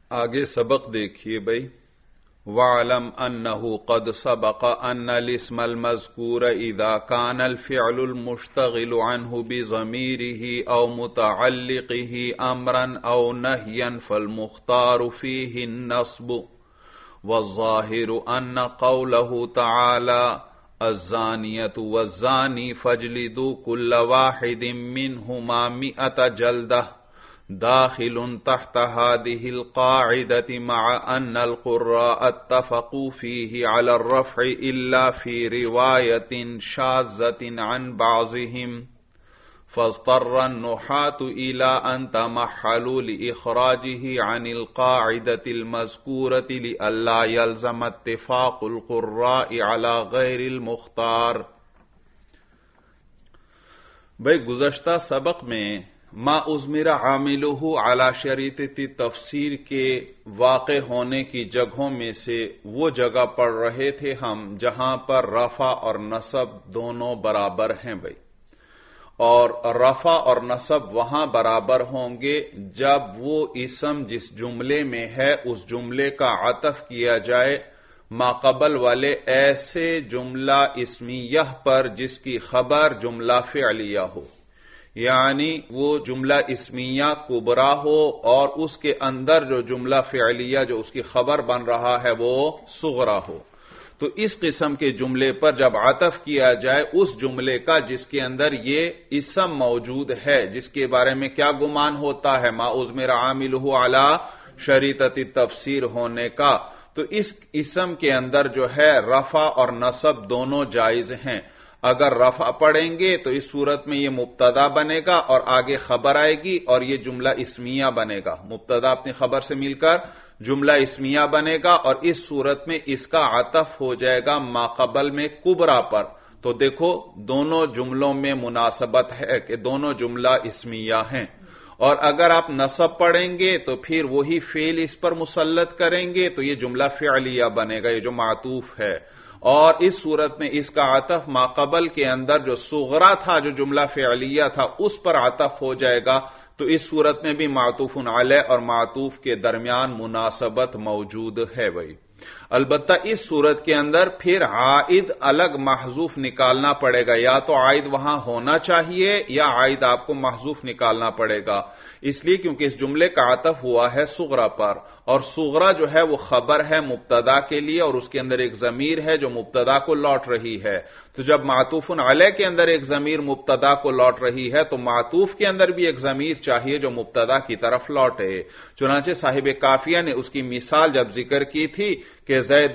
آگے سبق دیکھیے بھائی. وَاعْلَمْ أَنَّهُ قَدْ سَبَقَ أَنَّ الْاسْمَ الْمَذْكُورَ إِذَا كَانَ الْفِعْلُ الْمُشْتَغِلُ عَنْهُ بِضَمِيرِهِ أَوْ مُتَعَلِّقِهِ أَمْرًا أَوْ نَهْيًا فَالْمُخْتَارُ فِيهِ النَّصْبُ. وَالظَّاهِرُ أَنَّ قَوْلَهُ تَعَالَى الزَّانِيَةُ وَالزَّانِي فَاجْلِدُوا كُلَّ وَاحِدٍ مِّنْهُمَا 100 جَلْدَةٍ داخل تحت هذه القاعدة مع أن القراء اتفقوا فيه على الرفع إلا في رواية شاذة عن بعضهم فاضطر النحاة إلى أن تمحلوا لإخراجه عن القاعدة المذكورة لئلا يلزم اتفاق القراء على غير المختار. بھئی گزشتہ سبق میں ما ازمر عاملہ علی شریطۃ تفسیر کے واقع ہونے کی جگہوں میں سے وہ جگہ پڑھ رہے تھے ہم جہاں پر رفع اور نصب دونوں برابر ہیں بھائی. اور رفع اور نصب وہاں برابر ہوں گے جب وہ اسم جس جملے میں ہے اس جملے کا عطف کیا جائے ماقبل والے ایسے جملہ اسمیہ پر جس کی خبر جملہ فعلیہ ہو، یعنی وہ جملہ اسمیہ کبرا ہو اور اس کے اندر جو جملہ فعلیہ جو اس کی خبر بن رہا ہے وہ صغرا ہو. تو اس قسم کے جملے پر جب عطف کیا جائے اس جملے کا جس کے اندر یہ اسم موجود ہے، جس کے بارے میں کیا گمان ہوتا ہے ما ازمر عاملہ علی شریطۃ تفسیر ہونے کا، تو اس اسم کے اندر جو ہے رفع اور نصب دونوں جائز ہیں. اگر رفع پڑھیں گے تو اس صورت میں یہ مبتدا بنے گا اور آگے خبر آئے گی اور یہ جملہ اسمیہ بنے گا. مبتدا اپنی خبر سے مل کر جملہ اسمیہ بنے گا اور اس صورت میں اس کا عطف ہو جائے گا ماقبل میں کبرا پر. تو دیکھو دونوں جملوں میں مناسبت ہے کہ دونوں جملہ اسمیہ ہیں. اور اگر آپ نصب پڑھیں گے تو پھر وہی فعل اس پر مسلط کریں گے تو یہ جملہ فعلیہ بنے گا، یہ جو معطوف ہے. اور اس صورت میں اس کا عطف ماقبل کے اندر جو صغرا تھا جو جملہ فعلیہ تھا اس پر عطف ہو جائے گا. تو اس صورت میں بھی معطوف علیہ اور معطوف کے درمیان مناسبت موجود ہے بھائی. البتہ اس صورت کے اندر پھر عائد الگ محذوف نکالنا پڑے گا، یا تو عائد وہاں ہونا چاہیے یا عائد آپ کو محذوف نکالنا پڑے گا. اس لیے کیونکہ اس جملے کا عطف ہوا ہے صغرا پر، اور صغرا جو ہے وہ خبر ہے مبتدا کے لیے اور اس کے اندر ایک ضمیر ہے جو مبتدا کو لوٹ رہی ہے. تو جب معطوف علیہ کے اندر ایک ضمیر مبتدا کو لوٹ رہی ہے تو معطوف کے اندر بھی ایک ضمیر چاہیے جو مبتدا کی طرف لوٹے. چنانچہ صاحب کافیہ نے اس کی مثال جب ذکر کی تھی کہ زید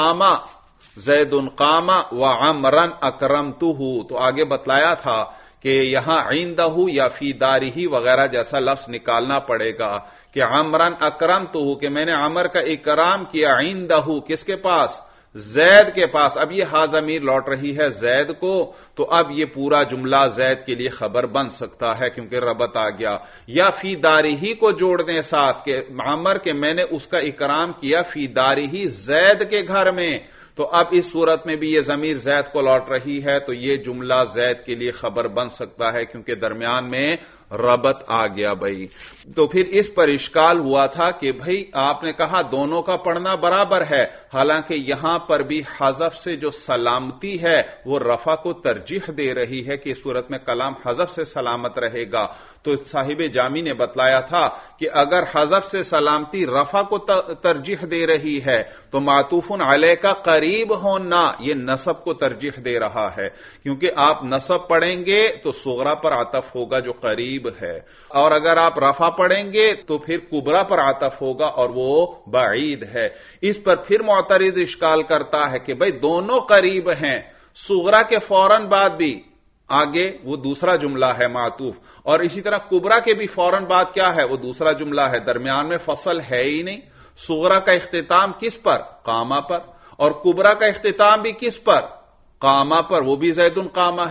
قام وعمرا اکرمتہ، تو آگے بتلایا تھا کہ یہاں عندہ یا فی دارہ وغیرہ جیسا لفظ نکالنا پڑے گا کہ عمرا اکرمتہ، کہ میں نے عمر کا اکرام کیا، عندہ کس کے پاس؟ زید کے پاس. اب یہ ہا ضمیر لوٹ رہی ہے زید کو، تو اب یہ پورا جملہ زید کے لیے خبر بن سکتا ہے کیونکہ ربط آ گیا. یا فی دارہ کو جوڑ دیں ساتھ کہ عمر کے میں نے اس کا اکرام کیا فی دارہ زید کے گھر میں، تو اب اس صورت میں بھی یہ ضمیر زید کو لوٹ رہی ہے تو یہ جملہ زید کے لیے خبر بن سکتا ہے کیونکہ درمیان میں ربط آ گیا بھائی. تو پھر اس پر اشکال ہوا تھا کہ بھائی آپ نے کہا دونوں کا پڑھنا برابر ہے، حالانکہ یہاں پر بھی حذف سے جو سلامتی ہے وہ رفع کو ترجیح دے رہی ہے کہ اس صورت میں کلام حذف سے سلامت رہے گا. تو صاحب جامی نے بتلایا تھا کہ اگر حذف سے سلامتی رفع کو ترجیح دے رہی ہے تو معطوف علیہ کا قریب ہونا یہ نصب کو ترجیح دے رہا ہے، کیونکہ آپ نصب پڑھیں گے تو صغرا پر عطف ہوگا جو قریب ہے، اور اگر آپ رفع پڑھیں گے تو پھر کبرا پر عطف ہوگا اور وہ بعید ہے. اس پر پھر معترض اشکال کرتا ہے کہ بھئی دونوں قریب ہیں، صغرا کے فوراً بعد بھی آگے وہ دوسرا جملہ ہے معطوف، اور اسی طرح کبرا کے بھی فوراً بعد کیا ہے وہ دوسرا جملہ ہے، درمیان میں فصل ہے ہی نہیں. صغرا کا اختتام کس پر؟ قامہ پر، اور کبرا کا اختتام بھی کس پر؟ قامہ پر، وہ بھی زید قامہ ہے.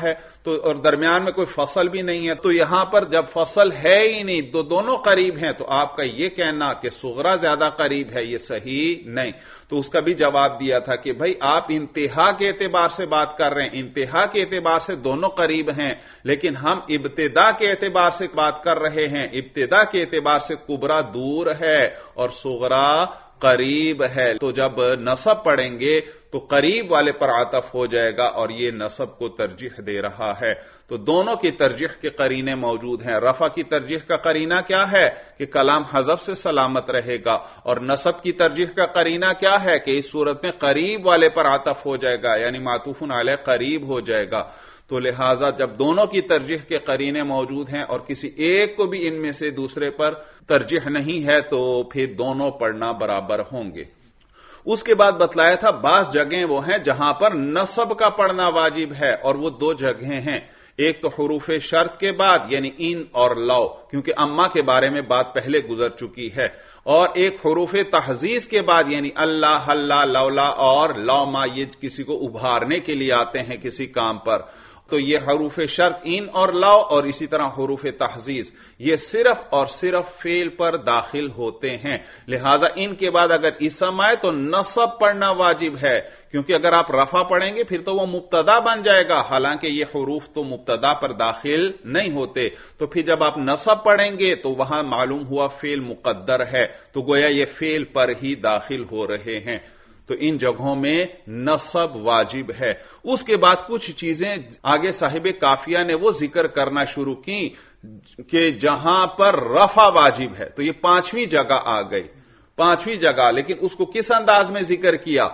تو اور درمیان میں کوئی فصل بھی نہیں ہے، تو یہاں پر جب فصل ہے ہی نہیں تو دونوں قریب ہیں، تو آپ کا یہ کہنا کہ صغرا زیادہ قریب ہے یہ صحیح نہیں۔ تو اس کا بھی جواب دیا تھا کہ بھائی آپ انتہا کے اعتبار سے بات کر رہے ہیں، انتہا کے اعتبار سے دونوں قریب ہیں، لیکن ہم ابتدا کے اعتبار سے بات کر رہے ہیں، ابتدا کے اعتبار سے کبرا دور ہے اور صغرا قریب ہے، تو جب نصب پڑھیں گے تو قریب والے پر عطف ہو جائے گا اور یہ نصب کو ترجیح دے رہا ہے۔ تو دونوں کی ترجیح کے قرینے موجود ہیں۔ رفع کی ترجیح کا قرینہ کیا ہے کہ کلام حذف سے سلامت رہے گا، اور نصب کی ترجیح کا قرینہ کیا ہے کہ اس صورت میں قریب والے پر عطف ہو جائے گا، یعنی معطوف علیہ قریب ہو جائے گا۔ تو لہذا جب دونوں کی ترجیح کے قرینے موجود ہیں اور کسی ایک کو بھی ان میں سے دوسرے پر ترجیح نہیں ہے تو پھر دونوں پڑھنا برابر ہوں گے۔ اس کے بعد بتلایا تھا بعض جگہیں وہ ہیں جہاں پر نصب کا پڑھنا واجب ہے، اور وہ دو جگہیں ہیں، ایک تو حروف شرط کے بعد یعنی ان اور لو، کیونکہ اما کے بارے میں بات پہلے گزر چکی ہے، اور ایک حروف تحزیز کے بعد یعنی اللہ، اللہ، لولا اور لوما، یہ کسی کو ابھارنے کے لیے آتے ہیں کسی کام پر، تو یہ حروف شرط ان اور لو اور اسی طرح حروف تحزیز یہ صرف اور صرف فعل پر داخل ہوتے ہیں، لہذا ان کے بعد اگر اسم آئے تو نصب پڑھنا واجب ہے، کیونکہ اگر آپ رفع پڑھیں گے پھر تو وہ مبتدا بن جائے گا، حالانکہ یہ حروف تو مبتدا پر داخل نہیں ہوتے، تو پھر جب آپ نصب پڑھیں گے تو وہاں معلوم ہوا فعل مقدر ہے، تو گویا یہ فعل پر ہی داخل ہو رہے ہیں، تو ان جگہوں میں نصب واجب ہے۔ اس کے بعد کچھ چیزیں آگے صاحب کافیہ نے وہ ذکر کرنا شروع کی کہ جہاں پر رفع واجب ہے، تو یہ پانچویں جگہ آ گئی، پانچویں جگہ، لیکن اس کو کس انداز میں ذکر کیا؟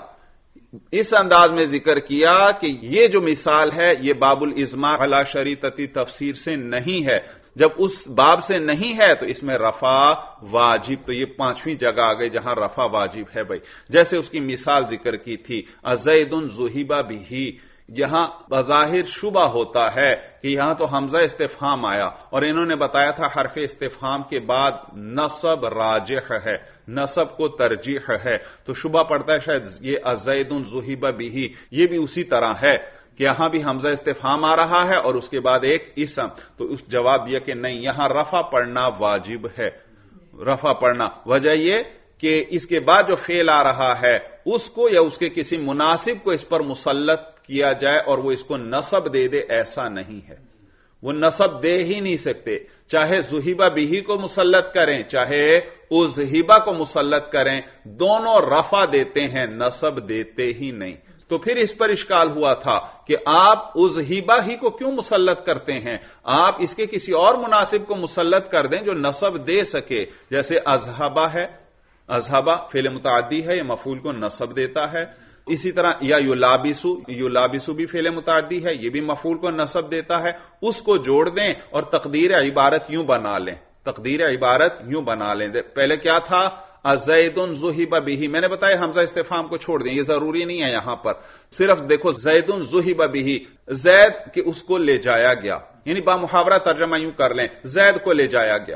اس انداز میں ذکر کیا کہ یہ جو مثال ہے یہ باب الاجماع علی شریطتی تفسیر سے نہیں ہے، جب اس باب سے نہیں ہے تو اس میں رفع واجب، تو یہ پانچویں جگہ آ گئی جہاں رفع واجب ہے بھائی، جیسے اس کی مثال ذکر کی تھی زید ذہب بہ، یہاں بظاہر شبہ ہوتا ہے کہ یہاں تو حمزہ استفہام آیا اور انہوں نے بتایا تھا حرف استفہام کے بعد نصب راجح ہے، نصب کو ترجیح ہے، تو شبہ پڑتا ہے شاید یہ زید ذہب بہ یہ بھی اسی طرح ہے کہ یہاں بھی حمزہ استفہام آ رہا ہے اور اس کے بعد ایک اسم، تو اس جواب دیا کہ نہیں، یہاں رفع پڑھنا واجب ہے، رفع پڑھنا، وجہ یہ کہ اس کے بعد جو فعل آ رہا ہے اس کو یا اس کے کسی مناسب کو اس پر مسلط کیا جائے اور وہ اس کو نصب دے دے، ایسا نہیں ہے، وہ نصب دے ہی نہیں سکتے، چاہے ذہبہ بہ کو مسلط کریں چاہے اذہبہ کو مسلط کریں، دونوں رفع دیتے ہیں، نصب دیتے ہی نہیں۔ تو پھر اس پر اشکال ہوا تھا کہ آپ اذہبہ ہی کو کیوں مسلط کرتے ہیں، آپ اس کے کسی اور مناسب کو مسلط کر دیں جو نصب دے سکے، جیسے اذہبہ ہے، اذہبہ فعل متعدی ہے، یہ مفعول کو نصب دیتا ہے، اسی طرح یا یلابسو، یلابسو بھی فعل متعدی ہے، یہ بھی مفعول کو نصب دیتا ہے، اس کو جوڑ دیں اور تقدیر عبارت یوں بنا لیں، تقدیر عبارت یوں بنا لیں، پہلے کیا تھا زید ذہب بہ، میں نے بتایا حمزہ استفہام کو چھوڑ دیں، یہ ضروری نہیں ہے، یہاں پر صرف دیکھو زید ذہب بہ، زید کہ اس کو لے جایا گیا، یعنی بامحاورہ ترجمہ یوں کر لیں زید کو لے جایا گیا،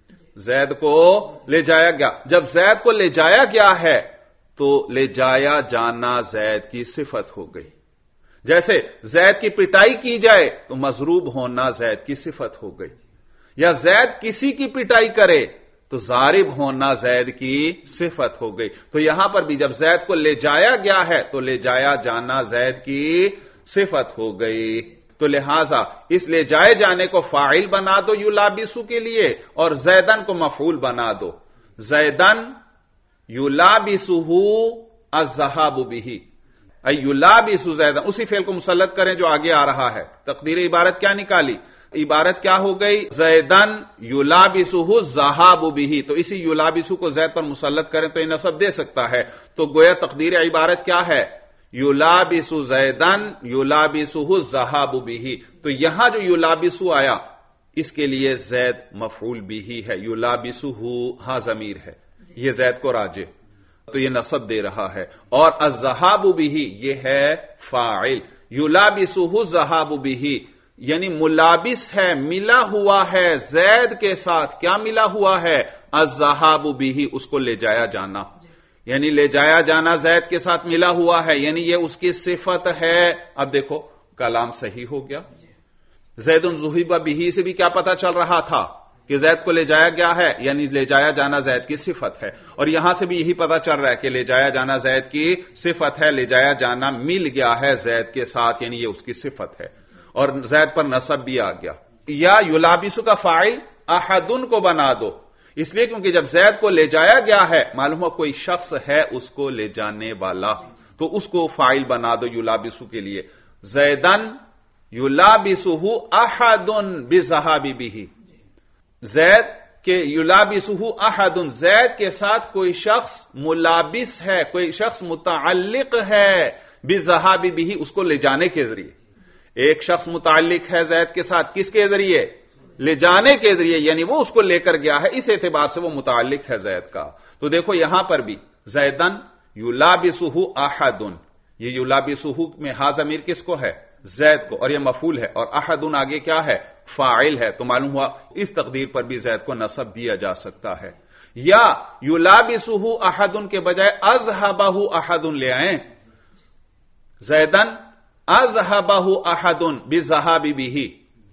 زید کو لے جایا گیا، جب زید کو لے جایا گیا ہے تو لے جایا جانا زید کی صفت ہو گئی، جیسے زید کی پٹائی کی جائے تو مضروب ہونا زید کی صفت ہو گئی، یا زید کسی کی پٹائی کرے تو ضارب ہونا زید کی صفت ہو گئی، تو یہاں پر بھی جب زید کو لے جایا گیا ہے تو لے جایا جانا زید کی صفت ہو گئی، تو لہذا اس لے جائے جانے کو فاعل بنا دو یلابسو کے لیے اور زیدن کو مفعول بنا دو، زیدن یلابسہ الذہاب بہ، ای یلابسو زیدن، اسی فعل کو مسلط کریں جو آگے آ رہا ہے، تقدیر عبارت کیا نکالی، عبارت کیا ہو گئی زیدن یلابسہ الذہاب بہ، تو اسی یلابسو کو زید پر مسلط کریں تو یہ نصب دے سکتا ہے، تو گویا تقدیر عبارت کیا ہے یلابس زیدن یلابسہ الذہاب بہ، تو یہاں جو یلابسو آیا اس کے لیے زید مفعول بہ ہے، یلابسہ ہاں ضمیر ہے، یہ زید کو راجع، تو یہ نصب دے رہا ہے، اور الذہاب بہ یہ ہے فاعل، یلابسہ الذہاب بہ یعنی ملابس ہے، ملا ہوا ہے زید کے ساتھ، کیا ملا ہوا ہے الذہاب بہ، اس کو لے جایا جانا، یعنی لے جایا جانا زید کے ساتھ ملا ہوا ہے، یعنی یہ اس کی صفت ہے۔ اب دیکھو کلام صحیح ہو گیا، زید ذہب بہ سے بھی کیا پتا چل رہا تھا کہ زید کو لے جایا گیا ہے، یعنی لے جایا جانا زید کی صفت ہے، اور یہاں سے بھی یہی پتا چل رہا ہے کہ لے جایا جانا زید کی صفت ہے، لے جایا جانا مل گیا ہے زید کے ساتھ، یعنی یہ اس کی صفت ہے، اور زید پر نصب بھی آ گیا۔ یا یلابسو کا فاعل احدن کو بنا دو، اس لیے کیونکہ جب زید کو لے جایا گیا ہے معلوم ہو کوئی شخص ہے اس کو لے جانے والا، تو اس کو فاعل بنا دو یلابسو کے لیے۔ زیدن یلابسہ احدن بالذہاب بہ، زید کے یلابسہ احد، زید کے ساتھ کوئی شخص ملابس ہے، کوئی شخص متعلق ہے بالذہاب بہ، اس کو لے جانے کے ذریعے۔ ایک شخص متعلق ہے زید کے ساتھ کس کے ذریعے؟ لے جانے کے ذریعے، یعنی وہ اس کو لے کر گیا ہے، اس اعتبار سے وہ متعلق ہے زید کا۔ تو دیکھو یہاں پر بھی زیدن یلابسہ احد، یہ یلابسہ میں ہا ضمیر کس کو ہے؟ زید کو، اور یہ مفعول ہے، اور احد آگے کیا ہے؟ فاعل ہے، تو معلوم ہوا اس تقدیر پر بھی زید کو نصب دیا جا سکتا ہے۔ یا یلابسہ احد کے بجائے اذهبہ احد لے آئیں، زیدن اذهبہ احد بالذہاب بہ،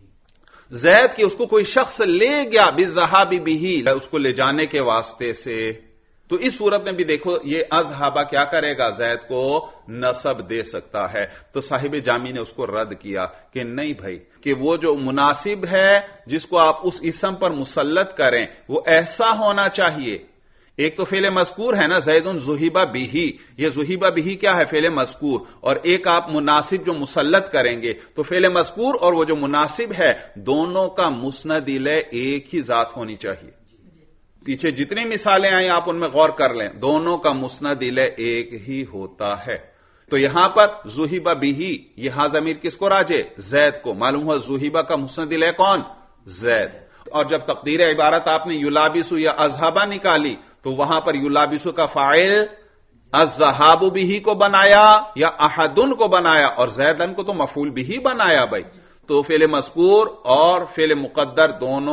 زید کی اس کو کوئی شخص لے گیا بالذہاب بہ، اس کو لے جانے کے واسطے سے، تو اس صورت میں بھی دیکھو یہ اذهبہ کیا کرے گا؟ زید کو نصب دے سکتا ہے۔ تو صاحب جامی نے اس کو رد کیا کہ نہیں بھائی، کہ وہ جو مناسب ہے جس کو آپ اس اسم پر مسلط کریں وہ ایسا ہونا چاہیے۔ ایک تو فعل مذکور ہے نا، زید ذہب بہ، یہ ذہب بہ کیا ہے؟ فعل مذکور، اور ایک آپ مناسب جو مسلط کریں گے تو فعل مذکور اور وہ جو مناسب ہے دونوں کا مسند الیہ ایک ہی ذات ہونی چاہیے۔ پیچھے جتنی مثالیں آئیں آپ ان میں غور کر لیں، دونوں کا مسند الیہ ایک ہی ہوتا ہے۔ تو یہاں پر ذہب بہ، یہ ہا ضمیر کس کو راجع؟ زید کو، معلوم ہوا ذہب کا مسند الیہ کون؟ زید۔ اور جب تقدیر عبارت آپ نے یلابسو یا اذهبہ نکالی تو وہاں پر یلابسو کا فاعل الذہاب بہ کو بنایا یا احدن کو بنایا، اور زیدن کو تو مفعول بہ بنایا بھائی۔ تو فعل مذکور اور فعل مقدر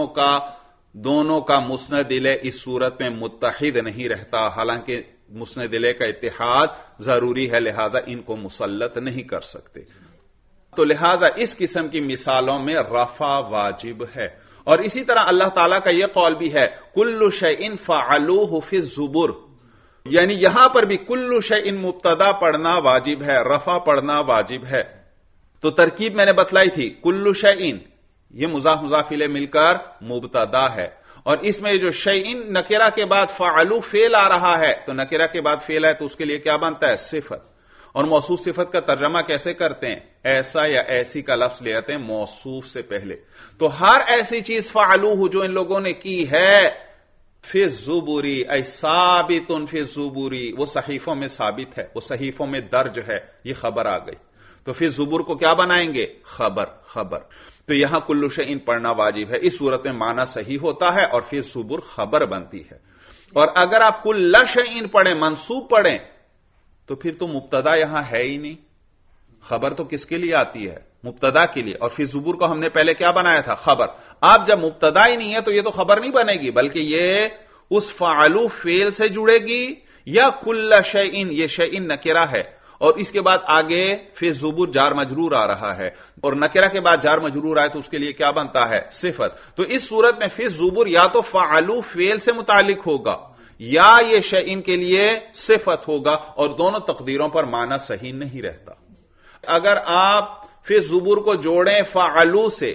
دونوں کا مسند الیہ اس صورت میں متحد نہیں رہتا، حالانکہ مسند الیہ کا اتحاد ضروری ہے، لہذا ان کو مسلط نہیں کر سکتے۔ تو لہذا اس قسم کی مثالوں میں رفع واجب ہے۔ اور اسی طرح اللہ تعالیٰ کا یہ قول بھی ہے کل شیء فعلوہ فی الزبر، یعنی یہاں پر بھی کل شیء مبتدا پڑھنا واجب ہے، رفع پڑھنا واجب ہے۔ تو ترکیب میں نے بتلائی تھی، کل شیء یہ مضاف مضاف الیہ مل کر مبتدا ہے، اور اس میں جو شیء نکرہ کے بعد فعلو فعل آ رہا ہے، تو نکرہ کے بعد فعل ہے تو اس کے لیے کیا بنتا ہے؟ صفت۔ اور موصوف صفت کا ترجمہ کیسے کرتے ہیں؟ ایسا یا ایسی کا لفظ لے آتے ہیں موصوف سے پہلے۔ تو ہر ایسی چیز فعلوہ جو ان لوگوں نے کی ہے فی الزبری ای ثابت فی الزبری، وہ صحیفوں میں ثابت ہے، وہ صحیفوں میں درج ہے، یہ خبر آ گئی۔ تو فی الزبر کو کیا بنائیں گے؟ خبر۔ تو یہاں کل شیء پڑھنا واجب ہے، اس صورت میں معنی صحیح ہوتا ہے اور فی الزبر خبر بنتی ہے۔ اور اگر آپ کل شیء پڑھیں، منصوب پڑھیں، تو پھر تو مبتدا یہاں ہے ہی نہیں، خبر تو کس کے لیے آتی ہے؟ مبتدا کے لیے، اور فی الزبر کو ہم نے پہلے کیا بنایا تھا؟ خبر۔ آپ جب مبتدا ہی نہیں ہے تو یہ تو خبر نہیں بنے گی، بلکہ یہ اس فعلو فعل سے جڑے گی، یا کل شیء، یہ شیء نکرہ ہے اور اس کے بعد آگے فی الزبر جار مجرور آ رہا ہے، اور نکرہ کے بعد جار مجرور آئے تو اس کے لیے کیا بنتا ہے؟ صفت۔ تو اس صورت میں فی الزبر یا تو فعلو فعل سے متعلق ہوگا یا یہ شیء کے لیے صفت ہوگا، اور دونوں تقدیروں پر معنی صحیح نہیں رہتا۔ اگر آپ فی الزبر کو جوڑیں فعلو سے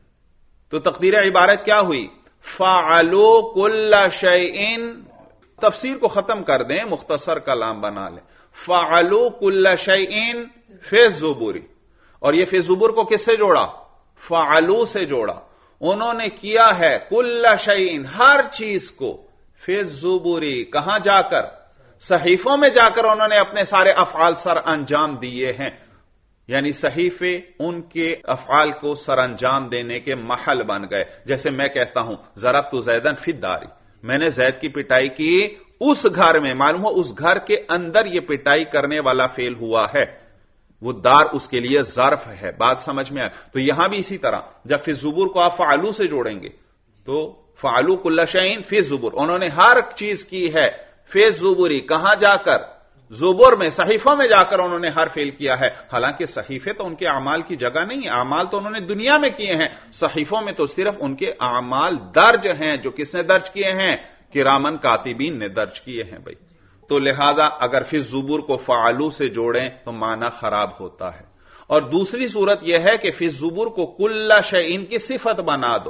تو تقدیر عبارت کیا ہوئی؟ فعلو کل شیء، تفسیر کو ختم کر دیں، مختصر کلام بنا لیں، فعلو کل شیء فی الزبر، اور یہ فی الزبر کو کس سے جوڑا؟ فعلو سے جوڑا۔ انہوں نے کیا ہے کل شیء، ہر چیز کو، فی الزبر، کہاں جا کر؟ صحیفوں میں جا کر انہوں نے اپنے سارے افعال سر انجام دیے ہیں، یعنی صحیفے ان کے افعال کو سر انجام دینے کے محل بن گئے۔ جیسے میں کہتا ہوں ضربت زیدن فی الدار، میں نے زید کی پٹائی کی اس گھر میں، معلوم ہو اس گھر کے اندر یہ پٹائی کرنے والا فعل ہوا ہے، وہ دار اس کے لیے ظرف ہے۔ بات سمجھ میں آئے؟ تو یہاں بھی اسی طرح جب فی الزبر کو آپ فعلو سے جوڑیں گے تو فعلو کل شیء فی الزبر، انہوں نے ہر چیز کی ہے فی الزبر، کہاں جا کر؟ زبور میں صحیفوں میں جا کر انہوں نے ہر فعل کیا ہے، حالانکہ صحیفے تو ان کے اعمال کی جگہ نہیں ہے، اعمال تو انہوں نے دنیا میں کیے ہیں، صحیفوں میں تو صرف ان کے اعمال درج ہیں، جو کس نے درج کیے ہیں؟ کرامن کاتبین نے درج کیے ہیں بھائی۔ تو لہذا اگر فی الزبور کو فعلو سے جوڑیں تو معنی خراب ہوتا ہے۔ اور دوسری صورت یہ ہے کہ فی الزبور کو کل شیء کی صفت بنا دو،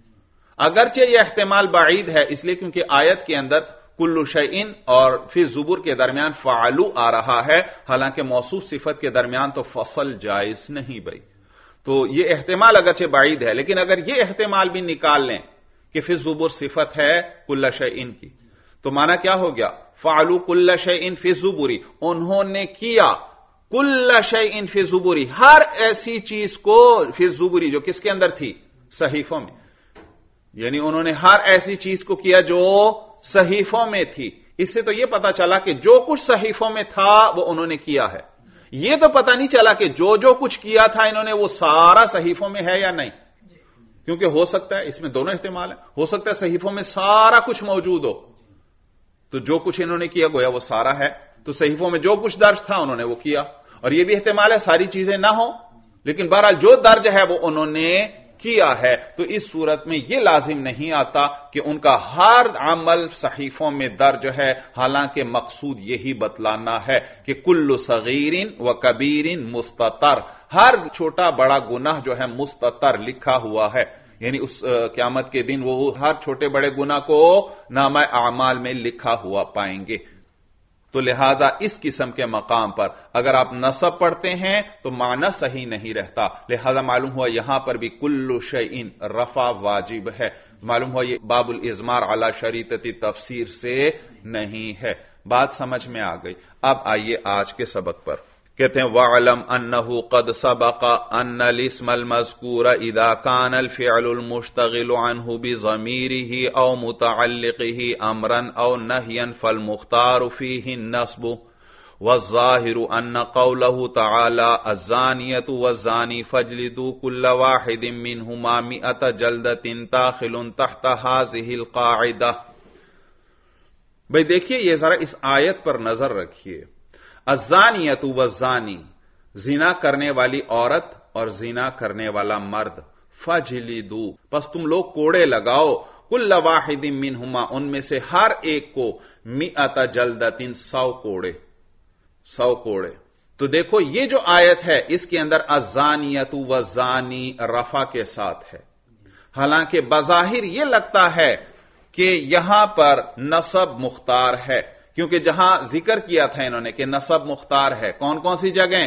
اگرچہ یہ احتمال بعید ہے، اس لیے کیونکہ آیت کے اندر کل شیء اور فی الزبور کے درمیان فعلو آ رہا ہے، حالانکہ موصوف صفت کے درمیان تو فصل جائز نہیں بھائی۔ تو یہ احتمال اگرچہ بعید ہے، لیکن اگر یہ احتمال بھی نکال لیں کہ فی الزبور صفت ہے کل شیء کی، تو معنی کیا ہو گیا؟ فعلو کل شیء فی الزبور، انہوں نے کیا کل شیء فی الزبور، ہر ایسی چیز کو فی الزبور، جو کس کے اندر تھی؟ صحیفوں میں، یعنی انہوں نے ہر ایسی چیز کو کیا جو صحیفوں میں تھی۔ اس سے تو یہ پتا چلا کہ جو کچھ صحیفوں میں تھا وہ انہوں نے کیا ہے، یہ تو پتا نہیں چلا کہ جو کچھ کیا تھا انہوں نے وہ سارا صحیفوں میں ہے یا نہیں، کیونکہ ہو سکتا ہے، اس میں دونوں احتمال ہیں، ہو سکتا ہے صحیفوں میں سارا کچھ موجود ہو، تو جو کچھ انہوں نے کیا گویا وہ سارا ہے، تو صحیفوں میں جو کچھ درج تھا انہوں نے وہ کیا، اور یہ بھی احتمال ہے ساری چیزیں نہ ہوں، لیکن بہرحال جو درج ہے وہ انہوں نے کیا ہے۔ تو اس صورت میں یہ لازم نہیں آتا کہ ان کا ہر عمل صحیفوں میں درج ہے، حالانکہ مقصود یہی بتلانا ہے کہ کل صغیر و کبیر مستتر، ہر چھوٹا بڑا گناہ جو ہے مستتر لکھا ہوا ہے، یعنی اس قیامت کے دن وہ ہر چھوٹے بڑے گناہ کو نامہ اعمال میں لکھا ہوا پائیں گے۔ تو لہذا اس قسم کے مقام پر اگر آپ نصب پڑھتے ہیں تو معنی صحیح نہیں رہتا، لہذا معلوم ہوا یہاں پر بھی کل شیء رفع واجب ہے، معلوم ہوا یہ باب الاضمار علی شریطۃ تفسیر سے نہیں ہے۔ بات سمجھ میں آ گئی۔ اب آئیے آج کے سبق پر، کہتے ہیں وَعْلَمْ أَنَّهُ قَدْ سَبَقَ أَنَّ الْإِسْمَ الْمَذْكُورَ إِذَا كَانَ الْفِعْلُ الْمُشْتَغِلُ عَنْهُ بِضَمِيرِهِ أَوْ مُتَعَلِّقِهِ أَمْرًا أَوْ نَهْيًا فَالْمُخْتَارُ فِيهِ النَّصْبُ، وَالظَّاهِرُ أَنَّ قَوْلَهُ تَعَالَى الزَّانِيَةُ وَالزَّانِي فَاجْلِدُوا كُلَّ وَاحِدٍ مِّنْهُمَا 100 جَلْدَةٍ دَاخِلٌ تَحْتَ هَذِهِ الْقَاعِدَةِ۔ بھئی دیکھیے یہ ذرا اس آیت پر نظر رکھیے، الزانیۃ والزانی، زنا کرنے والی عورت اور زنا کرنے والا مرد، فجلدوا، پس تم لوگ کوڑے لگاؤ، کل واحد منہما، ان میں سے ہر ایک کو، 100 جلدۃ، 100 کوڑے، 100 کوڑے۔ تو دیکھو یہ جو آیت ہے اس کے اندر الزانیۃ والزانی رفع کے ساتھ ہے، حالانکہ بظاہر یہ لگتا ہے کہ یہاں پر نصب مختار ہے، کیونکہ جہاں ذکر کیا تھا انہوں نے کہ نصب مختار ہے، کون کون سی جگہیں؟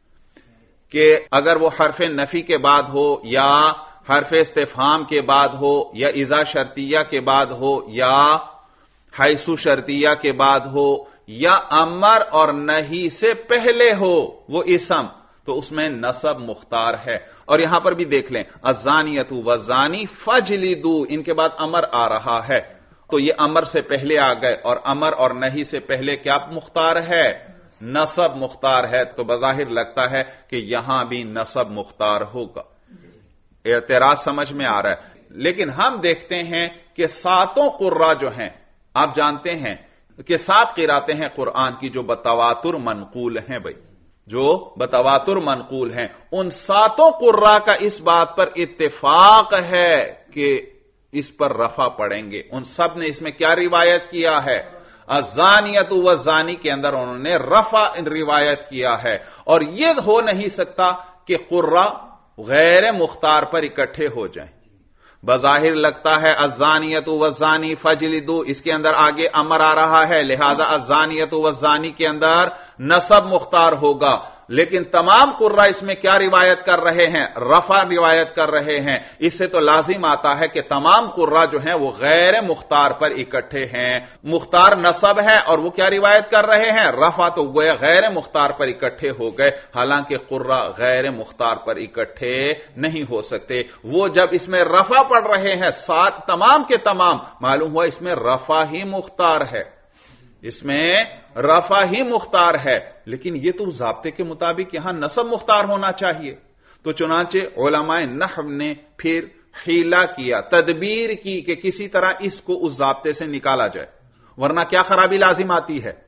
کہ اگر وہ حرف نفی کے بعد ہو، یا حرف استفہام کے بعد ہو، یا اذا شرطیہ کے بعد ہو، یا حیث شرطیہ کے بعد ہو، یا امر اور نہی سے پہلے ہو وہ اسم، تو اس میں نصب مختار ہے۔ اور یہاں پر بھی دیکھ لیں، الزانیۃ والزانی فجلدوا، ان کے بعد امر آ رہا ہے، تو یہ امر سے پہلے آ گئے، اور امر اور نہی سے پہلے کیا مختار ہے؟ نصب مختار ہے، تو بظاہر لگتا ہے کہ یہاں بھی نصب مختار ہوگا۔ اعتراض سمجھ میں آ رہا ہے، لیکن ہم دیکھتے ہیں کہ ساتوں قراء جو ہیں، آپ جانتے ہیں کہ 7 قراتیں ہیں قرآن کی جو بتواتر منقول ہیں بھائی، جو بتواتر منقول ہیں، ان 7 قراء کا اس بات پر اتفاق ہے کہ اس پر رفع پڑیں گے۔ ان سب نے اس میں کیا روایت کیا ہے؟ الزانیۃ والزانی کے اندر انہوں نے رفع روایت کیا ہے، اور یہ ہو نہیں سکتا کہ قراء غیر مختار پر اکٹھے ہو جائیں۔ بظاہر لگتا ہے الزانیۃ والزانی فجلدوا، اس کے اندر آگے امر آ رہا ہے، لہذا الزانیۃ والزانی کے اندر نصب مختار ہوگا، لیکن تمام قراء اس میں کیا روایت کر رہے ہیں؟ رفع روایت کر رہے ہیں۔ اس سے تو لازم آتا ہے کہ تمام قراء جو ہیں وہ غیر مختار پر اکٹھے ہیں، مختار نصب ہے اور وہ کیا روایت کر رہے ہیں؟ رفع، تو گویا غیر مختار پر اکٹھے ہو گئے، حالانکہ قراء غیر مختار پر اکٹھے نہیں ہو سکتے۔ وہ جب اس میں رفع پڑھ رہے ہیں تمام کے تمام، معلوم ہوا اس میں رفع ہی مختار ہے، اس میں رفع ہی مختار ہے، لیکن یہ تو ضابطے کے مطابق یہاں نصب مختار ہونا چاہیے۔ تو چنانچہ علماء نحو نے پھر حیلہ کیا، تدبیر کی کہ کسی طرح اس کو اس ضابطے سے نکالا جائے، ورنہ کیا خرابی لازم آتی ہے؟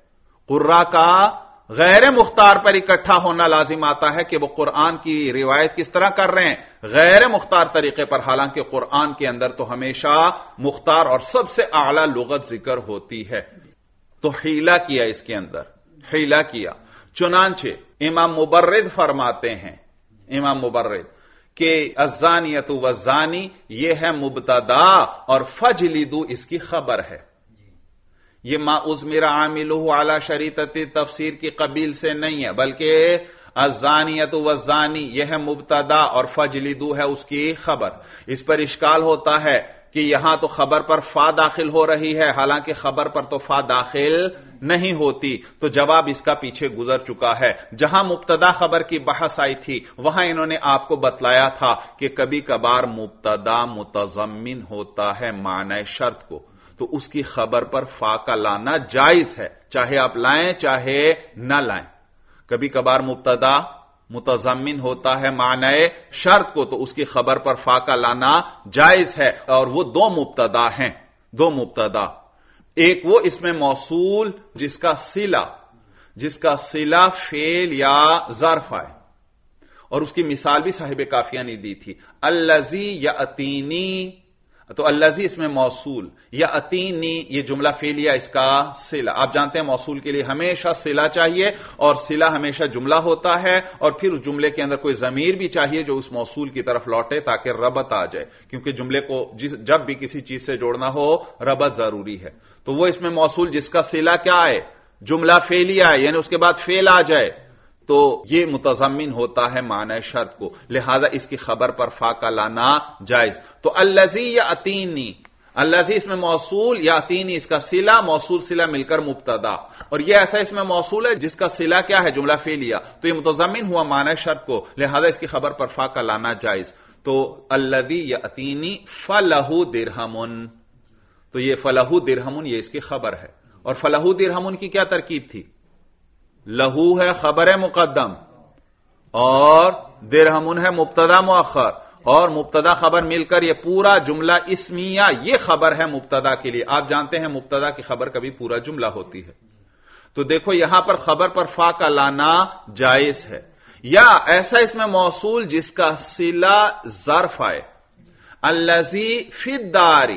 قرہ کا غیر مختار پر اکٹھا ہونا لازم آتا ہے کہ وہ قرآن کی روایت کس طرح کر رہے ہیں، غیر مختار طریقے پر، حالانکہ قرآن کے اندر تو ہمیشہ مختار اور سب سے اعلی لغت ذکر ہوتی ہے۔ تو حیلہ کیا اس کے اندر، حیلہ کیا۔ چنانچہ امام مبرد فرماتے ہیں، امام مبرد کہ الزانیۃ والزانی یہ ہے مبتدا اور فجلدوا اس کی خبر ہے۔ یہ ما اضمر عاملہ علی شریطۃ تفسیر کی قبیل سے نہیں ہے، بلکہ الزانیۃ والزانی یہ ہے مبتدا اور فجلدوا ہے اس کی خبر۔ اس پر اشکال ہوتا ہے کہ یہاں تو خبر پر فا داخل ہو رہی ہے، حالانکہ خبر پر تو فا داخل نہیں ہوتی۔ تو جواب اس کا پیچھے گزر چکا ہے۔ جہاں مبتدا خبر کی بحث آئی تھی وہاں انہوں نے آپ کو بتلایا تھا کہ کبھی کبھار مبتدا متضمن ہوتا ہے معنی شرط کو، تو اس کی خبر پر فا کا لانا جائز ہے، چاہے آپ لائیں چاہے نہ لائیں۔ کبھی کبھار مبتدا متضمن ہوتا ہے معنی شرط کو، تو اس کی خبر پر فا کا لانا جائز ہے، اور وہ دو مبتدا ہیں، دو مبتدا۔ ایک وہ اس میں موصول جس کا صلہ فعل یا ظرف ہے، اور اس کی مثال بھی صاحب کافیہ نے دی تھی، الذی یاتینی، تو الذی اس میں موصول، یاتینی یہ جملہ فعلیہ اس کا صلہ۔ آپ جانتے ہیں موصول کے لیے ہمیشہ صلہ چاہیے، اور صلہ ہمیشہ جملہ ہوتا ہے، اور پھر اس جملے کے اندر کوئی ضمیر بھی چاہیے جو اس موصول کی طرف لوٹے تاکہ ربط آ جائے، کیونکہ جملے کو جب بھی کسی چیز سے جوڑنا ہو ربط ضروری ہے۔ تو وہ اس میں موصول جس کا صلہ کیا ہے، جملہ فعلیہ ہے، یعنی اس کے بعد فعل آ جائے، تو یہ متضمن ہوتا ہے معنی شرط کو، لہذا اس کی خبر پر فا کا لانا جائز۔ تو الذی یاتینی، الذی اس میں موصول، یاتینی اس کا صلہ، موصول صلہ مل کر مبتدا، اور یہ ایسا اس میں موصول ہے جس کا صلہ کیا ہے، جملہ فعلیہ، تو یہ متضمن ہوا معنی شرط کو، لہذا اس کی خبر پر فا کا لانا جائز۔ تو الذی یاتینی فلہ درہم، تو یہ فلہ درہم یہ اس کی خبر ہے، اور فلہ درہم کی کیا ترکیب تھی، لہو ہے خبر مقدم اور درہم ہے مبتدا مؤخر، اور مبتدا خبر مل کر یہ پورا جملہ اسمیہ، یہ خبر ہے مبتدا کے لیے۔ آپ جانتے ہیں مبتدا کی خبر کبھی پورا جملہ ہوتی ہے، تو دیکھو یہاں پر خبر پر فا کا لانا جائز ہے۔ یا ایسا اس میں موصول جس کا صلہ ظرف ہے، الذی فی الدار،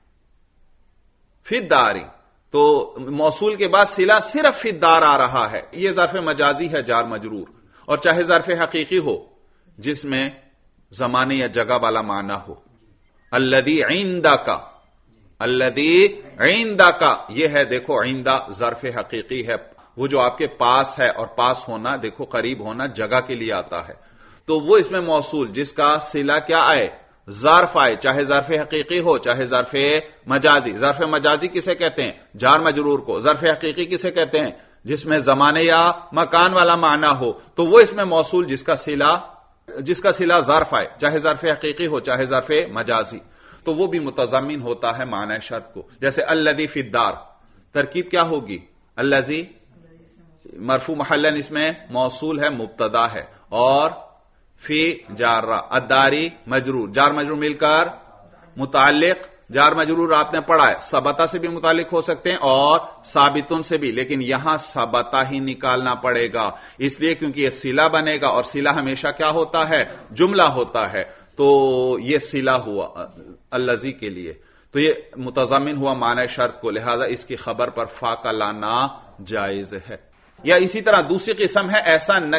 فی الدار، تو موصول کے بعد صلہ صرف فی الدار آ رہا ہے، یہ ظرف مجازی ہے جار مجرور، اور چاہے ظرف حقیقی ہو جس میں زمانے یا جگہ والا معنی ہو۔ الذی عندک، الذی عندک یہ ہے، دیکھو عندہ ظرف حقیقی ہے، وہ جو آپ کے پاس ہے، اور پاس ہونا دیکھو قریب ہونا جگہ کے لیے آتا ہے، تو وہ اس میں موصول جس کا صلہ کیا آئے، ظرف آئے، چاہے ظرف حقیقی ہو چاہے ظرف مجازی۔ ظرف مجازی کسے کہتے ہیں، جار مجرور کو۔ ظرف حقیقی کسے کہتے ہیں، جس میں زمانے یا مکان والا معنی ہو، تو وہ اس میں موصول جس کا صلہ ظرف آئے، چاہے ظرف حقیقی ہو چاہے ظرف مجازی، تو وہ بھی متضمن ہوتا ہے معنی شرط کو۔ جیسے الذی فی الدار، ترکیب کیا ہوگی، الذی مرفوع محلن اس میں موصول ہے مبتدا ہے، اور فی جارہ، الداری مجرور، جار مجرور مل کر متعلق، جار مجرور آپ نے پڑھا ہے ثبتہ سے بھی متعلق ہو سکتے ہیں اور ثابتن سے بھی، لیکن یہاں ثبتہ ہی نکالنا پڑے گا، اس لیے کیونکہ یہ صلہ بنے گا، اور صلہ ہمیشہ کیا ہوتا ہے، جملہ ہوتا ہے، تو یہ صلہ ہوا الذی کے لیے، تو یہ متضمن ہوا معنی شرط کو، لہذا اس کی خبر پر فا کا لانا جائز ہے۔ یا اسی طرح دوسری قسم ہے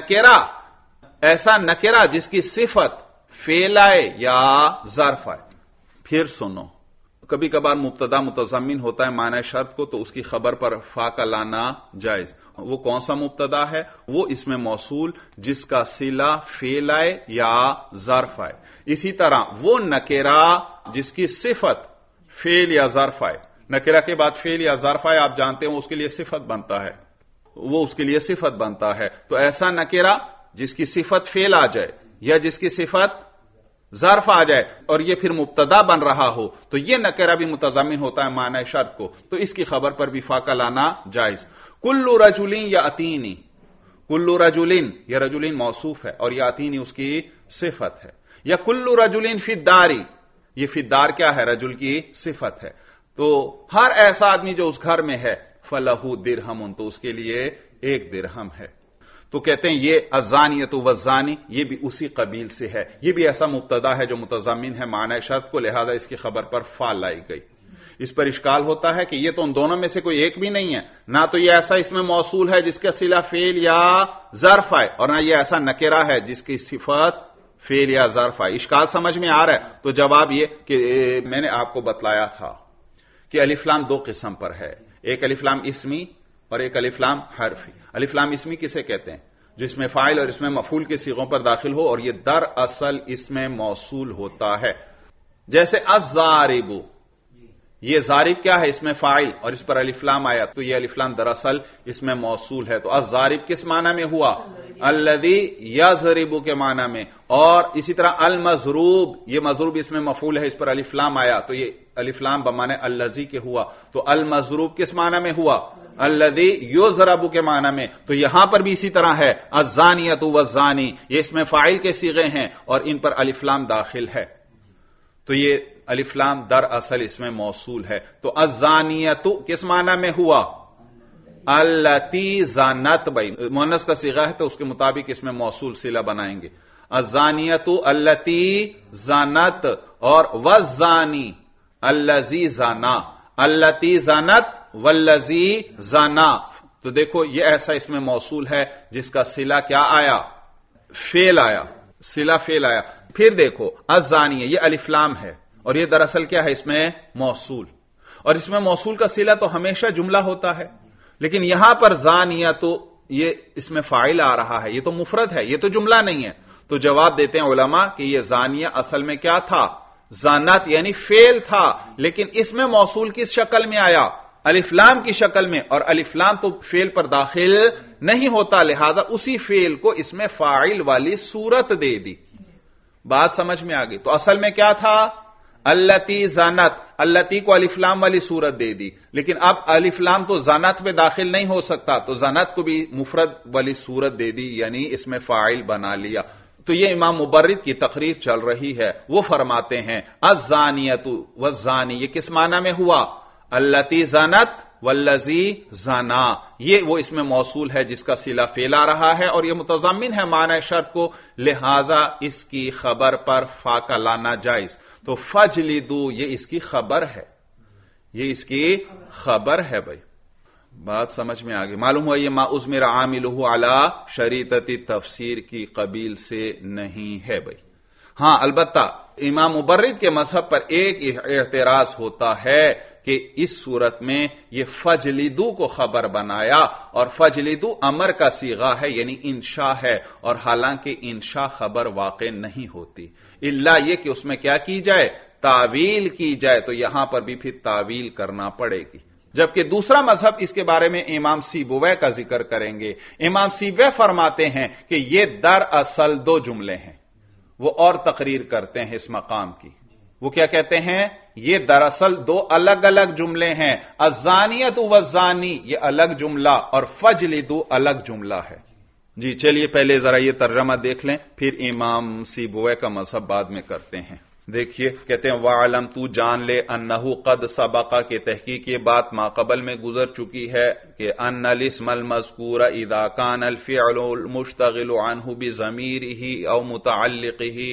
ایسا نکرہ جس کی صفت فعل آئے یا ظرف آئے۔ پھر سنو، کبھی کبھار مبتدا متضمن ہوتا ہے معنی شرط کو، تو اس کی خبر پر فا کا لانا جائز۔ وہ کون سا مبتدا ہے، وہ اس میں موصول جس کا صلہ فعل آئے یا ظرف آئے۔ اسی طرح وہ نکرہ جس کی صفت فعل یا ظرف آئے، نکرہ کے بعد فعل یا ظرف آئے، آپ جانتے ہیں اس کے لیے صفت بنتا ہے، وہ اس کے لیے صفت بنتا ہے، تو ایسا نکرہ جس کی صفت فعل آ جائے یا جس کی صفت ظرف آ جائے اور یہ پھر مبتدا بن رہا ہو، تو یہ نکرہ بھی متضمن ہوتا ہے معنی شرط کو، تو اس کی خبر پر بھی فا کا لانا جائز۔ کل رجلین یاتینی، کل رجلین، یہ رجلین موصوف ہے اور یاتینی اس کی صفت ہے، یا کل رجلین فی الداری، یہ فی الدار کیا ہے، رجل کی صفت ہے، تو ہر ایسا آدمی جو اس گھر میں ہے، फलहु दिरहमुन, तो उसके लिए 1 दिरहम है। तो कहते हैं ये अज़ानियतु वज़्ज़ानी ये भी उसी कबील से है। ये भी ऐसा मुब्तदा है जो मुतज़म्मिन है माना शर्त को, लिहाजा इसकी खबर पर फा लाई गई। इस पर इश्काल होता है कि ये तो उन दोनों में से कोई एक भी नहीं है, ना तो ये ऐसा इसमें मौसूल है जिसका सिला फेल या ज़र्फ है, और ना ये ऐसा नकेरा है जिसकी सिफत फेल या ज़र्फ है। इश्काल समझ में आ रहा है? तो जवाब ये कि मैंने आपको बतलाया था कि अलिफ लाम 2 किस्म पर है, एक अलिफ लाम इस्मी और एक अलिफ लाम हर्फी। अलिफ लाम इस्मी किसे कहते हैं? जो इसमें फाइल और इसमें मफूल के सीगों पर दाखिल हो और यह दरअसल इसमें मौसूल होता है। जैसे अज़्ज़ारिबु, ये ज़ारिब क्या है? इसमें फाइल और इस पर अलिफ लाम आया, तो यह अलिफ लाम दरअसल इसमें मौसूल है। तो अज़्ज़ारिब किस माना में हुआ? अल्लज़ी यज़रिबु के माना में। और इसी तरह अल मज़रूब, ये मज़रूब इसमें मफूल है, इस पर अलिफ लाम आया, तो ये अलिफ लाम बमाने अल्लज़ी के हुआ। तो अल मज़रूब किस माना में हुआ? अल्लज़ी युज़रबु के माना में। तो यहां पर भी इसी तरह है, अज़्ज़ानियतु वज़्ज़ानी, ये इसमें फाइल के सीगे हैं और इन पर अलिफ लाम दाखिल है, तो ये अलिफ लाम दरअसल इसमें मौसूल है। तो अज़्ज़ानियतु किस माना में हुआ? अल्लती ज़ानत, भाई मुअन्नस का सीगा है तो उसके मुताबिक इसमें मौसूल सिला बनाएंगे। अज़्ज़ानियतु अल्लती ज़ानत और वज़्ज़ानी अल्लज़ी ज़ाना, अल्लती ज़ानत वल्लज़ी ज़ाना। तो देखो ये ऐसा इसमें मौसूल है जिसका सिला क्या आया? फेल आया, सिला फेल आया। फिर देखो अज़्ज़ानिया, ये अलिफ लाम है और ये दरअसल क्या है? इसमें मौसूल, और इसमें मौसूल का सिला तो हमेशा जुमला होता है, लेकिन यहां पर ज़ानिया तो ये इसमें फाइल आ रहा है, ये तो मुफरद है, ये तो जुमला नहीं है। तो जवाब देते हैं उलमा कि ये ज़ानिया असल में क्या था? ज़ानत यानी फेल था, लेकिन इसमें मौसूल किस शक्ल में आया? अलिफ लाम की शक्ल में, और अलिफ लाम तो फेल पर दाखिल नहीं होता, लिहाजा उसी फेल को इसमें फाइल वाली सूरत दे दी। बात समझ में आ गई? तो असल में क्या था? अल्लती ज़ानत, अल्लती को अलिफ लाम वाली सूरत दे दी, लेकिन अब अलिफ लाम तो ज़ानत में दाखिल नहीं हो सकता, तो ज़ानत को भी मुफरद वाली सूरत दे दी, यानी इसमें फाइल बना लिया। तो ये इमाम मुबर्रिद की तकरीर चल रही है, वो फरमाते हैं अज़्ज़ानियतु वज़्ज़ानी, ये किस माना में हुआ? अल्लती ज़ानत वल्लज़ी ज़ाना, ये वो इसमें मौसूल है जिसका सिला फेल आ रहा है और ये मुतज़म्मिन है माना शर्त को, लिहाजा इसकी खबर पर फा का लाना जायज। तो फजलिदू ये इसकी खबर है, ये इसकी खबर है। भाई बात समझ में आ गई? मालूम हुआ ये मा उज़मिरा आमिलुहु अला शरीतती तफसीर की कबील से नहीं है। भाई हां, अलबत्ता इमाम मुबर्रिद के मजहब पर एक एतराज होता है कि इस सूरत में यह फजलिदू को खबर बनाया, और फजलिदू अमर का सीगा है यानी इंशा है, और हालांकि इंशा खबर वाक़ नहीं होती, इल्ला यह कि उसमें क्या की जाए? तावील की जाए। तो यहां पर भी फिर तावील करना पड़ेगी। जबकि दूसरा मजहब, इसके बारे में इमाम सीबुवै का जिक्र करेंगे, इमाम सीबुवै फरमाते हैं कि यह दरअसल 2 जुमले हैं। वो और तकरीर करते हैं इस मकाम की, वो क्या कहते हैं? ये दरअसल 2 अलग अलग जुमले हैं। अज़्ज़ानियतु वज़्ज़ानी ये अलग जुमला और फजलिदू अलग जुमला है। जी चलिए पहले जरा ये तर्जमा देख लें, फिर इमाम सीबुवै का मजहब बाद में करते हैं। देखिए कहते हैं वालम तू जान ले अन्नहु कद सबका के तहकीक ये बात माकबल में गुजर चुकी है कि अन्नल इस्मल मज़कूरा इदा कान अल फ़िअलुल मुश्तगिलु अन्हु बिज़मीरिही औ मुतअल्लिक़िही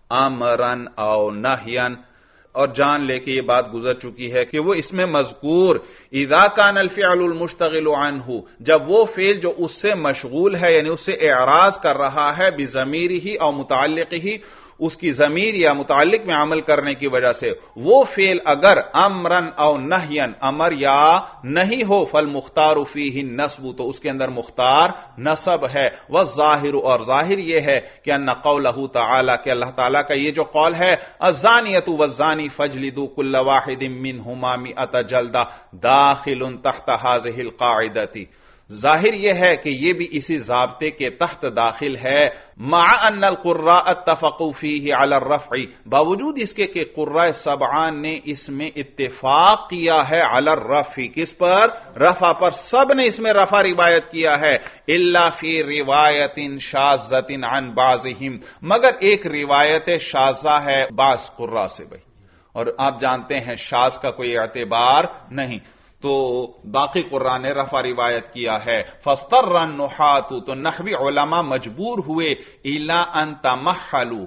अमरन औ नहयन, और जान ले कि यह बात गुजर चुकी है कि वो इसमें मज़कूर इदा कान अल फ़िअलुल मुश्तगिलु अन्हु, जब वो फेल जो उससे मशगूल है यानी उससे एराज कर रहा है, बिज़मीरिही औ मुतअल्लिक़िही उसकी जमीर या मुतालिक में अमल करने की वजह से, वो फेल अगर अमरन औ नहयन अमर या नहीं हो, फल मुख्तार फीही नस्बु तो उसके अंदर मुख्तार नसब है। वह जाहिर और जाहिर यह है कि अन्ना कौलहु तआला कि अल्लाह ताला का ये जो कौल है अज़्ज़ानियतु वज़्ज़ानी फजलिदू कुल्ल वाहिदिम मिनहुमा मिअत जल्दा दाखिलुन तहत हाज़िहिल क़ाइदती, जाहिर यह है कि यह भी इसी ज़ाब्ते के तहत दाखिल है। मा अन्नल क़ुर्रा अत्तफ़क़ू फ़ीही अला रफ़ई, बावजूद इसके कि क़ुर्रा सबआन ने इसमें इत्तिफ़ाक़ किया है अला रफ़ी, किस पर? रफ़ा पर, सब ने इसमें रफ़ा रिवायत किया है। इल्ला फ़ी रिवायतिन शाज़्ज़तिन अन बाज़िहिम, मगर एक रिवायत शाज़ा है बाज़ क़ुर्रा से। भाई और आप जानते हैं शाज़ का कोई एतबार नहीं। تو باقی قرآن نے رفع روایت کیا ہے. فاضطر النحاة، تو نحوی علماء مجبور ہوئے الا ان تمحلوا.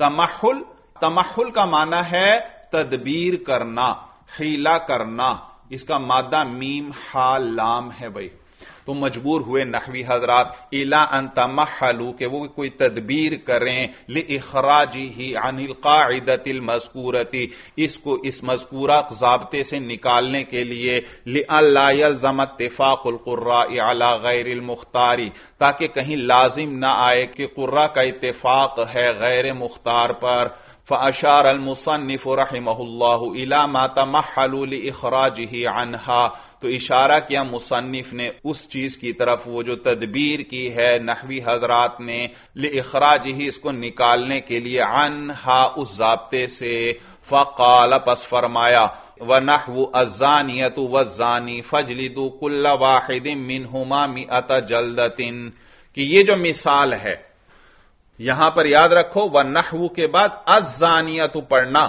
تمحل کا معنی ہے تدبیر کرنا، حیلہ کرنا. اس کا مادہ میم ہا لام ہے بھائی. تو مجبور ہوئے نحوی حضرات الا ان تمحلوا کہ وہ کوئی تدبیر کریں لاخراجہ عن القاعدۃ المذکورۃ، اس کو اس مذکورہ ضابطے سے نکالنے کے لیے، لئلا یلزم اتفاق القراء علی غیر المختار، تاکہ کہیں لازم نہ آئے کہ قراء کا اتفاق ہے غیر مختار پر. فاشار المصنف رحمہ اللہ الی ما تمحلوا لاخراجہ عنہا، تو اشارہ کیا مصنف نے اس چیز کی طرف وہ جو تدبیر کی ہے نحوی حضرات نے لاخراجہ، اس کو نکالنے کے لیے، عنہا اس ضابطے سے. فقال، پس فرمایا، وَنَحْوُ الزَّانِيَةُ وَالزَّانِي فَاجْلِدُوا كُلَّ وَاحِدٍ مِّنْهُمَا مِئَةَ جَلْدَةٍ، کہ یہ جو مثال ہے یہاں پر یاد رکھو، وَنَحْوُ کے بعد الزَّانِيَةُ پڑھنا،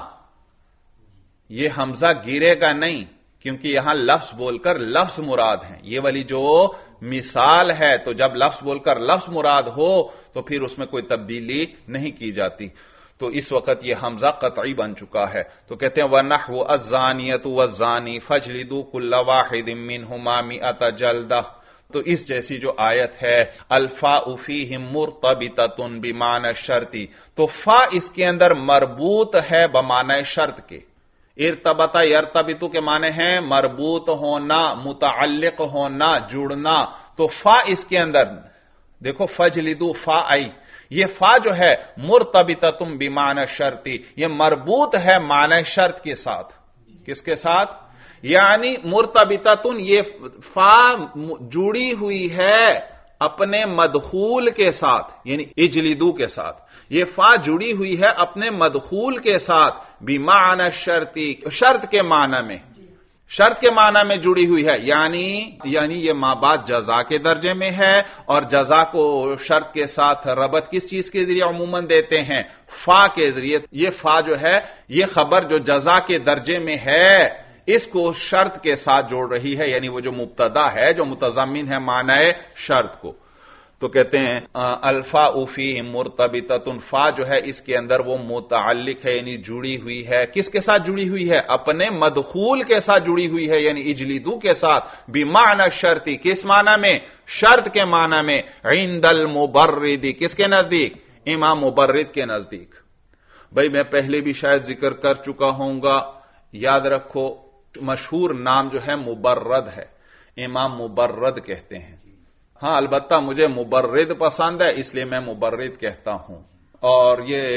یہ حمزہ گرے گا نہیں، کیونکہ یہاں لفظ بول کر لفظ مراد ہیں. یہ والی جو مثال ہے تو جب لفظ بول کر لفظ مراد ہو تو پھر اس میں کوئی تبدیلی نہیں کی جاتی. تو اس وقت یہ حمزہ قطعی بن چکا ہے. تو کہتے ہیں وَنَحْوُ الزَّانِيَةُ وَالزَّانِي فَاجْلِدُوا كُلَّ وَاحِدٍ مِّنْهُمَا مِئَةَ جَلْدَةٍ. تو اس جیسی جو آیت ہے الفاء فیہم مرتبطۃ بمعنی الشرط، تو فا اس کے اندر مربوط ہے بمعنی شرط کے. ارتبط یرتبط کے معنی ہیں مربوط ہونا، متعلق ہونا، جڑنا. تو فا اس کے اندر دیکھو، فجلدو فا آئی، یہ فا جو ہے مرتبطۃ بمعنی شرط، یہ مربوط ہے معنی شرط کے ساتھ. کس کے ساتھ؟ یعنی مرتبطۃ، یہ فا جڑی ہوئی ہے اپنے مدخول کے ساتھ، یعنی اجلدو کے ساتھ. یہ فا جڑی ہوئی ہے اپنے مدخول کے ساتھ، بمعنی شرطی، شرط کے معنی میں، شرط کے معنی میں جڑی ہوئی ہے. یعنی یہ ما بعد جزا کے درجے میں ہے، اور جزا کو شرط کے ساتھ ربط کس چیز کے ذریعے عموماً دیتے ہیں؟ فا کے ذریعے. یہ فا جو ہے، یہ خبر جو جزا کے درجے میں ہے، اس کو شرط کے ساتھ جوڑ رہی ہے، یعنی وہ جو مبتدا ہے جو متضمن ہے معنی شرط کو. تو کہتے ہیں الفاء فیہ مرتبطۃ، فا جو ہے اس کے اندر وہ متعلق ہے، یعنی جڑی ہوئی ہے. کس کے ساتھ جڑی ہوئی ہے؟ اپنے مدخول کے ساتھ جڑی ہوئی ہے، یعنی اجلدو کے ساتھ. بمعنی شرطی، کس معنی میں؟ شرط کے معنی میں. عند المبرد، کس کے نزدیک؟ امام مبرد کے نزدیک. بھائی میں پہلے بھی شاید ذکر کر چکا ہوں گا، یاد رکھو مشہور نام جو ہے مبرد ہے، امام مبرد کہتے ہیں. ہاں البتہ مجھے مبرد پسند ہے، اس لیے میں مبرد کہتا ہوں. اور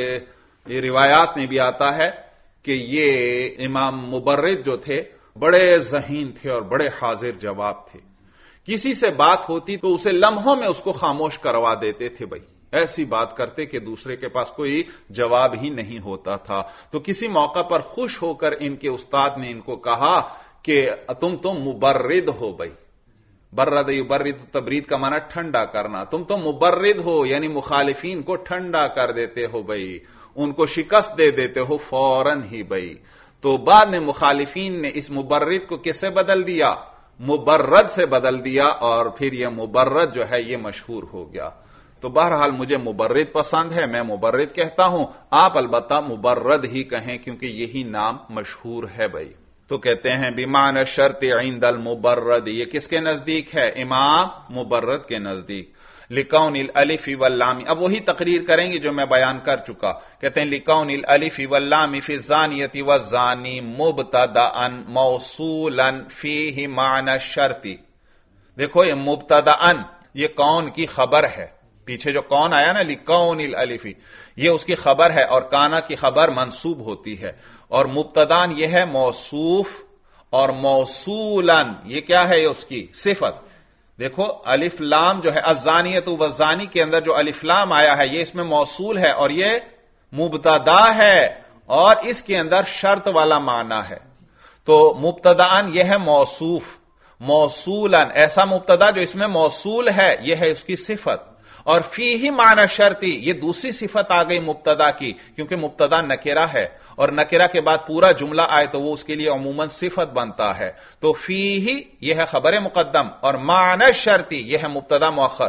یہ روایات میں بھی آتا ہے کہ یہ امام مبرد جو تھے بڑے ذہین تھے اور بڑے حاضر جواب تھے. کسی سے بات ہوتی تو اسے لمحوں میں اس کو خاموش کروا دیتے تھے. بھائی ایسی بات کرتے کہ دوسرے کے پاس کوئی جواب ہی نہیں ہوتا تھا. تو کسی موقع پر خوش ہو کر ان کے استاد نے ان کو کہا کہ تم تو مبرد ہو. بھائی برد یبرد، تبرید کا معنی ٹھنڈا کرنا. تم تو مبرد ہو، یعنی مخالفین کو ٹھنڈا کر دیتے ہو، بھائی ان کو شکست دے دیتے ہو فوراً ہی. بھائی تو بعد میں مخالفین نے اس مبرد کو کس سے بدل دیا؟ مبرد سے بدل دیا، اور پھر یہ مبرد جو ہے یہ مشہور ہو گیا. تو بہرحال مجھے مبرد پسند ہے، میں مبرد کہتا ہوں. آپ البتہ مبرد ہی کہیں کیونکہ یہی نام مشہور ہے. بھائی تو کہتے ہیں بمعنی شرط عند المبرد، یہ کس کے نزدیک ہے؟ امام مبرد کے نزدیک. لکون الالف واللام، اب وہی تقریر کریں گے جو میں بیان کر چکا. کہتے ہیں لکون الالف واللام فی الزانیۃ والزانی مبتدأ موصولا فیہ معنی الشرط. دیکھو یہ مبتدأ، یہ کون کی خبر ہے. پیچھے جو کون آیا نا لکون الالف، یہ اس کی خبر ہے، اور کانا کی خبر منصوب ہوتی ہے. اور مبتدان یہ ہے موصوف، اور موصولن یہ کیا ہے؟ یہ اس کی صفت. دیکھو الف لام جو ہے الزانیۃ والزانی کے اندر جو الف لام آیا ہے یہ اس میں موصول ہے، اور یہ مبتدا ہے، اور اس کے اندر شرط والا معنی ہے. تو مبتدان یہ ہے موصوف، موصولن ایسا مبتدا جو اس میں موصول ہے، یہ ہے اس کی صفت. اور فیہ معنی شرطی، یہ دوسری صفت آ گئی مبتدا کی، کیونکہ مبتدا نکرہ ہے اور نکرہ کے بعد پورا جملہ آئے تو وہ اس کے لیے عموماً صفت بنتا ہے. تو فیہ یہ ہے خبر مقدم اور معنی شرطی یہ ہے مبتدا مؤخر.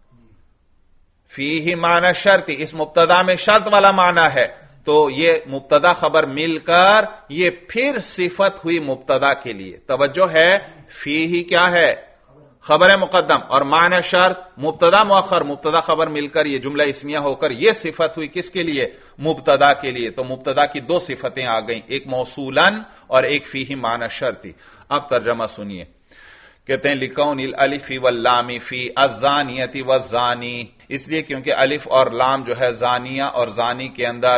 فیہ معنی شرطی، اس مبتدا میں شرط والا معنی ہے، تو یہ مبتدا خبر مل کر یہ پھر صفت ہوئی مبتدا کے لیے. توجہ ہے، فیہ کیا ہے؟ خبر مقدم اور معنی شرط مبتدا مؤخر، مبتدا خبر مل کر یہ جملہ اسمیہ ہو کر یہ صفت ہوئی کس کے لیے؟ مبتدا کے لیے. تو مبتدا کی دو صفتیں آ گئیں، ایک موصولاً اور ایک فیہ معنی شرطی. اب ترجمہ سنیے. کہتے ہیں لکون الالف واللام فی الزانیۃ والزانی، اس لیے کیونکہ الف اور لام جو ہے زانیہ اور زانی کے اندر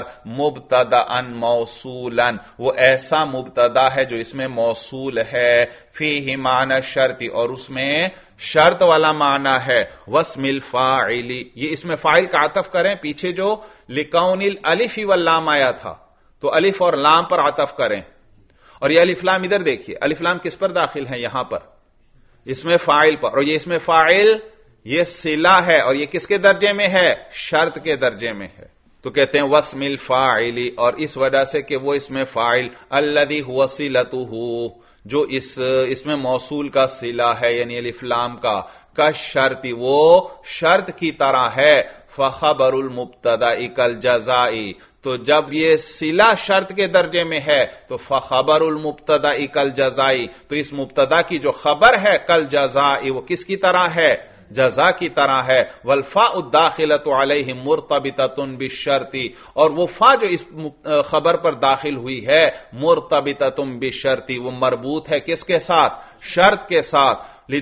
مبتدأ موصولا، وہ ایسا مبتدا ہے جو اس میں موصول ہے. فیہ معنی شرطی، اور اس میں شرط والا معنی ہے. واسم الفاعل، یہ اس میں فاعل کا عطف کریں، پیچھے جو لکون الالف واللام آیا تھا تو الف اور لام پر عطف کریں. اور یہ الف لام ادھر دیکھیے، الف لام کس پر داخل ہے؟ یہاں پر اس میں فاعل پر، اور یہ اس میں فاعل یہ صلہ ہے اور یہ کس کے درجے میں ہے؟ شرط کے درجے میں ہے. تو کہتے ہیں واسم الفاعل، اور اس وجہ سے کہ وہ اس میں فاعل الذی هو صلتہ، جو اس میں موصول کا صلہ ہے یعنی الف لام کا شرطی، وہ شرط کی طرح ہے. فخبر المبتدا کالجزاء، تو جب یہ صلہ شرط کے درجے میں ہے تو فخبر المبتدا کالجزاء، تو اس مبتدا کی جو خبر ہے کالجزاء وہ کس کی طرح ہے؟ جزا کی طرح ہے. والفاء الداخلۃ علیہ مرتبطۃ بالشرط، اور وہ فا جو اس خبر پر داخل ہوئی ہے مرتبطۃ بالشرط، وہ مربوط ہے کس کے ساتھ؟ شرط کے ساتھ.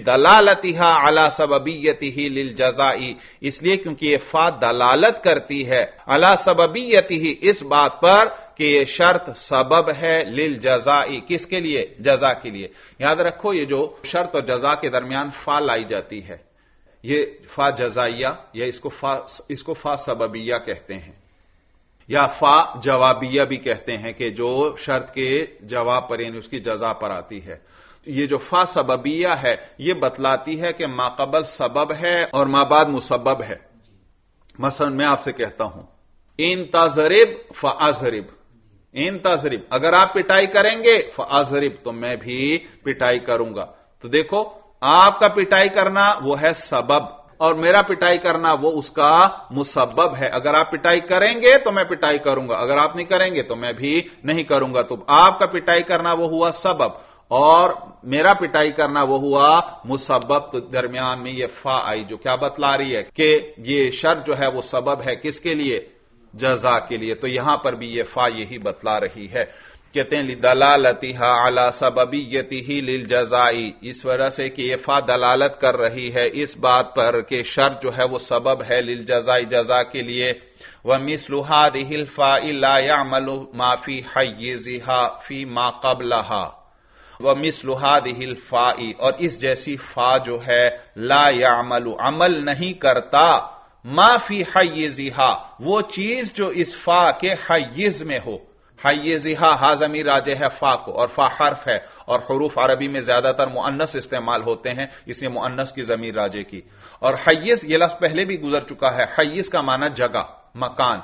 لدلالتها على سببیتہ للجزاء، اس لیے کیونکہ یہ فا دلالت کرتی ہے على سببیتہ، اس بات پر کہ یہ شرط سبب ہے للجزاء، کس کے لیے؟ جزا کے لیے. یاد رکھو یہ جو شرط اور جزا کے درمیان فا لائی جاتی ہے یہ فا جزائیہ یا اس کو فا سببیہ کہتے ہیں، یا فا جوابیہ بھی کہتے ہیں، کہ جو شرط کے جواب پر یعنی اس کی جزا پر آتی ہے. یہ جو فا سببیہ ہے یہ بتلاتی ہے کہ ما قبل سبب ہے اور ما بعد مسبب ہے. مثلا میں آپ سے کہتا ہوں ان تضرب فاضرب، ان تضرب اگر آپ پٹائی کریں گے، فاضرب تو میں بھی پٹائی کروں گا. تو دیکھو آپ کا پٹائی کرنا وہ ہے سبب اور میرا پٹائی کرنا وہ اس کا مسبب ہے. اگر آپ پٹائی کریں گے تو میں پٹائی کروں گا، اگر آپ نہیں کریں گے تو میں بھی نہیں کروں گا. تو آپ کا پٹائی کرنا وہ ہوا سبب اور میرا پٹائی کرنا وہ ہوا مسبب. تو درمیان میں یہ فا آئی جو کیا بتلا رہی ہے کہ یہ شرط جو ہے وہ سبب ہے کس کے لیے؟ جزا کے لیے. تو یہاں پر بھی یہ فا یہی بتلا رہی ہے. کہتے ہیں لدلالتها على سببیتہ للجزاء، اس وجہ سے کہ یہ فا دلالت کر رہی ہے اس بات پر کہ شرط جو ہے وہ سبب ہے للجزاء، جزا کے لیے. ومثل هذه الفاء لا يعمل ما في حيزها فيما قبلها، ومثل هذه الفاء، اور اس جیسی فا جو ہے لا يعمل عمل نہیں کرتا، ما فی حیزها وہ چیز جو اس فا کے حیز میں ہو. حیزها ہا ضمیر راجع ہے فا کو اور فا حرف ہے اور حروف عربی میں زیادہ تر مؤنث استعمال ہوتے ہیں اس لیے مؤنث کی ضمیر راجع کی. اور حیز یہ لفظ پہلے بھی گزر چکا ہے، حیز کا معنی جگہ، مکان.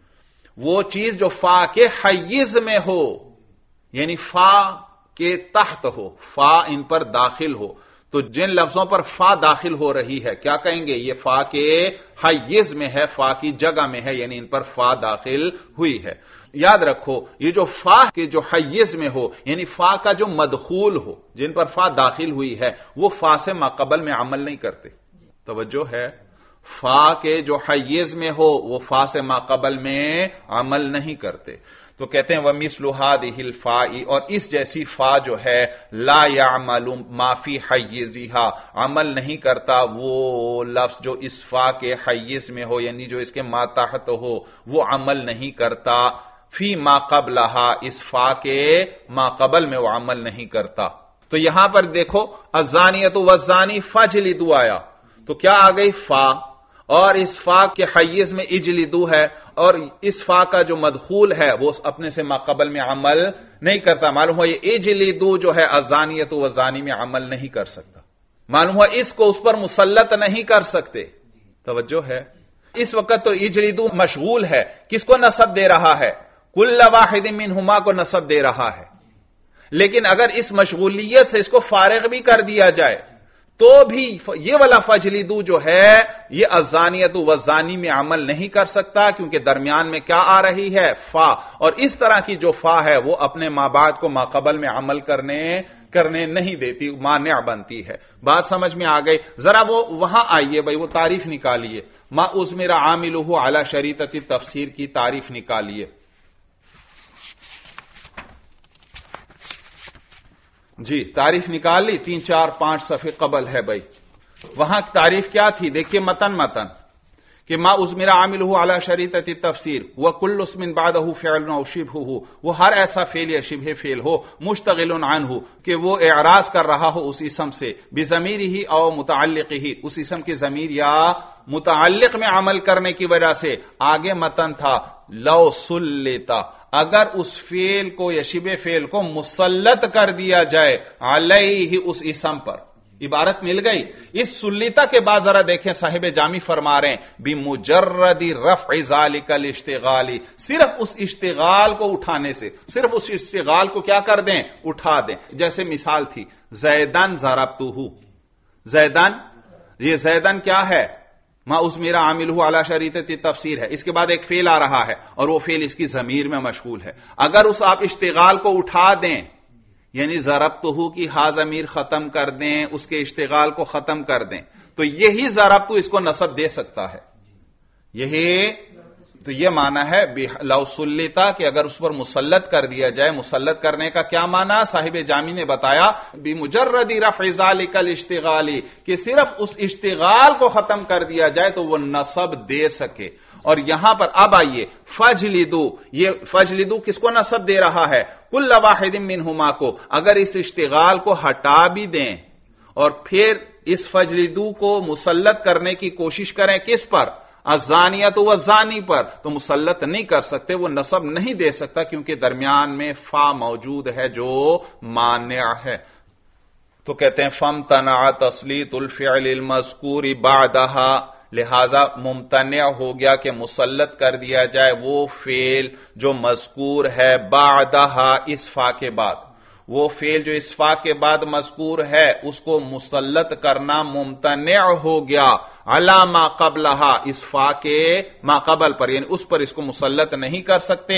وہ چیز جو فا کے حیز میں ہو یعنی فا کے تحت ہو، فا ان پر داخل ہو. تو جن لفظوں پر فا داخل ہو رہی ہے کیا کہیں گے؟ یہ فا کے حیز میں ہے، فا کی جگہ میں ہے، یعنی ان پر فا داخل ہوئی ہے. یاد رکھو یہ جو فا کے جو حیز میں ہو یعنی فا کا جو مدخول ہو، جن پر فا داخل ہوئی ہے وہ فا سے ماقبل میں عمل نہیں کرتے. توجہ ہے، فا کے جو حیز میں ہو وہ فا سے ماقبل میں عمل نہیں کرتے. تو کہتے ہیں وَمِثْلُ هَذِهِ الْفَاءِ، اور اس جیسی فا جو ہے لا يَعْمَلُ مَا فِي حَيِّزِهَا عمل نہیں کرتا وہ لفظ جو اس فا کے حیز میں ہو یعنی جو اس کے ماتحت ہو وہ عمل نہیں کرتا. فی ما قبلها اس فا کے ما قبل میں وہ عمل نہیں کرتا. تو یہاں پر دیکھو الزانیۃ والزانی فاجلدوا آیا تو کیا آ گئی؟ فا، اور اس فا کے حیز میں اجلدو ہے اور اس فا کا جو مدخول ہے وہ اپنے سے ما قبل میں عمل نہیں کرتا. معلوم ہوا یہ اجلدو جو ہے الزانیۃ والزانی میں عمل نہیں کر سکتا. معلوم ہوا اس کو اس پر مسلط نہیں کر سکتے. توجہ ہے؟ اس وقت تو اجلدو مشغول ہے، کس کو نصب دے رہا ہے؟ کل واحد منہما کو نصب دے رہا ہے. لیکن اگر اس مشغولیت سے اس کو فارغ بھی کر دیا جائے تو بھی یہ والا فجلدو جو ہے یہ الزانیۃ والزانی میں عمل نہیں کر سکتا، کیونکہ درمیان میں کیا آ رہی ہے؟ فا. اور اس طرح کی جو فا ہے وہ اپنے ما بعد کو ما قبل میں عمل کرنے نہیں دیتی، مانع بنتی ہے. بات سمجھ میں آ گئی؟ ذرا وہ وہاں آئیے بھائی، وہ تعریف نکالیے، ما اضمر عاملہ علی شریطۃ التفسیر کی تعریف نکالیے. جی تعریف نکال لی، 3 4 5 صفحے قبل ہے بھائی. وہاں تعریف کیا تھی؟ دیکھیے متن کہ ما اضمر عاملہ علی شریطۃ التفسیر وکل اسم بعدہ فعل او شبہہ، وہ ہر ایسا فعل یا شبہ فعل ہو مشتغل عنہ کہ وہ اعراض کر رہا ہو اس اسم سے، بضمیرہ او متعلقہ، اس اسم کے ضمیر یا متعلق میں عمل کرنے کی وجہ سے. آگے متن تھا لو سلطا، اگر اس فعل کو یا شبہ فعل کو مسلط کر دیا جائے علیہ اس اسم پر. عبارت مل گئی. اس سلیتا کے بعد ذرا دیکھیں صاحب جامی فرما رہے ہیں بمجرد رفع ذالک الاشتغال، صرف اس اشتغال کو اٹھانے سے، صرف اس اشتغال کو کیا کر دیں؟ اٹھا دیں. جیسے مثال تھی زیدن ضربتہ، زیدن، یہ زیدن کیا ہے؟ ما اضمر عاملہ علی شریطۃ التفسیر ہے. اس کے بعد ایک فعل آ رہا ہے اور وہ فعل اس کی ضمیر میں مشغول ہے. اگر اس آپ اشتغال کو اٹھا دیں، یعنی ضربتہ کی ہا ضمیر ختم کر دیں، اس کے اشتغال کو ختم کر دیں، تو یہی ضربتہ اس کو نصب دے سکتا ہے. یہی تو یہ معنی ہے لو سلطا کہ اگر اس پر مسلط کر دیا جائے. مسلط کرنے کا کیا معنی؟ صاحب جامی نے بتایا بمجرد رفع ذالک الاشتغال، کہ صرف اس اشتغال کو ختم کر دیا جائے تو وہ نصب دے سکے. اور یہاں پر اب آئیے فجلدو، یہ فجلدو کس کو نصب دے رہا ہے؟ کل واحد منہما کو. اگر اس اشتغال کو ہٹا بھی دیں اور پھر اس فجلدو کو مسلط کرنے کی کوشش کریں، کس پر؟ الزانیۃ والزانی پر، تو مسلط نہیں کر سکتے، وہ نصب نہیں دے سکتا، کیونکہ درمیان میں فا موجود ہے جو مانع ہے. تو کہتے ہیں فامتنع تسلیط الفعل المذکور بعدہا، لہذا ممتنع ہو گیا کہ مسلط کر دیا جائے وہ فعل جو مذکور ہے بعدہا، اس فا کے بعد. وہ فعل جو اس فا کے بعد مذکور ہے اس کو مسلط کرنا ممتنع ہو گیا علی ما قبلہا، اس فا کے ما قبل پر، یعنی اس پر اس کو مسلط نہیں کر سکتے.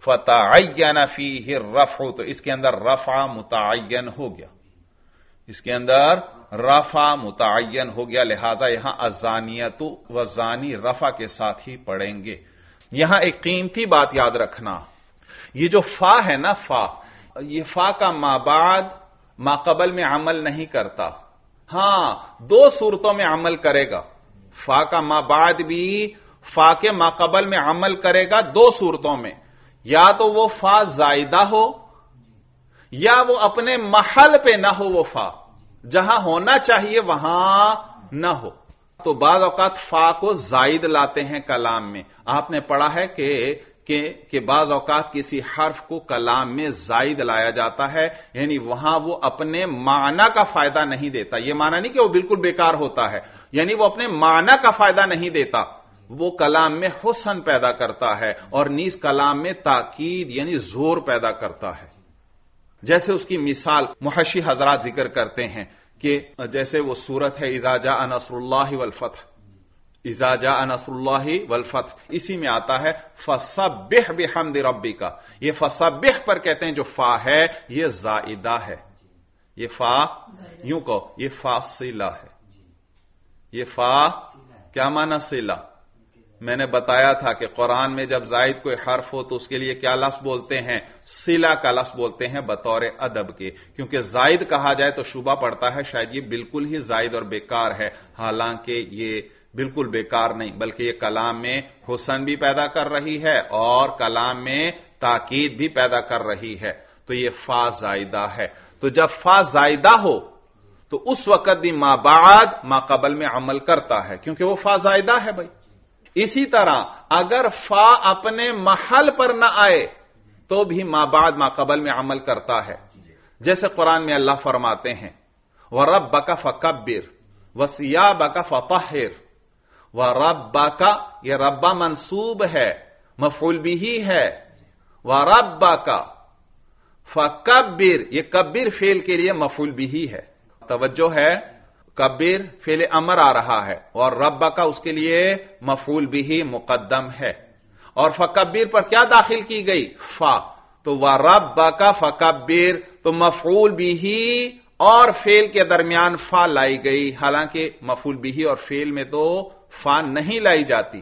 فتعین فیہ الرفع، تو اس کے اندر رفع متعین ہو گیا، اس کے اندر رفع متعین ہو گیا. لہذا یہاں الزانیۃ والزانی رفع کے ساتھ ہی پڑھیں گے. یہاں ایک قیمتی بات یاد رکھنا، یہ جو فا ہے نا، فا، یہ فا کا ما بعد ما قبل میں عمل نہیں کرتا. ہاں 2 صورتوں میں عمل کرے گا. فا کا ما بعد بھی فا کے ما قبل میں عمل کرے گا 2 صورتوں میں، یا تو وہ فا زائدہ ہو یا وہ اپنے محل پہ نہ ہو، وہ فا جہاں ہونا چاہیے وہاں نہ ہو. تو بعض اوقات فا کو زائد لاتے ہیں کلام میں. آپ نے پڑھا ہے کہ بعض اوقات کسی حرف کو کلام میں زائد لایا جاتا ہے، یعنی وہاں وہ اپنے معنی کا فائدہ نہیں دیتا. یہ معنی نہیں کہ وہ بالکل بیکار ہوتا ہے، یعنی وہ اپنے معنی کا فائدہ نہیں دیتا، وہ کلام میں حسن پیدا کرتا ہے اور نیز کلام میں تاکید یعنی زور پیدا کرتا ہے. جیسے اس کی مثال محشی حضرات ذکر کرتے ہیں کہ جیسے وہ سورت ہے اذا جاء نصر اللہ والفتح، اذا جاء نصر اللہ والفتح، اسی میں آتا ہے فسبح بحمد ربک. یہ فسبح پر کہتے ہیں جو فا ہے یہ زائدہ ہے، یہ فا یوں کہو یہ فا صلہ ہے. یہ فا کیا معنی؟ صلہ. میں نے بتایا تھا کہ قرآن میں جب زائد کوئی حرف ہو تو اس کے لیے کیا لفظ بولتے ہیں؟ صلہ کا لفظ بولتے ہیں بطور ادب کے، کیونکہ زائد کہا جائے تو شبہ پڑتا ہے شاید یہ بالکل ہی زائد اور بیکار ہے. حالانکہ یہ بالکل بیکار نہیں، بلکہ یہ کلام میں حسن بھی پیدا کر رہی ہے اور کلام میں تاکید بھی پیدا کر رہی ہے. تو یہ فا زائدہ ہے. تو جب فا زائدہ ہو تو اس وقت بھی ما بعد ما قبل میں عمل کرتا ہے، کیونکہ وہ فا زائدہ ہے بھائی. اسی طرح اگر فا اپنے محل پر نہ آئے تو بھی ما بعد ما قبل میں عمل کرتا ہے. جیسے قرآن میں اللہ فرماتے ہیں وَرَبَّكَ فَكَبِّرْ وَثِيَابَكَ فَطَهِّرْ वरब्बका, ये रब्बा मंसूब है, मफऊल बिही है। वरब्बका फकब्बिर, ये कब्बिर फेल के लिए मफऊल बिही है। तवज्जो है, कब्बिर फेल अमर आ रहा है और रब्बका उसके लिए मफऊल बिही मुकद्दम है। और फकब्बिर पर क्या दाखिल की गई? फा। तो वरब्बका फकब्बिर, तो मफऊल बिही और फेल के दरमियान फा लाई गई, हालांकि मफऊल बिही और फेल में तो फा नहीं लाई जाती।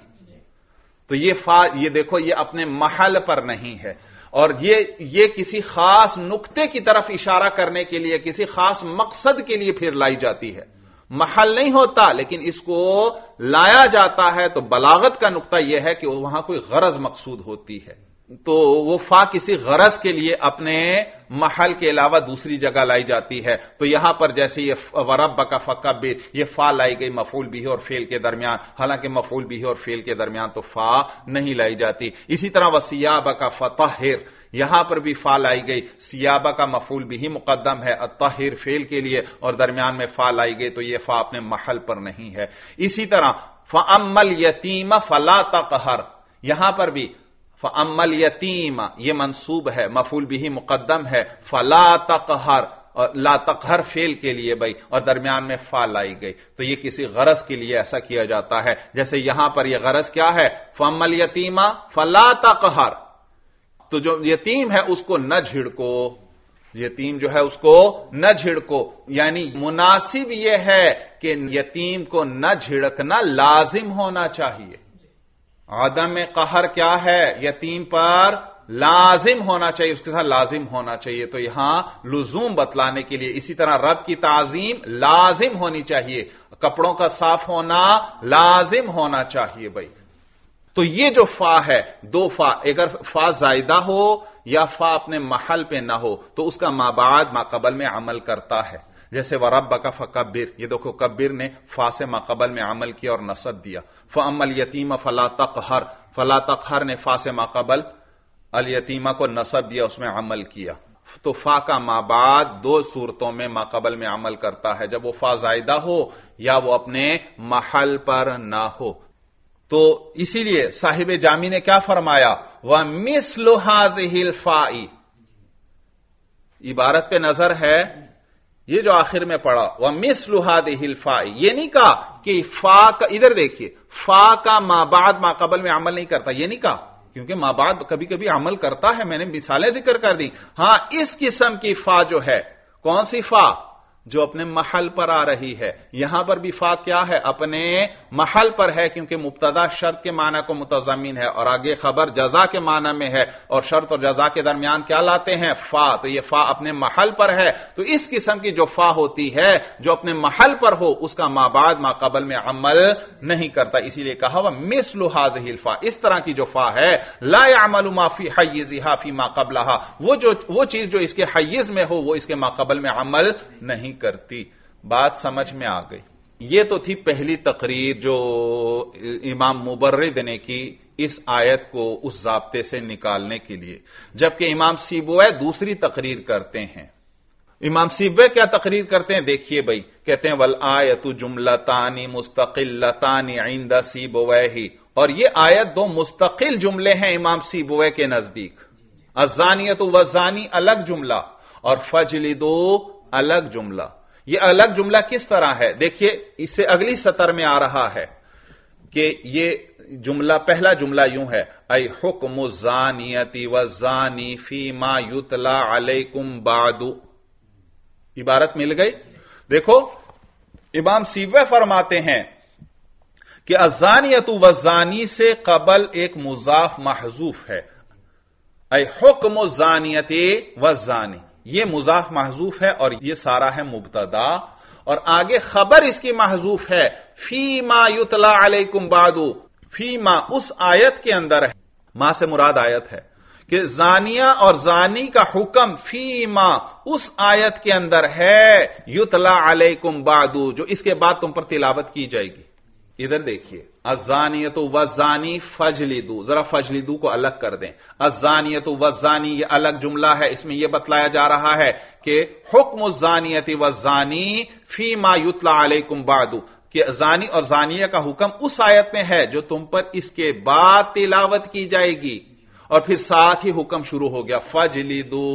तो ये फा, ये देखो, ये अपने महल पर नहीं है और ये किसी खास नुक्ते की तरफ इशारा करने के लिए, किसी खास मकसद के लिए फिर लाई जाती है। महल नहीं होता लेकिन इसको लाया जाता है, तो बलागत का नुक्ता यह है कि वहां कोई गरज मकसूद होती है। तो वो फा किसी गरज के लिए अपने महल के अलावा दूसरी जगह लाई जाती है। तो यहां पर जैसे ये वरब्बका फकब्बिर, ये फा लाई गई मफऊल बिही और फेल के दरमियान, हालांकि मफऊल बिही और फेल के दरमियान तो फा नहीं लाई जाती। इसी तरह वसियाबका फतहिर, यहां पर भी फा लाई गई, सियाबा का मफऊल बिही मुकद्दम है, अत्ताहिर फेल के लिए और दरमियान में फा लाई गई, तो यह फा अपने महल पर नहीं है। इसी तरह फअम्मल यतीम फला तक़हर, यहां पर भी फअम्मल यतीम ये मंसूब है, मफऊल बिही मुकद्दम है, फला तक़हर, और ला तक़हर फेल के लिए भाई और दरमियान में फा लाई गई, तो ये किसी गरज के लिए ऐसा किया जाता है। जैसे यहां पर यह गरज क्या है? फअम्मल यतीमा फला तक़हर, तो जो यतीम है उसको न झिड़को, यतीम जो है उसको न झिड़को, यानी मुनासिब यह है कि यतीम को न झिड़कना लाजिम होना चाहिए। आदम कहर क्या है? यतीम पर लाजिम होना चाहिए, उसके साथ लाजिम होना चाहिए। तो यहां लुजूम बतलाने के लिए, इसी तरह रब की ताजीम लाजिम होनी चाहिए, कपड़ों का साफ होना लाजिम होना चाहिए भाई। तो ये जो फा है, दो फा, अगर फा जायदा हो या फा अपने महल पे ना हो तो उसका माबाद माकबल में अमल करता है। जैसे वरब्बका फकब्बिर, ये देखो कब्बिर ने फा से माकबल में अमल किया और नसब दिया। फअम्मल यतीम फला तक़हर, फला तक़हर ने फा से माकबल अल यतीमा को नसब दिया, उसमें अमल किया। तो फा का माबाद दो सूरतों में माकबल में अमल करता है, जब वो फा जायदा हो या वो अपने महल पर ना हो। तो इसीलिए साहिब जामी ने क्या फरमाया? व मिस्लु हाज़िहिल फाई, इबारत पे नजर है, ये जो आखिर में पढ़ा व मिस्लु हाज़िहिल फाई, ये नहीं कहा कि फा का, इधर देखिए, फा का माबाद माकबल में अमल नहीं करता, ये नहीं कहा, क्योंकि माबाद कभी कभी अमल करता है, मैंने मिसालें जिक्र कर दी। हां, इस किस्म की फा जो है, कौन सी फा? जो अपने महल पर आ रही है। यहां पर भी फा क्या है? अपने महल पर है, क्योंकि मुब्तदा शर्त के माना को मुतज़म्मिन है और आगे खबर जजा के माना में है, और शर्त और जजा के दरमियान क्या लाते हैं? फा। तो ये फा अपने महल पर है। तो इस किस्म की जो फा होती है जो अपने महल पर हो, उसका माबाद माकबल में अमल नहीं करता। इसीलिए कहा वह मिस्लु हाज़िहिल फा, इस तरह की जो फा है, ला यअमलु मा फी हय्यिज़िहा फी मा क़ब्लहा, वो चीज जो इसके हय्यिज़ में हो वो इसके माकबल में अमल नहीं करती। बात समझ में आ गई? ये तो थी पहली तकरीर जो इमाम मुबर्रिद ने की इस आयत को उस ज़ाब्ते से निकालने के लिए। जबकि इमाम सीबोए दूसरी तकरीर करते हैं। इमाम सीबोए क्या तकरीर करते हैं? देखिए भाई, कहते हैं वल आयतु जुमलतानी मुस्तकिल्लतानी इंदा सीबोए, और ये आयत दो मुस्तकिल जुमले हैं इमाम सीबोए के नजदीक। अज़्ज़ानियतु वज़्ज़ानी अलग जुमला और फजलिदू अलग जुमला। यह अलग जुमला किस तरह है? देखिए, इससे अगली सतर में आ रहा है कि यह जुमला, पहला जुमला यूं है, ऐ हुक्मु ज़ानियति वज़्ज़ानी फीमा युतला अलैकुम बादु। इबारत मिल गई? देखो, इमाम सीबोए फरमाते हैं कि अज़्ज़ानियतु वज़्ज़ानी से कबल एक मुज़ाफ महजूफ है। ऐ हुक्मु ज़ानियति वज़्ज़ानी, ये मुज़ाफ महजूफ है और ये सारा है मुब्तदा, और आगे खबर इसकी महजूफ है फीमा युतला अलैकुम बादु। फीमा उस आयत के अंदर है, मां से मुराद आयत है कि जानिया और जानी का हुक्म फीमा उस आयत के अंदर है, युतला अलैकुम बादु, जो इसके बाद तुम पर तिलावत की जाएगी। इधर देखिए, अज़्ज़ानियतु वज़्ज़ानी फजलिदू, जरा फजलिदू को अलग कर दें। अज़्ज़ानियतु वज़्ज़ानी ये अलग जुमला है, इसमें यह बतलाया जा रहा है कि हुक्मु ज़ानियति वज़्ज़ानी फीमा युतला अलैकुम बादु, کہ زانی اور زانیہ کا حکم اس آیت میں ہے جو تم پر اس کے بعد تلاوت کی جائے گی، اور پھر ساتھ ہی حکم شروع ہو گیا فجلدو،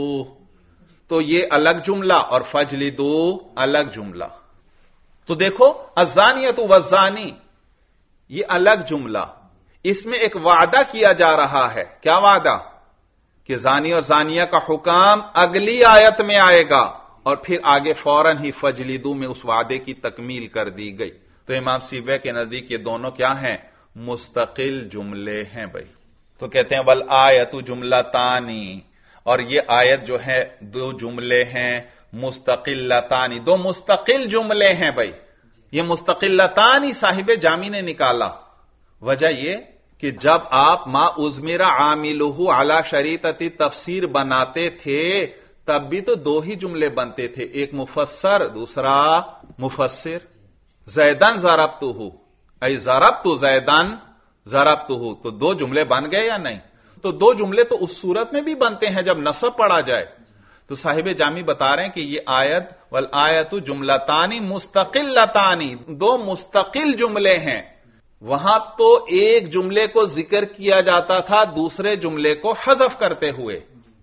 تو یہ الگ جملہ اور فجلدو الگ جملہ. تو دیکھو الزانیۃ والزانی یہ الگ جملہ، اس میں ایک وعدہ کیا جا رہا ہے. کیا وعدہ؟ کہ زانی اور زانیہ کا حکم اگلی آیت میں آئے گا، اور پھر آگے فوراً ہی فجلدو میں اس وعدے کی تکمیل کر دی گئی. تو امام سیبویہ کے نزدیک یہ دونوں کیا ہیں؟ مستقل جملے ہیں بھائی. تو کہتے ہیں والآیت جملتانی، اور یہ آیت جو ہے دو جملے ہیں مستقلتانی، دو مستقل جملے ہیں بھائی. یہ مستقلتانی صاحب جامی نے نکالا. وجہ یہ کہ جب آپ ما ازمر عاملہ علی شریطۃ تفسیر بناتے تھے تب بھی تو دو ہی جملے بنتے تھے، ایک مفسر دوسرا مفسر. زیدن ضربتہ ای ضربت زیدن ضربتہ، تو دو جملے بن گئے یا نہیں؟ تو دو جملے تو اس صورت میں بھی بنتے ہیں جب نصب پڑھا جائے. تو صاحب جامی بتا رہے ہیں کہ یہ آیت والآیت جملتانی مستقلتانی، دو مستقل جملے ہیں. وہاں تو ایک جملے کو ذکر کیا جاتا تھا دوسرے جملے کو حذف کرتے ہوئے.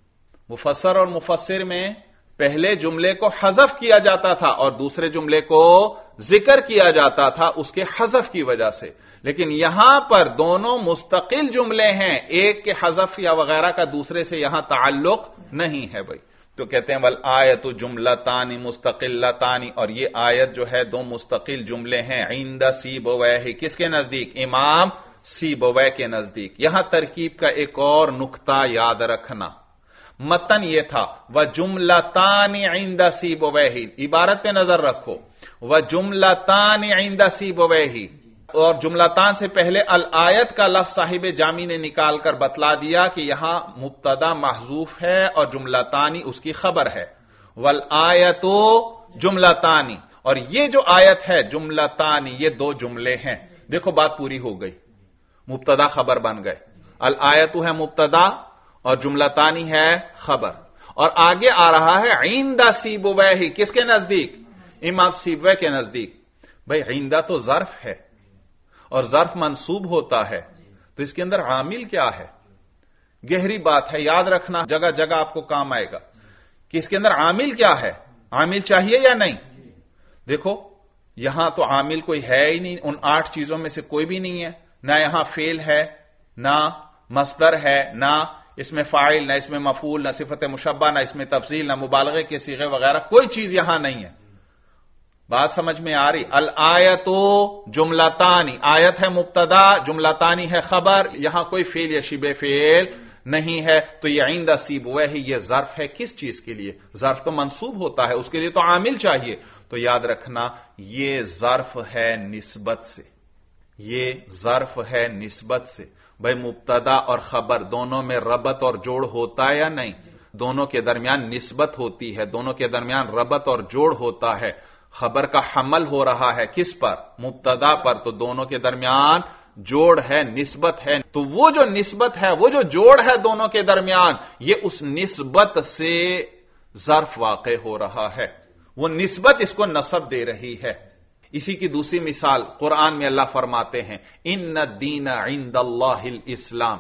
مفسر اور مفسر میں پہلے جملے کو حذف کیا جاتا تھا اور دوسرے جملے کو ذکر کیا جاتا تھا اس کے حذف کی وجہ سے. لیکن یہاں پر دونوں مستقل جملے ہیں، ایک کے حذف یا وغیرہ کا دوسرے سے یہاں تعلق نہیں ہے بھائی. تو کہتے ہیں والآیت جملتان مستقلتان، اور یہ آیت جو ہے دو مستقل جملے ہیں عند سیبویہ، کس کے نزدیک؟ امام سیبویہ کے نزدیک. یہاں ترکیب کا ایک اور نقطہ یاد رکھنا. متن یہ تھا وجملتان عند سیبویہ، عبارت پہ نظر رکھو، وجملتان عند سیبویہ، اور جملتان سے پہلے الآیت کا لفظ صاحب جامی نے نکال کر بتلا دیا کہ یہاں مبتدا محذوف ہے اور جملتانی اس کی خبر ہے. والآیت جملتانی، اور یہ جو آیت ہے جملتانی یہ دو جملے ہیں. دیکھو بات پوری ہو گئی، مبتدا خبر بن گئے. الآیت ہے مبتدا اور جملتانی ہے خبر. اور آگے آ رہا ہے عند سیبویہ، کس کے نزدیک؟ امام سیبویہ کے نزدیک. بھائی عندہ تو ظرف ہے اور ظرف منصوب ہوتا ہے، تو اس کے اندر عامل کیا ہے؟ گہری بات ہے، یاد رکھنا، جگہ جگہ آپ کو کام آئے گا کہ اس کے اندر عامل کیا ہے. عامل چاہیے یا نہیں؟ دیکھو یہاں تو عامل کوئی ہے ہی نہیں، ان 8 چیزوں میں سے کوئی بھی نہیں ہے. نہ یہاں فعل ہے، نہ مصدر ہے، نہ اس میں فاعل، نہ اس میں مفعول، نہ صفت مشبہ، نہ اس میں تفضیل، نہ مبالغے کے صیغے وغیرہ، کوئی چیز یہاں نہیں ہے. بات سمجھ میں آ رہی؟ الآیت جملتانی، آیت ہے مبتدا، جملتانی ہے خبر، یہاں کوئی فعل یا شبہ فعل نہیں ہے. تو یہ عند سیبویہ یہ ظرف ہے کس چیز کے لیے؟ ظرف تو منصوب ہوتا ہے، اس کے لیے تو عامل چاہیے. تو یاد رکھنا یہ ظرف ہے نسبت سے، یہ ظرف ہے نسبت سے. بھائی مبتدا اور خبر دونوں میں ربط اور جوڑ ہوتا ہے یا نہیں؟ دونوں کے درمیان نسبت ہوتی ہے، دونوں کے درمیان ربط اور جوڑ ہوتا ہے. خبر کا حمل ہو رہا ہے کس پر؟ مبتدا پر، تو دونوں کے درمیان جوڑ ہے، نسبت ہے. تو وہ جو نسبت ہے، وہ جو جوڑ ہے دونوں کے درمیان، یہ اس نسبت سے ظرف واقع ہو رہا ہے، وہ نسبت اس کو نصب دے رہی ہے. اسی کی دوسری مثال قرآن میں اللہ فرماتے ہیں ان الدین عند اللہ الاسلام،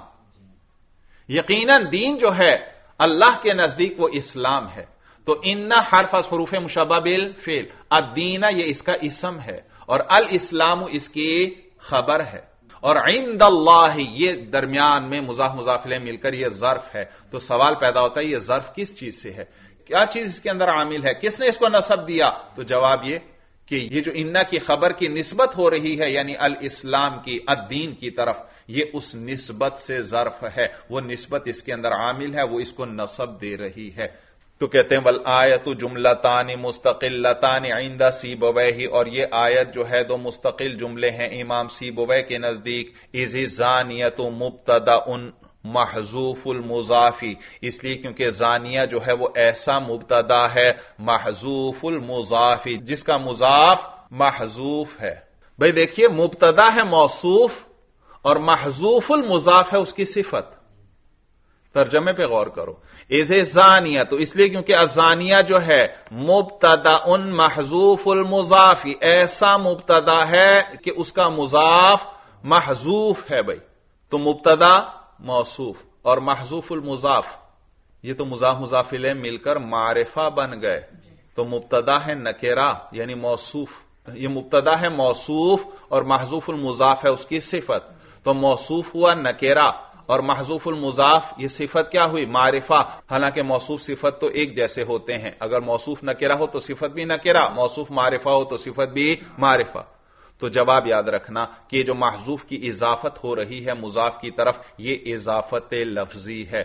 یقیناً دین جو ہے اللہ کے نزدیک وہ اسلام ہے. تو ان حرف از حروف مشبہ بالفعل، الدین یہ اس کا اسم ہے اور الاسلام اس کی خبر ہے، اور عند اللہ یہ درمیان میں مضاف مضاف الیہ مل کر یہ ظرف ہے. تو سوال پیدا ہوتا ہے یہ ظرف کس چیز سے ہے؟ کیا چیز اس کے اندر عامل ہے؟ کس نے اس کو نسب دیا؟ تو جواب یہ کہ یہ جو انا کی خبر کی نسبت ہو رہی ہے یعنی الاسلام کی، الدین کی طرف، یہ اس نسبت سے ظرف ہے، وہ نسبت اس کے اندر عامل ہے، وہ اس کو نسب دے رہی ہے. تو کہتے ہیں والآیت جملتان مستقلتان عند سیبویہ، اور یہ آیت جو ہے دو مستقل جملے ہیں امام سیبویہ کے نزدیک. اذ الزانیۃ مبتدأ محذوف المضاف، اس لیے کیونکہ زانیہ جو ہے وہ ایسا مبتدا ہے محذوف المضاف جس کا مضاف محذوف ہے. بھئی دیکھیے مبتدا ہے موصوف اور محذوف المضاف ہے اس کی صفت. ترجمے پہ غور کرو. ایزے زانیہ تو اس لیے کیونکہ الزانیہ جو ہے مبتدا محذوف المضاف، ایسا مبتدا ہے کہ اس کا مضاف محذوف ہے. بھائی تو مبتدا موصوف اور محذوف المضاف، یہ تو مضاف مضاف الیہ مل کر معرفہ بن گئے. تو مبتدا ہے نکرہ یعنی موصوف، یہ مبتدا ہے موصوف اور محذوف المضاف ہے اس کی صفت. تو موصوف ہوا نکرہ اور محذوف المضاف یہ صفت کیا ہوئی؟ معرفہ. حالانکہ موصوف صفت تو ایک جیسے ہوتے ہیں، اگر موصوف نکرہ ہو تو صفت بھی نکرہ، موصوف معرفہ ہو تو صفت بھی معرفہ. تو جواب یاد رکھنا کہ جو محذوف کی اضافت ہو رہی ہے مضاف کی طرف، یہ اضافت لفظی ہے.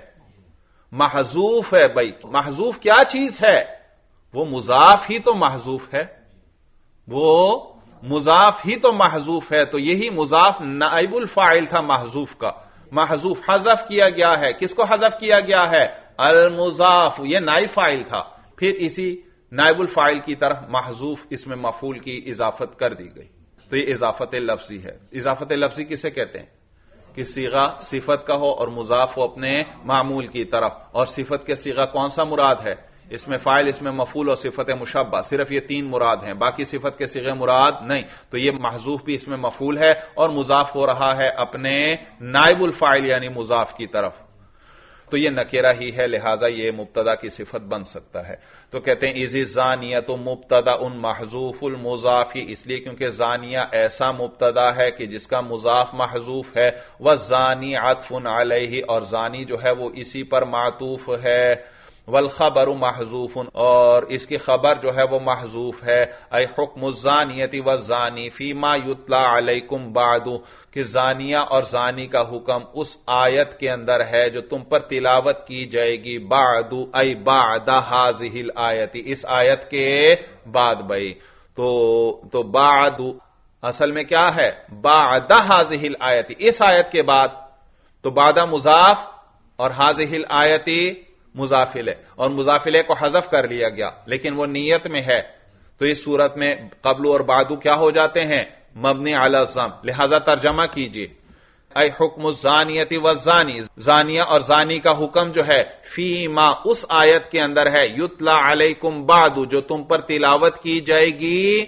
محذوف ہے. بھائی محذوف کیا چیز ہے؟ وہ مضاف ہی تو محذوف ہے، وہ مضاف ہی تو محذوف ہے. تو یہی مضاف نائب الفاعل تھا محذوف کا. محذوف حذف کیا گیا ہے. کس کو حذف کیا گیا ہے؟ المضاف، یہ نائب فاعل تھا. پھر اسی نائب الفاعل کی طرف محذوف اس میں مفعول کی اضافت کر دی گئی. تو یہ اضافت لفظی ہے. اضافت لفظی کسے کہتے ہیں؟ کہ صیغہ صفت کا ہو اور مضاف ہو اپنے معمول کی طرف. اور صفت کے صیغہ کون سا مراد ہے؟ اس میں فاعل، اس میں مفعول اور صفت مشبہ، صرف یہ تین مراد ہیں، باقی صفت کے صیغے مراد نہیں. تو یہ محذوف بھی اس میں مفعول ہے اور مضاف ہو رہا ہے اپنے نائب الفاعل یعنی مضاف کی طرف. تو یہ نکرہ ہی ہے، لہذا یہ مبتدا کی صفت بن سکتا ہے. تو کہتے ہیں اذ الزانیہ تو مبتدا محذوف المضاف، اس لیے کیونکہ زانیہ ایسا مبتدا ہے کہ جس کا مضاف محذوف ہے. والزانی عطف علیہ، اور زانی جو ہے وہ اسی پر معطوف ہے. والخبر محذوف، اور اس کی خبر جو ہے وہ محذوف ہے. اے حکم الزانیۃ والزانی فیما یتلی علیکم بعد، کہ زانیہ اور زانی کا حکم اس آیت کے اندر ہے جو تم پر تلاوت کی جائے گی. بعد اے بعد ہذہ الآیت، اس آیت کے بعد. بھائی تو بعد اصل میں کیا ہے؟ بعد ہذہ الآیت، اس آیت کے بعد. تو بعد مضاف اور ہذہ الآیت مضاف الیہ، اور مضاف الیہ کو حذف کر لیا گیا لیکن وہ نیت میں ہے. تو اس صورت میں قبل اور بعد کیا ہو جاتے ہیں؟ مبنی علی الضم. لہذا ترجمہ کیجئے اے حکم الزانیۃ والزانی، زانیہ اور زانی کا حکم جو ہے فیما اس آیت کے اندر ہے یتلی علیکم بعد، جو تم پر تلاوت کی جائے گی.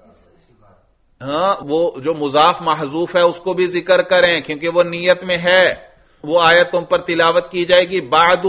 ہاں وہ جو مضاف محذوف ہے اس کو بھی ذکر کریں کیونکہ وہ نیت میں ہے. وہ آیت تم پر تلاوت کی جائے گی بعد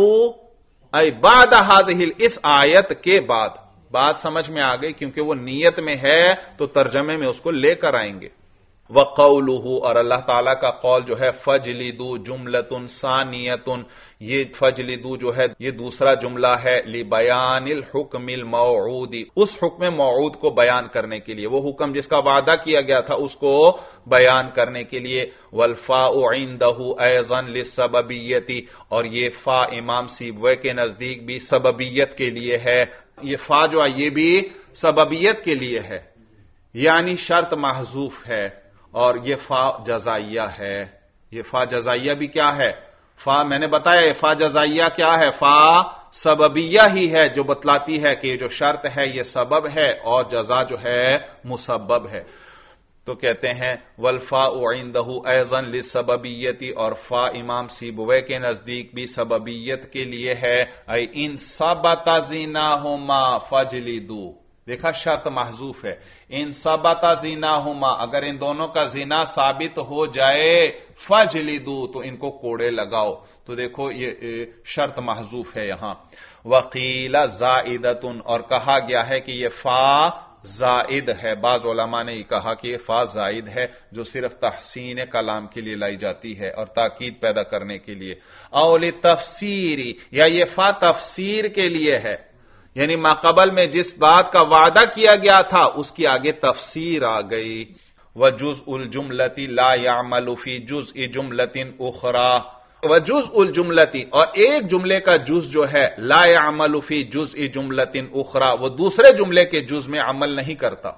اے بعد ہذہ، اس آیت کے بعد. بات سمجھ میں آ گئی کیونکہ وہ نیت میں ہے تو ترجمے میں اس کو لے کر آئیں گے. وقولہ، اور اللہ تعالیٰ کا قول جو ہے فجلدوا جملۃ ثانیۃ، یہ فجلدوا جو ہے یہ دوسرا جملہ ہے لبیان الحکم الموعود، اس حکم موعود کو بیان کرنے کے لیے، وہ حکم جس کا وعدہ کیا گیا تھا اس کو بیان کرنے کے لیے. والفاء عنده ایضا للسببیۃ، اور یہ فا امام سیبویہ کے نزدیک بھی سببیت کے لیے ہے. یہ فا جو ہے یہ بھی سببیت کے لیے ہے، یعنی شرط محذوف ہے. اور یہ فا جزائیہ ہے. یہ فا جزائیہ بھی کیا ہے؟ فا میں نے بتایا فا جزائیہ کیا ہے؟ فا سببیہ ہی ہے جو بتلاتی ہے کہ یہ جو شرط ہے یہ سبب ہے اور جزا جو ہے مسبب ہے. تو کہتے ہیں والفاء عنده ایضا للسببیۃ، اور فا امام سیبویہ کے نزدیک بھی سببیت کے لیے ہے. اے ان ثبت زناہما فجلدوا، دیکھا شرط محذوف ہے. ان ثبت زناہما، اگر ان دونوں کا زنا ثابت ہو جائے فجلدوا، تو ان کو کوڑے لگاؤ. تو دیکھو یہ شرط محذوف ہے یہاں. وقیل زائدۃ، اور کہا گیا ہے کہ یہ فا زائد ہے. بعض علماء نے یہ کہا کہ یہ فا زائد ہے جو صرف تحسین کلام کے لیے لائی جاتی ہے اور تاکید پیدا کرنے کے لیے. او لتفسیری، یا یہ فا تفسیر کے لیے ہے، یعنی ماقبل میں جس بات کا وعدہ کیا گیا تھا اس کی آگے تفسیر آ گئی. وجزء الجملۃ لا يعمل فی جزء جملۃ اخرى، وجزء الجملۃ، اور ایک جملے کا جز جو ہے لا يعمل فی جزء جملۃ اخرى، وہ دوسرے جملے کے جز میں عمل نہیں کرتا.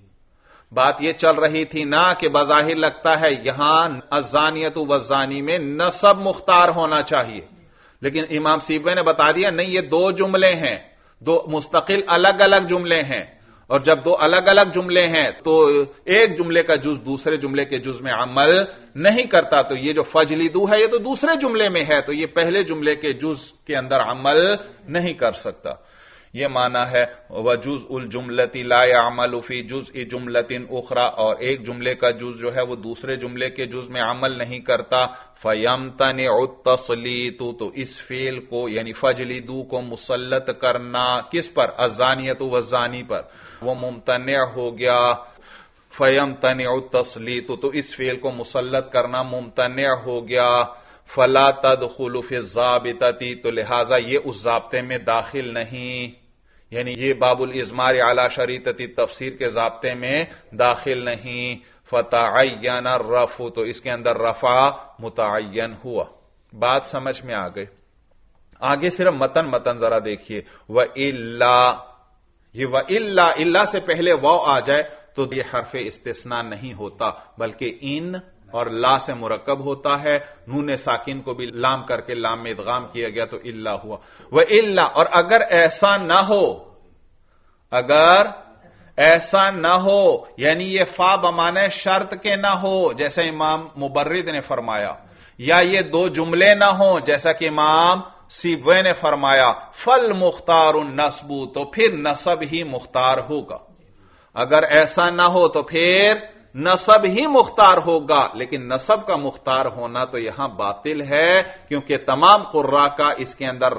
بات یہ چل رہی تھی نا کہ بظاہر لگتا ہے یہاں الزانیۃ والزانی میں نصب مختار ہونا چاہیے، لیکن امام سیبویہ نے بتا دیا نہیں، یہ دو جملے ہیں، دو مستقل الگ الگ جملے ہیں، اور جب دو الگ الگ جملے ہیں تو ایک جملے کا جز دوسرے جملے کے جز میں عمل نہیں کرتا، تو یہ جو فجلدو ہے یہ تو دوسرے جملے میں ہے، تو یہ پہلے جملے کے جز کے اندر عمل نہیں کر سکتا۔ یہ معنی ہے وَجُزْءُ الْجُمْلَةِ لَا يَعْمَلُ فِي جُزْءِ جُمْلَةٍ أُخْرَى، اور ایک جملے کا جز جو ہے وہ دوسرے جملے کے جز میں عمل نہیں کرتا۔ فَيَمْتَنِعُ التَّصْلِيتُ، تو اس فعل کو یعنی فجلدو کو مسلط کرنا کس پر؟ الزانیۃ والزانی پر، وہ ممتنع ہو گیا۔ فَيَمْتَنِعُ التَّصْلِيتُ، تو اس فعل کو مسلط کرنا ممتنع ہو گیا۔ فَلَا تَدْخُلُ فِي الضَّابِطَةِ، تو لہذا یہ اس ضابطے میں داخل نہیں، یعنی یہ باب الاضمار علی شریطۃ التفسیر کے ضابطے میں داخل نہیں۔ فتعین الرفع، تو اس کے اندر رفع متعین ہوا۔ بات سمجھ میں آ گئی؟ آگے صرف متن ذرا دیکھیے۔ وَإِلَّا، یہ وَإِلَّا، الا سے پہلے واو آ جائے تو یہ حرف استثناء نہیں ہوتا بلکہ ان اور لا سے مرکب ہوتا ہے۔ نون ساکن کو بھی لام کر کے لام میں ادغام کیا گیا تو الا ہوا۔ وَإِلَّا، اور اگر ایسا نہ ہو، اگر ایسا نہ ہو یعنی یہ فا بمانے شرط کے نہ ہو جیسا امام مبرد نے فرمایا، یا یہ دو جملے نہ ہوں جیسا کہ امام سیبوے نے فرمایا، فالمختار النصب، تو پھر نصب ہی مختار ہوگا۔ اگر ایسا نہ ہو تو پھر نصب ہی مختار ہوگا، لیکن نصب کا مختار ہونا تو یہاں باطل ہے کیونکہ تمام قراء کا اس کے اندر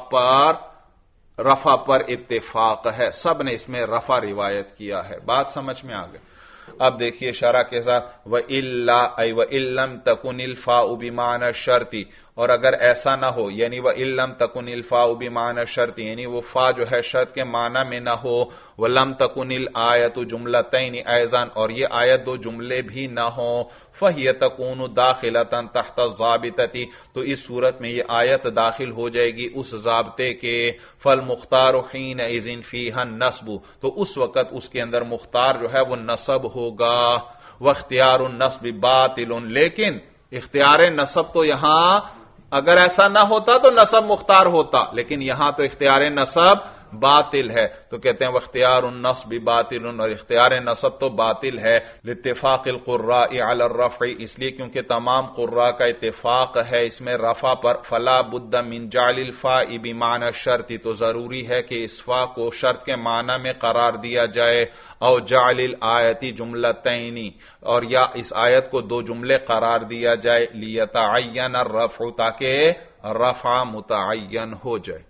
رفع پر اتفاق ہے، سب نے اس میں رفع روایت کیا ہے۔ بات سمجھ میں آ گئی؟ اب دیکھیے شرح کے ساتھ، وَإِلَّا أَيْ وَإِن لَّمْ تَكُنِ الْفَاءُ بِمَعْنَى الشَّرْطِ، اور اگر ایسا نہ ہو یعنی وَإِن لَّمْ تَكُنِ الْفَاءُ بِمَعْنَى الشَّرْطِ، یعنی وہ فا جو ہے شرط کے معنی میں نہ ہو، وَلَمْ تَكُنِ الْآيَةُ جُمْلَتَيْنِ أَيْضًا، اور یہ آیت دو جملے بھی نہ ہوں، فَهِيَ تَكُونُ دَاخِلَةً تَحْتَ الضَّابِطَةِ، تو اس صورت میں یہ آیت داخل ہو جائے گی اس ضابطے کے، فَالْمُخْتَارُ حِينَئِذٍ فِيهَا النَّصْبُ، تو اس وقت اس کے اندر مختار جو ہے وہ نصب ہوگا۔ وَاخْتِيَارُ النَّصْبِ بَاطِلٌ، لیکن اختیار نصب تو یہاں اگر ایسا نہ ہوتا تو نصب مختار ہوتا، لیکن یہاں تو اختیار نصب باطل ہے، تو کہتے ہیں واختیار النصب باطل، اور اختیار نصب تو باطل ہے، لاتفاق القراء علی الرفع، اس لیے کیونکہ تمام قراء کا اتفاق ہے اس میں رفع پر۔ فلا بد من جعل الفاء بمعنى الشرط، تو ضروری ہے کہ اس فا کو شرط کے معنی میں قرار دیا جائے، او جعل الآیت جملتین، اور یا اس آیت کو دو جملے قرار دیا جائے، لیتعین الرفع، تاکہ رفع متعین ہو جائے۔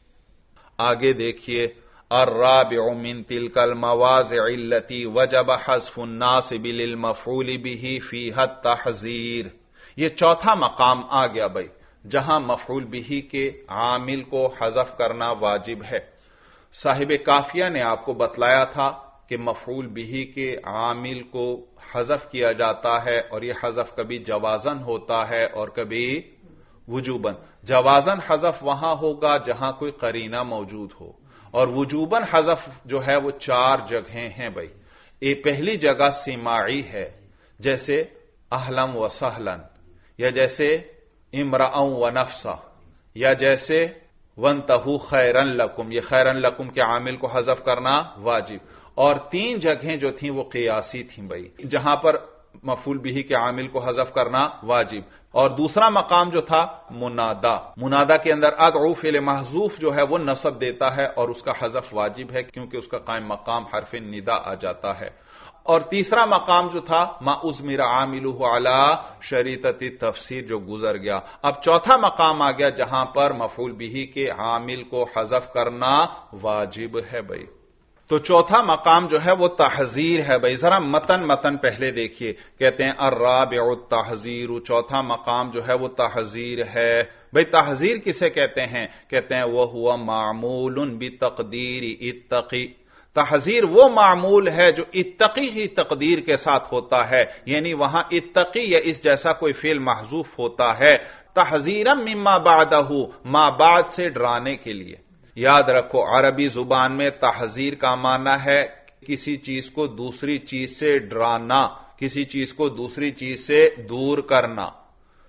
آگے دیکھیے، الرابع من تلك المواضع التي وجب حذف الناصب للمفعول به فيها التحذير، یہ چوتھا مقام آ گیا بھائی جہاں مفعول به کے عامل کو حذف کرنا واجب ہے۔ صاحب کافیہ نے آپ کو بتلایا تھا کہ مفعول به کے عامل کو حذف کیا جاتا ہے، اور یہ حذف کبھی جوازن ہوتا ہے اور کبھی وجوباً۔ جوازن حذف وہاں ہوگا جہاں کوئی قرینہ موجود ہو، اور وجوباً حذف جو ہے وہ چار جگہیں ہیں بھائی۔ یہ پہلی جگہ سماعی ہے، جیسے اہلم و سہلن، یا جیسے امرأ و نفسا، یا جیسے وانتہوا خیرا لکم، یہ خیرا لکم کے عامل کو حذف کرنا واجب۔ اور تین جگہیں جو تھیں وہ قیاسی تھیں بھائی، جہاں پر مفعول به کے عامل کو حذف کرنا واجب۔ اور دوسرا مقام جو تھا منادا کے اندر ادعو فعل محذوف جو ہے وہ نصب دیتا ہے اور اس کا حذف واجب ہے کیونکہ اس کا قائم مقام حرف ندا آ جاتا ہے۔ اور تیسرا مقام جو تھا ما اضمر عاملہ علی شریطۃ التفسیر جو گزر گیا۔ اب چوتھا مقام آ گیا جہاں پر مفعول به کے عامل کو حذف کرنا واجب ہے بھائی۔ تو چوتھا مقام جو ہے وہ تحذیر ہے بھائی۔ ذرا متن پہلے دیکھیے، کہتے ہیں الرابع التحذیر، چوتھا مقام جو ہے وہ تحذیر ہے بھائی۔ تحذیر کسے کہتے ہیں؟ کہتے ہیں وَهُوَ مَعْمُولٌ بِتَقْدِيرِ اتَّقِ، تحذیر وہ معمول ہے جو اتقی ہی تقدیر کے ساتھ ہوتا ہے، یعنی وہاں اتقی یا اس جیسا کوئی فعل محذوف ہوتا ہے، تحذیرا مما بعدہ، ما بعد سے ڈرانے کے لیے۔ یاد رکھو عربی زبان میں تحذیر کا معنی ہے کسی چیز کو دوسری چیز سے ڈرانا، کسی چیز کو دوسری چیز سے دور کرنا۔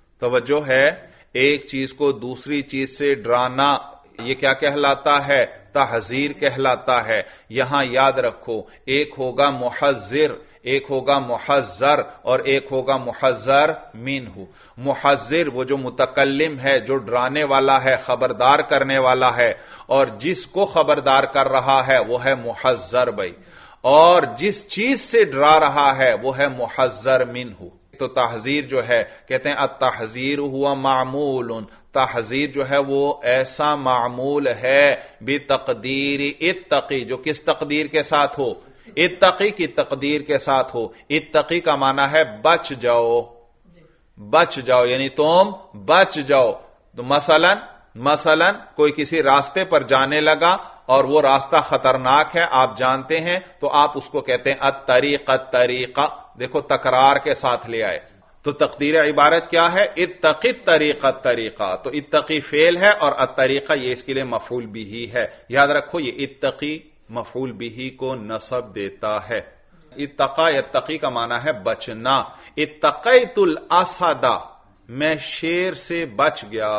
توجہ ہے، ایک چیز کو دوسری چیز سے ڈرانا یہ کیا کہلاتا ہے؟ تحذیر کہلاتا ہے. یہاں یاد رکھو ایک ہوگا محذر، ایک ہوگا محذر اور ایک ہوگا محذر منہ. محذر وہ جو متکلم ہے، جو ڈرانے والا ہے، خبردار کرنے والا ہے، اور جس کو خبردار کر رہا ہے وہ ہے محذر بھائی، اور جس چیز سے ڈرا رہا ہے وہ ہے محذر منہ. تو تحذیر جو ہے کہتے ہیں التحذیر ہوا معمول، تحذیر جو ہے وہ ایسا معمول ہے بتقدیر اتقی، جو کس تقدیر کے ساتھ ہو؟ اتقی کی تقدیر کے ساتھ ہو. اتقی کا معنی ہے بچ جاؤ، بچ جاؤ، یعنی تم بچ جاؤ. تو مثلا کوئی کسی راستے پر جانے لگا اور وہ راستہ خطرناک ہے، آپ جانتے ہیں، تو آپ اس کو کہتے ہیں الطریقہ. دیکھو تکرار کے ساتھ لے آئے. تو تقدیر عبارت کیا ہے؟ اتقی طریقہ. تو اتقی فعل ہے اور الطریقہ یہ اس کے لیے مفعول بھی ہے. یاد رکھو یہ اتقی مفعول بھی کو نصب دیتا ہے. اتقا یتقی کا معنی ہے بچنا. اتقیت الاسد، میں شیر سے بچ گیا.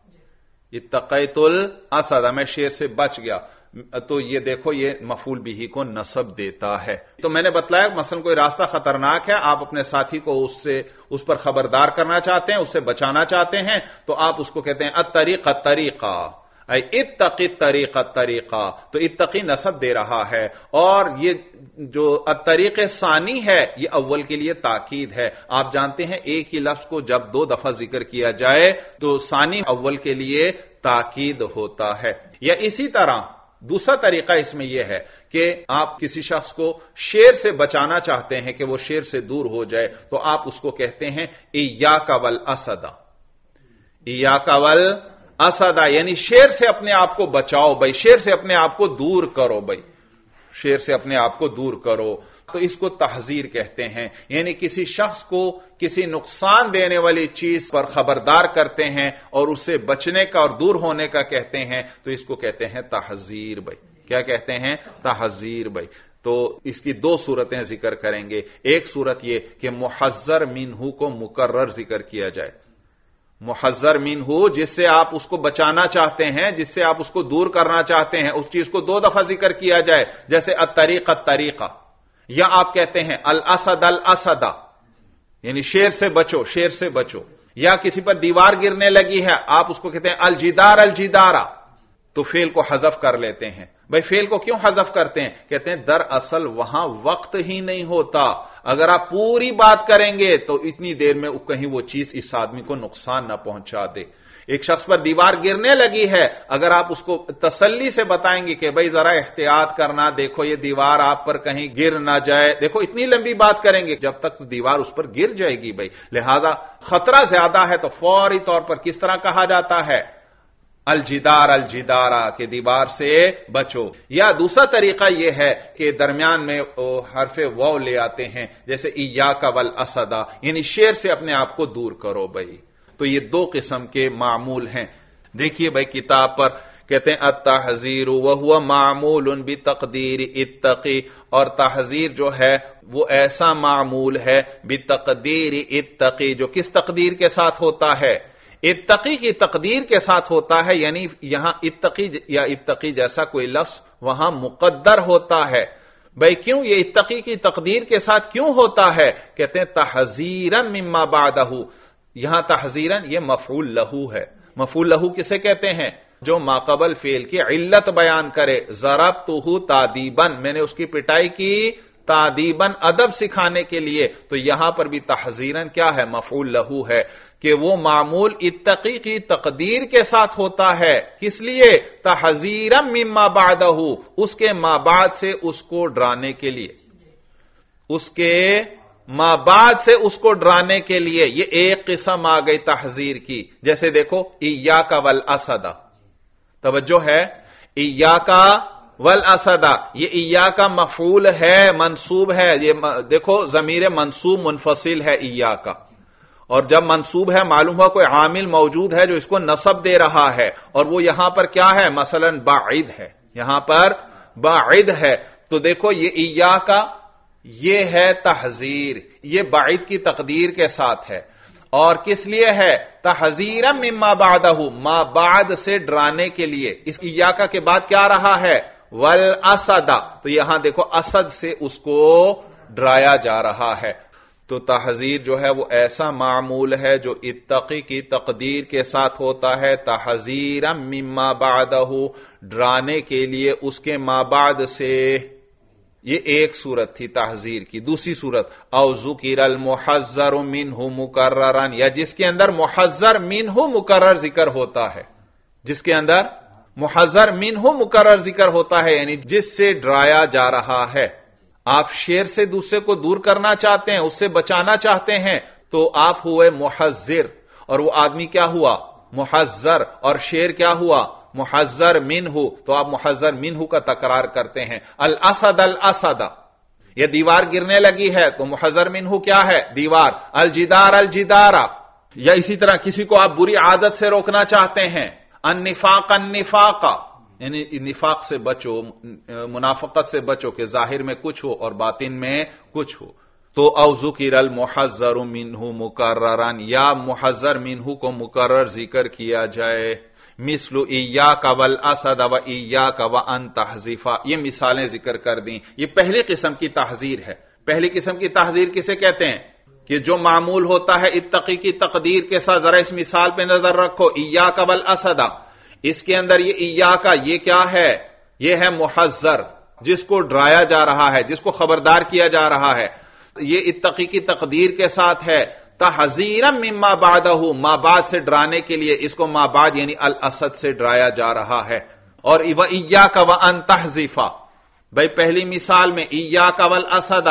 اتقیت الاسد، میں شیر سے بچ گیا. تو یہ دیکھو یہ مفعول بھی کو نصب دیتا ہے. تو میں نے بتلایا مثلا کوئی راستہ خطرناک ہے، آپ اپنے ساتھی کو اس پر خبردار کرنا چاہتے ہیں، اس سے بچانا چاہتے ہیں، تو آپ اس کو کہتے ہیں الطریقہ. اتقی طریقہ. تو اتقی نصب دے رہا ہے، اور یہ جو الطریق ثانی ہے یہ اول کے لیے تاکید ہے. آپ جانتے ہیں ایک ہی لفظ کو جب دو دفعہ ذکر کیا جائے تو ثانی اول کے لیے تاکید ہوتا ہے. یا اسی طرح دوسرا طریقہ اس میں یہ ہے کہ آپ کسی شخص کو شیر سے بچانا چاہتے ہیں کہ وہ شیر سے دور ہو جائے، تو آپ اس کو کہتے ہیں ایاک والاسد. ایاک والاسد یعنی شیر سے اپنے آپ کو بچاؤ بھائی، شیر سے اپنے آپ کو دور کرو بھائی، شیر سے اپنے آپ کو دور کرو. تو اس کو تحذیر کہتے ہیں. یعنی کسی شخص کو کسی نقصان دینے والی چیز پر خبردار کرتے ہیں اور اسے بچنے کا اور دور ہونے کا کہتے ہیں، تو اس کو کہتے ہیں تحذیر بھائی. کیا کہتے ہیں؟ تحذیر بھائی. تو اس کی دو صورتیں ذکر کریں گے. ایک صورت یہ کہ محذر منہ کو مکرر ذکر کیا جائے. محذر منہ جس سے آپ اس کو بچانا چاہتے ہیں، جس سے آپ اس کو دور کرنا چاہتے ہیں، اس چیز کو دو دفعہ ذکر کیا جائے، جیسے الطریقہ. یا آپ کہتے ہیں الاسد یعنی شیر سے بچو، شیر سے بچو. یا کسی پر دیوار گرنے لگی ہے، آپ اس کو کہتے ہیں الجدار. تو فعل کو حذف کر لیتے ہیں. بھائی فعل کو کیوں حذف کرتے ہیں؟ کہتے ہیں دراصل وہاں وقت ہی نہیں ہوتا. اگر آپ پوری بات کریں گے تو اتنی دیر میں کہیں وہ چیز اس آدمی کو نقصان نہ پہنچا دے. ایک شخص پر دیوار گرنے لگی ہے، اگر آپ اس کو تسلی سے بتائیں گے کہ بھائی ذرا احتیاط کرنا، دیکھو یہ دیوار آپ پر کہیں گر نہ جائے، دیکھو اتنی لمبی بات کریں گے جب تک دیوار اس پر گر جائے گی بھائی. لہذا خطرہ زیادہ ہے تو فوری طور پر کس طرح کہا جاتا ہے؟ الجدارہ کہ دیوار سے بچو. یا دوسرا طریقہ یہ ہے کہ درمیان میں حرف واو لے آتے ہیں، جیسے ایاک والاسد یعنی شیر سے اپنے آپ کو دور کرو بھائی. تو یہ دو قسم کے معمول ہیں. دیکھیے بھائی کتاب پر کہتے ہیں التحذیر وہو معمول بتقدیر اتقی، اور تحذیر جو ہے وہ ایسا معمول ہے بتقدیر اتقی جو کس تقدیر کے ساتھ ہوتا ہے؟ اتقی کی تقدیر کے ساتھ ہوتا ہے. یعنی یہاں اتقی یا اتقی جیسا کوئی لفظ وہاں مقدر ہوتا ہے. بھائی کیوں یہ اتقی کی تقدیر کے ساتھ کیوں ہوتا ہے؟ کہتے ہیں تحذیرا مما بعدہ. یہاں تحذیرن یہ مفعول لہو ہے. مفعول لہو کسے کہتے ہیں؟ جو ماقبل فعل کی علت بیان کرے. ضربتہ تادیبا، میں نے اس کی پٹائی کی تادیبا ادب سکھانے کے لیے. تو یہاں پر بھی تحذیرن کیا ہے؟ مفعول لہو ہے کہ وہ معمول اتقی کی تقدیر کے ساتھ ہوتا ہے. کس لیے؟ تحذیرا مما بعدہ، اس کے ما بعد سے اس کو ڈرانے کے لیے، اس کے ما بعد سے اس کو ڈرانے کے لیے. یہ ایک قسم آ گئی تحذیر کی. جیسے دیکھو ایاک والاسد، توجہ ہے، ایاک والاسد یہ ایاک مفعول ہے، منصوب ہے. یہ دیکھو ضمیر منصوب منفصل ہے ایاک، اور جب منصوب ہے معلوم ہوا کوئی عامل موجود ہے جو اس کو نصب دے رہا ہے، اور وہ یہاں پر کیا ہے؟ مثلا باعد ہے، یہاں پر باعد ہے. تو دیکھو یہ ایاک یہ ہے تحذیر، یہ باعد کی تقدیر کے ساتھ ہے. اور کس لیے ہے؟ تحذیرا مما بعدہ، ما بعد سے ڈرانے کے لیے. اس ایاکا کے بعد کیا رہا ہے؟ والاسد، تو یہاں دیکھو اسد سے اس کو ڈرایا جا رہا ہے. تو تحذیر جو ہے وہ ایسا معمول ہے جو اتقی کی تقدیر کے ساتھ ہوتا ہے. تحذیرا مما بعدہ، ڈرانے کے لیے اس کے ما بعد سے. یہ ایک صورت تھی تحذیر کی. دوسری صورت او ذکر المحذر منہ مکررا، یا جس کے اندر محذر منہ مکرر ذکر ہوتا ہے، جس کے اندر محذر منہ مکرر ذکر ہوتا ہے، یعنی جس سے ڈرایا جا رہا ہے. آپ شیر سے دوسرے کو دور کرنا چاہتے ہیں، اس سے بچانا چاہتے ہیں، تو آپ ہوئے محذر، اور وہ آدمی کیا ہوا؟ محذر. اور شیر کیا ہوا؟ محذر منہ. تو آپ محذر منہ کا تکرار کرتے ہیں. الاسد الاسد، یہ دیوار گرنے لگی ہے تو محذر منہ کیا ہے؟ دیوار. الجدار الجدارا، یا اسی طرح کسی کو آپ بری عادت سے روکنا چاہتے ہیں، النفاق النفاق، یعنی نفاق سے بچو، منافقت سے بچو کہ ظاہر میں کچھ ہو اور باطن میں کچھ ہو. تو او ذکر المحذر منہ مکررا، یا محذر منہ کو مکرر ذکر کیا جائے. مثل ایاک والاسد و ایاک وان تحذف، یہ مثالیں ذکر کر دیں. یہ پہلی قسم کی تحذیر ہے. پہلی قسم کی تحذیر کسے کہتے ہیں؟ کہ جو معمول ہوتا ہے اتقی کی تقدیر کے ساتھ. ذرا اس مثال پہ نظر رکھو. ایاک والاسد، اس کے اندر یہ ایاک، یہ کیا ہے؟ یہ ہے محذر، جس کو ڈرایا جا رہا ہے، جس کو خبردار کیا جا رہا ہے. یہ اتقی کی تقدیر کے ساتھ ہے. تحذیرا مما بعدہ، ما بعد سے ڈرانے کے لیے اس کو ما بعد یعنی الاسد سے ڈرایا جا رہا ہے. اور وَإِيَّاكَ وَأَن تَحْذِفَ، بھائی پہلی مثال میں ایاک والاسد،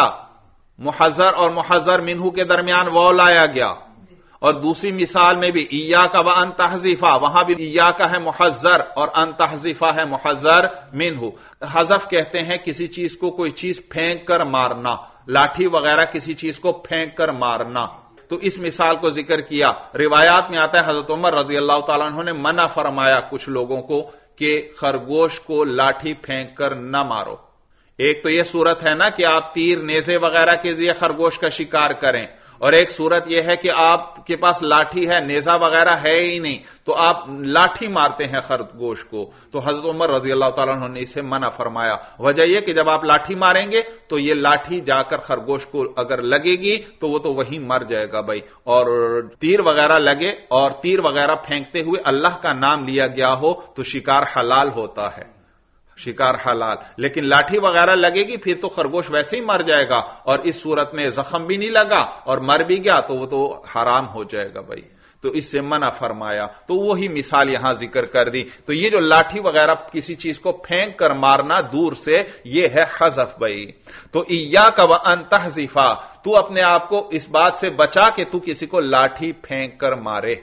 محذر اور محذر منہ کے درمیان واو لایا گیا. اور دوسری مثال میں بھی ایاک وان تحذف، وہاں بھی ایاک ہے محذر اور ان تحذف ہے محذر منہ. حذف کہتے ہیں کسی چیز کو کوئی چیز پھینک کر مارنا، لاٹھی وغیرہ کسی چیز کو پھینک کر مارنا. تو اس مثال کو ذکر کیا. روایات میں آتا ہے حضرت عمر رضی اللہ تعالیٰ عنہ نے منع فرمایا کچھ لوگوں کو کہ خرگوش کو لاٹھی پھینک کر نہ مارو. ایک تو یہ صورت ہے نا کہ آپ تیر نیزے وغیرہ کے ذریعے خرگوش کا شکار کریں، اور ایک صورت یہ ہے کہ آپ کے پاس لاٹھی ہے، نیزہ وغیرہ ہے ہی نہیں، تو آپ لاٹھی مارتے ہیں خرگوش کو. تو حضرت عمر رضی اللہ تعالیٰ عنہ نے اسے منع فرمایا. وجہ یہ کہ جب آپ لاٹھی ماریں گے تو یہ لاٹھی جا کر خرگوش کو اگر لگے گی تو وہ تو وہیں مر جائے گا بھائی. اور تیر وغیرہ لگے اور تیر وغیرہ پھینکتے ہوئے اللہ کا نام لیا گیا ہو تو شکار حلال ہوتا ہے، شکار حلال. لیکن لاٹھی وغیرہ لگے گی پھر تو خرگوش ویسے ہی مر جائے گا، اور اس صورت میں زخم بھی نہیں لگا اور مر بھی گیا تو وہ تو حرام ہو جائے گا بھائی. تو اس سے منع فرمایا. تو وہی مثال یہاں ذکر کر دی. تو یہ جو لاٹھی وغیرہ کسی چیز کو پھینک کر مارنا دور سے، یہ ہے حذف بھائی. تو ایاک وان تحذف، تو اپنے آپ کو اس بات سے بچا کہ تو کسی کو لاٹھی پھینک کر مارے،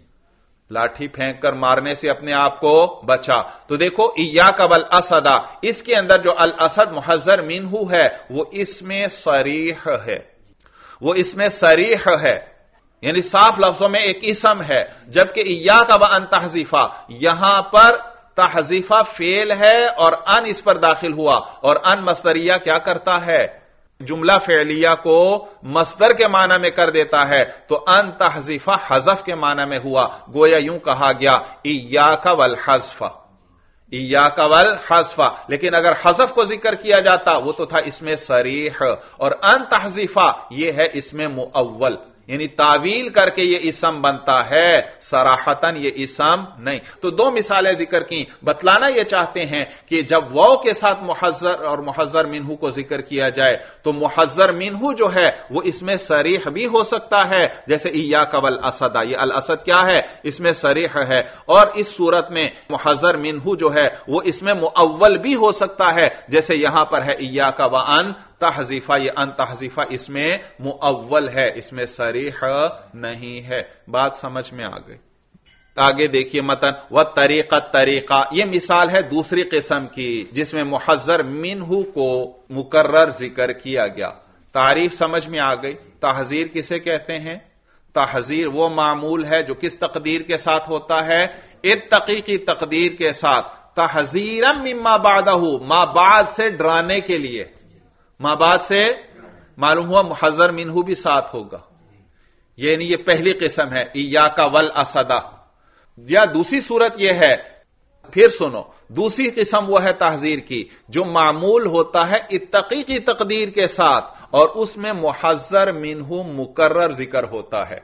لاٹھی پھینک کر مارنے سے اپنے آپ کو بچا. تو دیکھو ایاک والاسد، اس کے اندر جو الاسد محذر منہ ہے وہ اس میں صریح ہے، وہ اس میں صریح ہے، یعنی صاف لفظوں میں ایک اسم ہے. جبکہ ایاک وان تحذف، یہاں پر تحذف فعل ہے اور ان اس پر داخل ہوا، اور ان مصدریہ کیا کرتا ہے؟ جملہ فعلیہ کو مصدر کے معنی میں کر دیتا ہے. تو ان تحذف حذف کے معنی میں ہوا. گویا یوں کہا گیا ایاک والحذف، ایاک والحذف. لیکن اگر حذف کو ذکر کیا جاتا وہ تو تھا اس میں صریح، اور ان تحذف یہ ہے اس میں مؤول، یعنی تعویل کر کے یہ اسم بنتا ہے، صراحتاً یہ اسم نہیں. تو دو مثالیں ذکر کی. بتلانا یہ چاہتے ہیں کہ جب واو کے ساتھ محذر اور محذر منہ کو ذکر کیا جائے تو محذر منہ جو ہے وہ اس میں صریح بھی ہو سکتا ہے، جیسے ایاک والاسد. یہ الاسد کیا ہے؟ اس میں صریح ہے. اور اس صورت میں محذر منہ جو ہے وہ اس میں مؤول بھی ہو سکتا ہے، جیسے یہاں پر ہے ایاک وان تحذف. یہ ان تحذف اس میں مؤول ہے، اس میں صریح نہیں ہے. بات سمجھ میں آ گئی؟ آگے دیکھیے متن والطریقہ، طریقہ یہ مثال ہے دوسری قسم کی جس میں محذر منہ کو مکرر ذکر کیا گیا. تعریف سمجھ میں آ گئی؟ تحذیر کسے کہتے ہیں؟ تحذیر وہ معمول ہے جو کس تقدیر کے ساتھ ہوتا ہے؟ اتقی کی تقدیر کے ساتھ. تحذیرا مما بعدہ، ما بعد سے ڈرانے کے لیے. ما بعد سے معلوم ہوا محذر منہ بھی ساتھ ہوگا. یعنی یہ پہلی قسم ہے ایاک والاسد. یا دوسری صورت یہ ہے، پھر سنو، دوسری قسم وہ ہے تحذیر کی جو معمول ہوتا ہے اتقی کی تقدیر کے ساتھ، اور اس میں محذر منہ مکرر ذکر ہوتا ہے.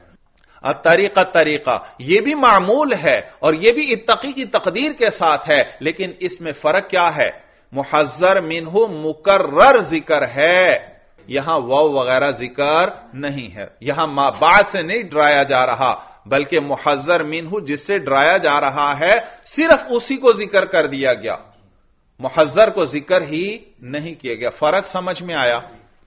طریقہ یہ بھی معمول ہے اور یہ بھی اتقی کی تقدیر کے ساتھ ہے، لیکن اس میں فرق کیا ہے؟ محذر منہ مکرر ذکر ہے، یہاں واو وغیرہ ذکر نہیں ہے. یہاں ما بعد سے نہیں ڈرایا جا رہا، بلکہ محذر منہ جس سے ڈرایا جا رہا ہے صرف اسی کو ذکر کر دیا گیا، محذر کو ذکر ہی نہیں کیا گیا. فرق سمجھ میں آیا؟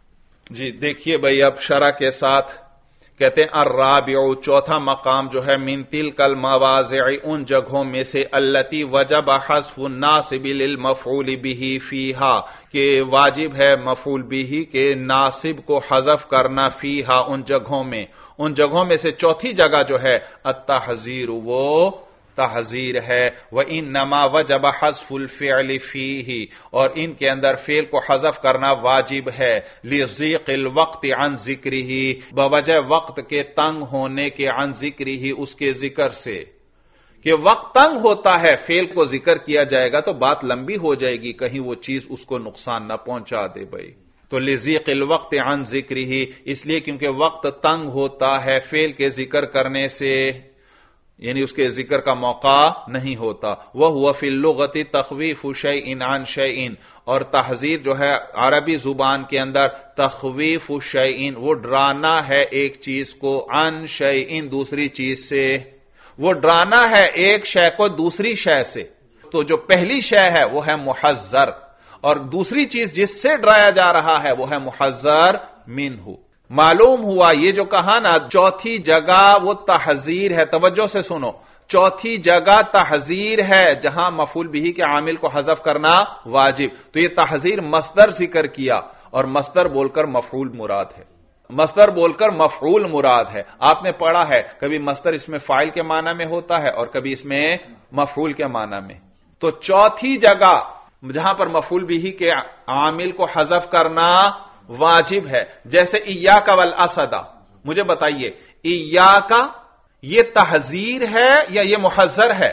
جی دیکھیے بھائی اب شرح کے ساتھ کہتے ہیں الرابع، چوتھا مقام جو ہے، من تلک المواضع، ان جگہوں میں سے، التی وجب حذف الناصب للمفعول به فیہا، کہ واجب ہے مفعول به کے ناصب کو حذف کرنا، فیہا ان جگہوں میں. ان جگہوں میں سے چوتھی جگہ جو ہے التحذیر، وہ تحذیر ہے. وَإِنَّمَا وَجَبَ حَذْفُ الْفِعْلِ فِيهِ، اور ان کے اندر فعل کو حذف کرنا واجب ہے. لِضِيقِ الْوَقْتِ عَنْ ذِكْرِهِ، بوجہ وقت کے تنگ ہونے کے، عن ذِكْرِهِ اس کے ذکر سے، کہ وقت تنگ ہوتا ہے، فعل کو ذکر کیا جائے گا تو بات لمبی ہو جائے گی، کہیں وہ چیز اس کو نقصان نہ پہنچا دے بھائی. تو لِضِيقِ الْوَقْتِ عَنْ ذِكْرِهِ، اس لیے کیونکہ وقت تنگ ہوتا ہے فعل کے ذکر کرنے سے، یعنی اس کے ذکر کا موقع نہیں ہوتا. وَهُوَ فِي اللُّغَةِ تَخْوِيفُ شَيْءٍ عَنْ شَيْءٍ، اور تحذیر جو ہے عربی زبان کے اندر تخویف شیئن، وہ ڈرانا ہے ایک چیز کو، عن شیئن دوسری چیز سے، وہ ڈرانا ہے ایک شے کو دوسری شے سے. تو جو پہلی شے ہے وہ ہے محذر، اور دوسری چیز جس سے ڈرایا جا رہا ہے وہ ہے محذر منہ. معلوم ہوا یہ جو کہا نا چوتھی جگہ وہ تحذیر ہے، توجہ سے سنو، چوتھی جگہ تحذیر ہے جہاں مفعول به کے عامل کو حذف کرنا واجب. تو یہ تحذیر مصدر ذکر کیا، اور مصدر بول کر مفعول مراد ہے، مصدر بول کر مفعول مراد ہے. آپ نے پڑھا ہے کبھی مصدر اس میں فاعل کے معنی میں ہوتا ہے اور کبھی اس میں مفعول کے معنی میں. تو چوتھی جگہ جہاں پر مفعول به کے عامل کو حذف کرنا واجب ہے، جیسے ایاک والاسد. مجھے بتائیے ایاک یہ تحذیر ہے یا یہ محذر ہے؟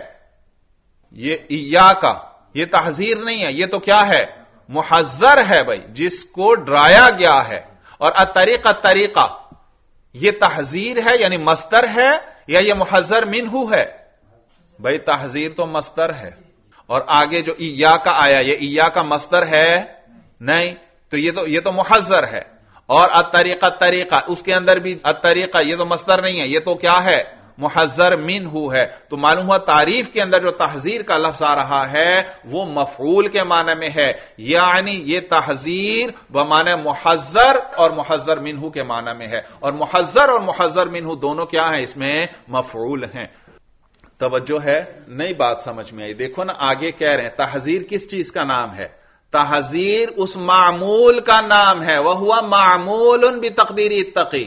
یہ ایاک یہ تحذیر نہیں ہے، یہ تو کیا ہے؟ محذر ہے بھائی، جس کو ڈرایا گیا ہے. اور طریقہ یہ تحذیر ہے یعنی مصدر ہے یا یہ محذر منہ ہے؟ بھائی تحذیر تو مصدر ہے، اور آگے جو ایاک آیا یہ ایاک مصدر ہے نہیں، تو یہ تو محذر ہے. اور طریقہ اس کے اندر بھی طریقہ یہ تو مصدر نہیں ہے، یہ تو کیا ہے؟ محذر منہ ہے. تو معلوم ہوا تعریف کے اندر جو تحذیر کا لفظ آ رہا ہے وہ مفعول کے معنی میں ہے، یعنی یہ تحذیر بمعنی محذر اور محذر منہ کے معنی میں ہے. اور محذر اور محذر منہ دونوں کیا ہیں؟ اس میں مفعول ہیں. توجہ ہے؟ نئی بات سمجھ میں آئی؟ دیکھو نا آگے کہہ رہے ہیں تحذیر کس چیز کا نام ہے؟ تحذیر اس معمول کا نام ہے. وَهُوَ مَعْمُولٌ بِتَقْدِيرِ اتَّقِي،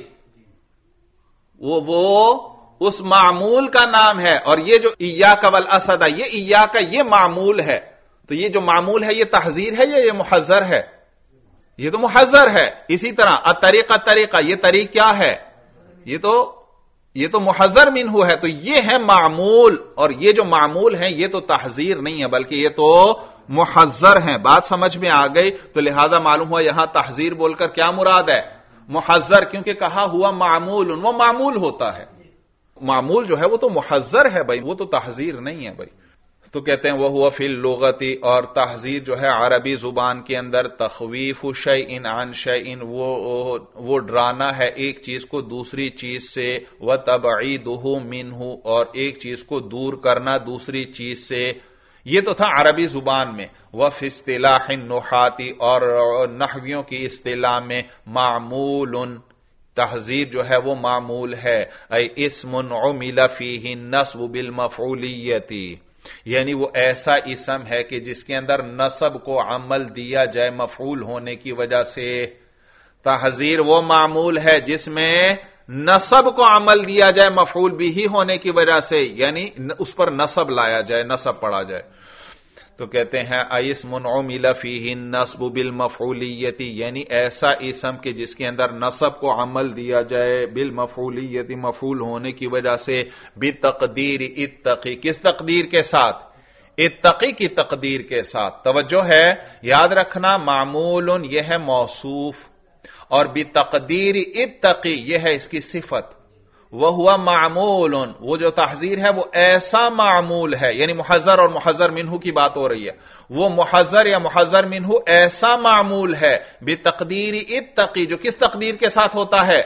وہ اس معمول کا نام ہے. اور یہ جو ایاک والاسد، یہ ایاک یہ معمول ہے. تو یہ جو معمول ہے یہ تحذیر ہے یا یہ محذر ہے؟ یہ تو محذر ہے. اسی طرح طریقہ یہ طریق کیا ہے؟ یہ تو محذر منہ ہے. تو یہ ہے معمول، اور یہ جو معمول ہیں یہ تو تحذیر نہیں ہے بلکہ یہ تو محذر ہیں. بات سمجھ میں آ گئی؟ تو لہذا معلوم ہوا یہاں تحذیر بول کر کیا مراد ہے؟ محذر، کیونکہ کہا ہوا معمول، وہ معمول ہوتا ہے. معمول جو ہے وہ تو محذر ہے بھائی، وہ تو تحذیر نہیں ہے بھائی. تو کہتے ہیں وَهُوَ فِي اللُّغَةِ، اور تحذیر جو ہے عربی زبان کے اندر تخویف شیئن عن شیئن، وہ ڈرانا ہے ایک چیز کو دوسری چیز سے، وَتَبْعِيدُهُ مِنْهُ، اور ایک چیز کو دور کرنا دوسری چیز سے. یہ تو تھا عربی زبان میں. وَفِي اصطلاح النحاة، اور نحویوں کی اصطلاح میں معمول، تحذیر جو ہے وہ معمول ہے. اے اسم عمل فیہ النصب بالمفعولیت، یعنی وہ ایسا اسم ہے کہ جس کے اندر نصب کو عمل دیا جائے مفعول ہونے کی وجہ سے. تحذیر وہ معمول ہے جس میں نصب کو عمل دیا جائے مفعول بھی ہونے کی وجہ سے، یعنی اس پر نصب لایا جائے، نصب پڑھا جائے. تو کہتے ہیں اسم عمل فیہ النصب بالمفعولیت، یعنی ایسا اسم کہ جس کے اندر نصب کو عمل دیا جائے بالمفعولیت، مفعول ہونے کی وجہ سے، بتقدیر اتقی، کس تقدیر کے ساتھ؟ اتقی کی تقدیر کے ساتھ۔ توجہ ہے، یاد رکھنا معمول یہ ہے موصوف، اور بتقدیر اتقی یہ ہے اس کی صفت۔ وہو معمول، وہ جو تحذیر ہے وہ ایسا معمول ہے، یعنی محذر اور محذر منہ کی بات ہو رہی ہے، وہ محذر یا محذر منہ ایسا معمول ہے بتقدیر اتقی، جو کس تقدیر کے ساتھ ہوتا ہے؟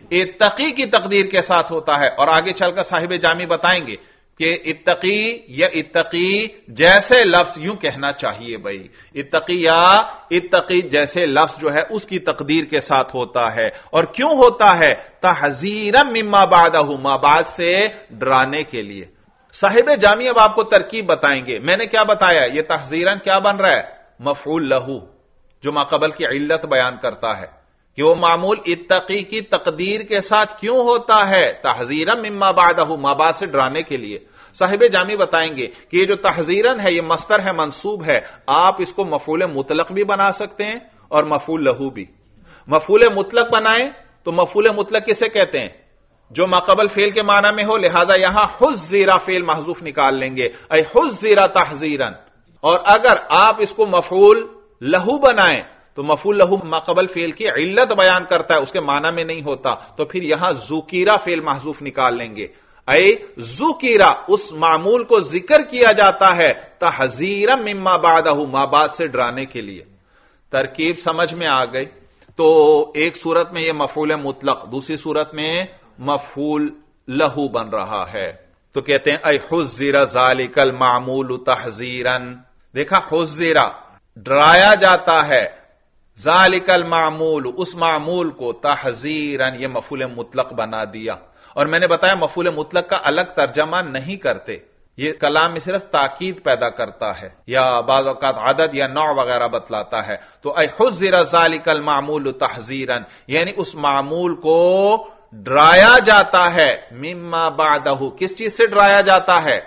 اتقی کی تقدیر کے ساتھ ہوتا ہے۔ اور آگے چل کر صاحب جامی بتائیں گے کہ اتقی یا اتقی جیسے لفظ، یوں کہنا چاہیے بھائی، اتقی یا اتقی جیسے لفظ جو ہے اس کی تقدیر کے ساتھ ہوتا ہے۔ اور کیوں ہوتا ہے؟ تحذیرا مما بعدہ، ما بعد سے ڈرانے کے لیے۔ صاحب جامی اب آپ کو ترکیب بتائیں گے۔ میں نے کیا بتایا؟ یہ تحذیرا کیا بن رہا ہے؟ مفعول لہو، جو ما قبل کی علت بیان کرتا ہے کہ وہ معمول اتقی کی تقدیر کے ساتھ کیوں ہوتا ہے؟ تحذیرا مما بعدہ، ما بعد سے ڈرانے کے لیے۔ صاحب جامی بتائیں گے کہ یہ جو تحذیرن ہے یہ مصدر ہے، منصوب ہے، آپ اس کو مفعول مطلق بھی بنا سکتے ہیں اور مفعول لہو بھی۔ مفعول مطلق بنائیں تو مفعول مطلق کسے کہتے ہیں؟ جو ما قبل فعل کے معنی میں ہو، لہذا یہاں حذر فعل محذوف نکال لیں گے، اے حذر تحذیرن۔ اور اگر آپ اس کو مفعول لہو بنائیں تو مفعول لہو ما قبل فعل کی علت بیان کرتا ہے، اس کے معنی میں نہیں ہوتا، تو پھر یہاں ذکیرہ فعل محذوف نکال لیں گے، اے ذکیرہ اس معمول کو ذکر کیا جاتا ہے تحذیرا مما بعدہ، ما بعد سے ڈرانے کے لیے۔ ترکیب سمجھ میں آ گئی؟ تو ایک صورت میں یہ مفعول مطلق، دوسری صورت میں مفعول لہو بن رہا ہے۔ تو کہتے ہیں اے حذر ذالک المعمول تحذیرا، دیکھا حذر ڈرایا جاتا ہے، ذالک المعمول اس معمول کو، تحذیرا یہ مفعول مطلق بنا دیا۔ اور میں نے بتایا مفعول مطلق کا الگ ترجمہ نہیں کرتے، یہ کلام میں صرف تاکید پیدا کرتا ہے یا بعض اوقات عدد یا نوع وغیرہ بتلاتا ہے۔ تو اے حذر ذالک المعمول تحذیرا، یعنی اس معمول کو ڈرایا جاتا ہے، مما بعدہ کس چیز سے ڈرایا جاتا ہے؟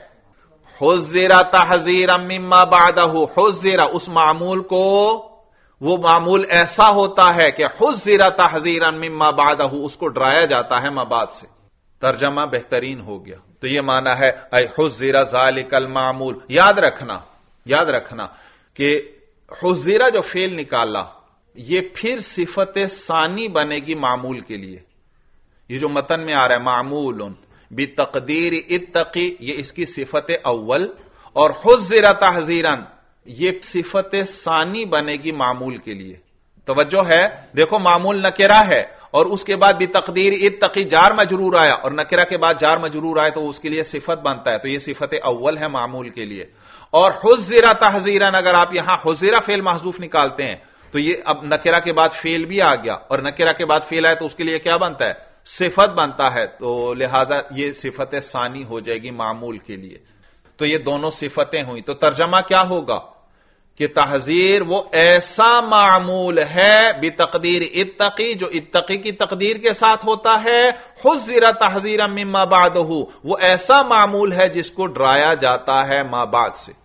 حذر تحذیرا مما بعدہ، حذر اس معمول کو، وہ معمول ایسا ہوتا ہے کہ حذر تحذیرا مما بعدہ اس کو ڈرایا جاتا ہے ما بعد سے۔ ترجمہ بہترین ہو گیا۔ تو یہ معنی ہے اے حذر ذالک المعمول۔ یاد رکھنا کہ حذر جو فعل نکالا یہ پھر صفت ثانی بنے گی معمول کے لیے۔ یہ جو متن میں آ رہا ہے معمول بتقدیر اتقی، یہ اس کی صفت اول، اور حذر تحذیرا یہ صفت ثانی بنے گی معمول کے لیے۔ توجہ ہے، دیکھو معمول نکرہ ہے اور اس کے بعد بتقدیر اتقی جار مجرور آیا، اور نکرہ کے بعد جار مجرور آئے تو اس کے لیے صفت بنتا ہے، تو یہ صفت اول ہے معمول کے لیے۔ اور حذر تحذیرا اگر آپ یہاں حذر فعل محذوف نکالتے ہیں تو یہ اب نکرہ کے بعد فعل بھی آ گیا، اور نکرہ کے بعد فعل آئے تو اس کے لیے کیا بنتا ہے؟ صفت بنتا ہے، تو لہذا یہ صفت ثانی ہو جائے گی معمول کے لیے۔ تو یہ دونوں صفتیں ہوئی، تو ترجمہ کیا ہوگا کہ تحذیر وہ ایسا معمول ہے بتقدیر اتقی جو اتقی کی تقدیر کے ساتھ ہوتا ہے، حذر تحذیرا مما بعدہ وہ ایسا معمول ہے جس کو ڈرایا جاتا ہے ما بعد سے،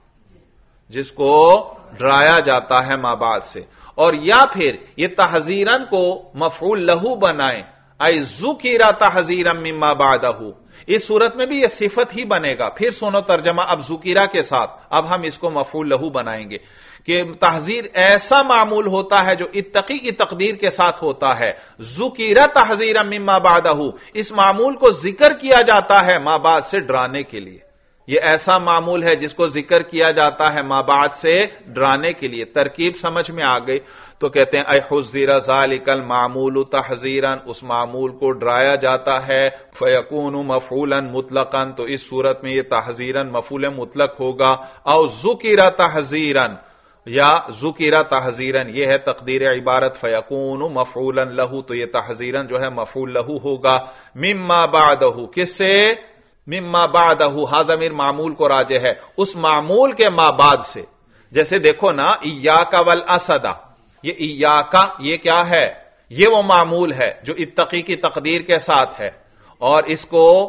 جس کو ڈرایا جاتا ہے ما بعد سے۔ اور یا پھر یہ تحذیرن کو مفعول لہو بنائیں، اے ذکر تحذیرا مما بعدہ، اس صورت میں بھی یہ صفت ہی بنے گا۔ پھر سنو ترجمہ اب ذکیرہ کے ساتھ، اب ہم اس کو مفعول لہو بنائیں گے کہ تحذیر ایسا معمول ہوتا ہے جو اتقی کی تقدیر کے ساتھ ہوتا ہے، ذکر تحذیرا مما بعدہ اس معمول کو ذکر کیا جاتا ہے ما بعد سے ڈرانے کے لیے۔ یہ ایسا معمول ہے جس کو ذکر کیا جاتا ہے ما بعد سے ڈرانے کے لیے۔ ترکیب سمجھ میں آ گئی؟ تو کہتے ہیں اے حذر ذالک المعمول تحذیرا اس معمول کو ڈرایا جاتا ہے، فیکون مفعولا مطلقا تو اس صورت میں یہ تحذیرا مفعول مطلق ہوگا، او ذکر تحذیرا یا ذکر تحذیرا یہ ہے تقدیر عبارت، فیکون مفعولا لہو تو یہ تحذیرا جو ہے مفعول لہو ہوگا، مما بعدہ کس سے؟ مما بعدہ ہا ضمیر معمول کو راجع ہے، اس معمول کے ما بعد سے۔ جیسے دیکھو نا ایاک والاسد، یہ ایاکا یہ کیا ہے؟ یہ وہ معمول ہے جو اتقی کی تقدیر کے ساتھ ہے، اور اس کو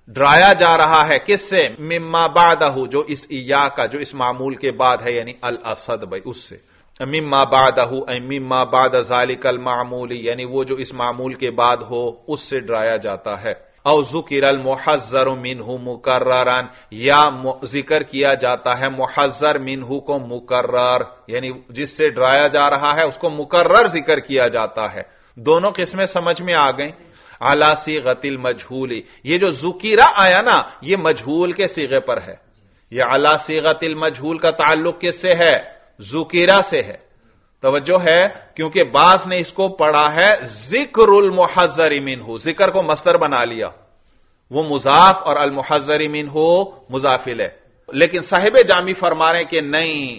ڈرایا جا رہا ہے کس سے؟ مما بعدہ، جو اس ایا کا جو اس معمول کے بعد ہے، یعنی الاسد بھائی، اس سے مما بعدہ اے مما بعد ذالک المعمولی، یعنی وہ جو اس معمول کے بعد ہو اس سے ڈرایا جاتا ہے۔ او ذکر المحذر منہ مکررا، یا ذکر کیا جاتا ہے محذر منہ کو مکرر، یعنی جس سے ڈرایا جا رہا ہے اس کو مکرر ذکر کیا جاتا ہے۔ دونوں قسمیں سمجھ میں آ گئیں۔ علی صیغۃ المجہول، یہ جو ذکیرہ آیا نا یہ مجہول کے صیغے پر ہے۔ یہ علی صیغۃ المجہول کا تعلق کس سے ہے؟ ذکیرہ سے ہے۔ توجہ ہے، کیونکہ بعض نے اس کو پڑھا ہے ذکر المحذر منہ، ذکر کو مصدر بنا لیا، وہ مضاف اور المحذر منہ مضاف ہے، لیکن صاحب جامی فرما رہے ہیں کہ نہیں،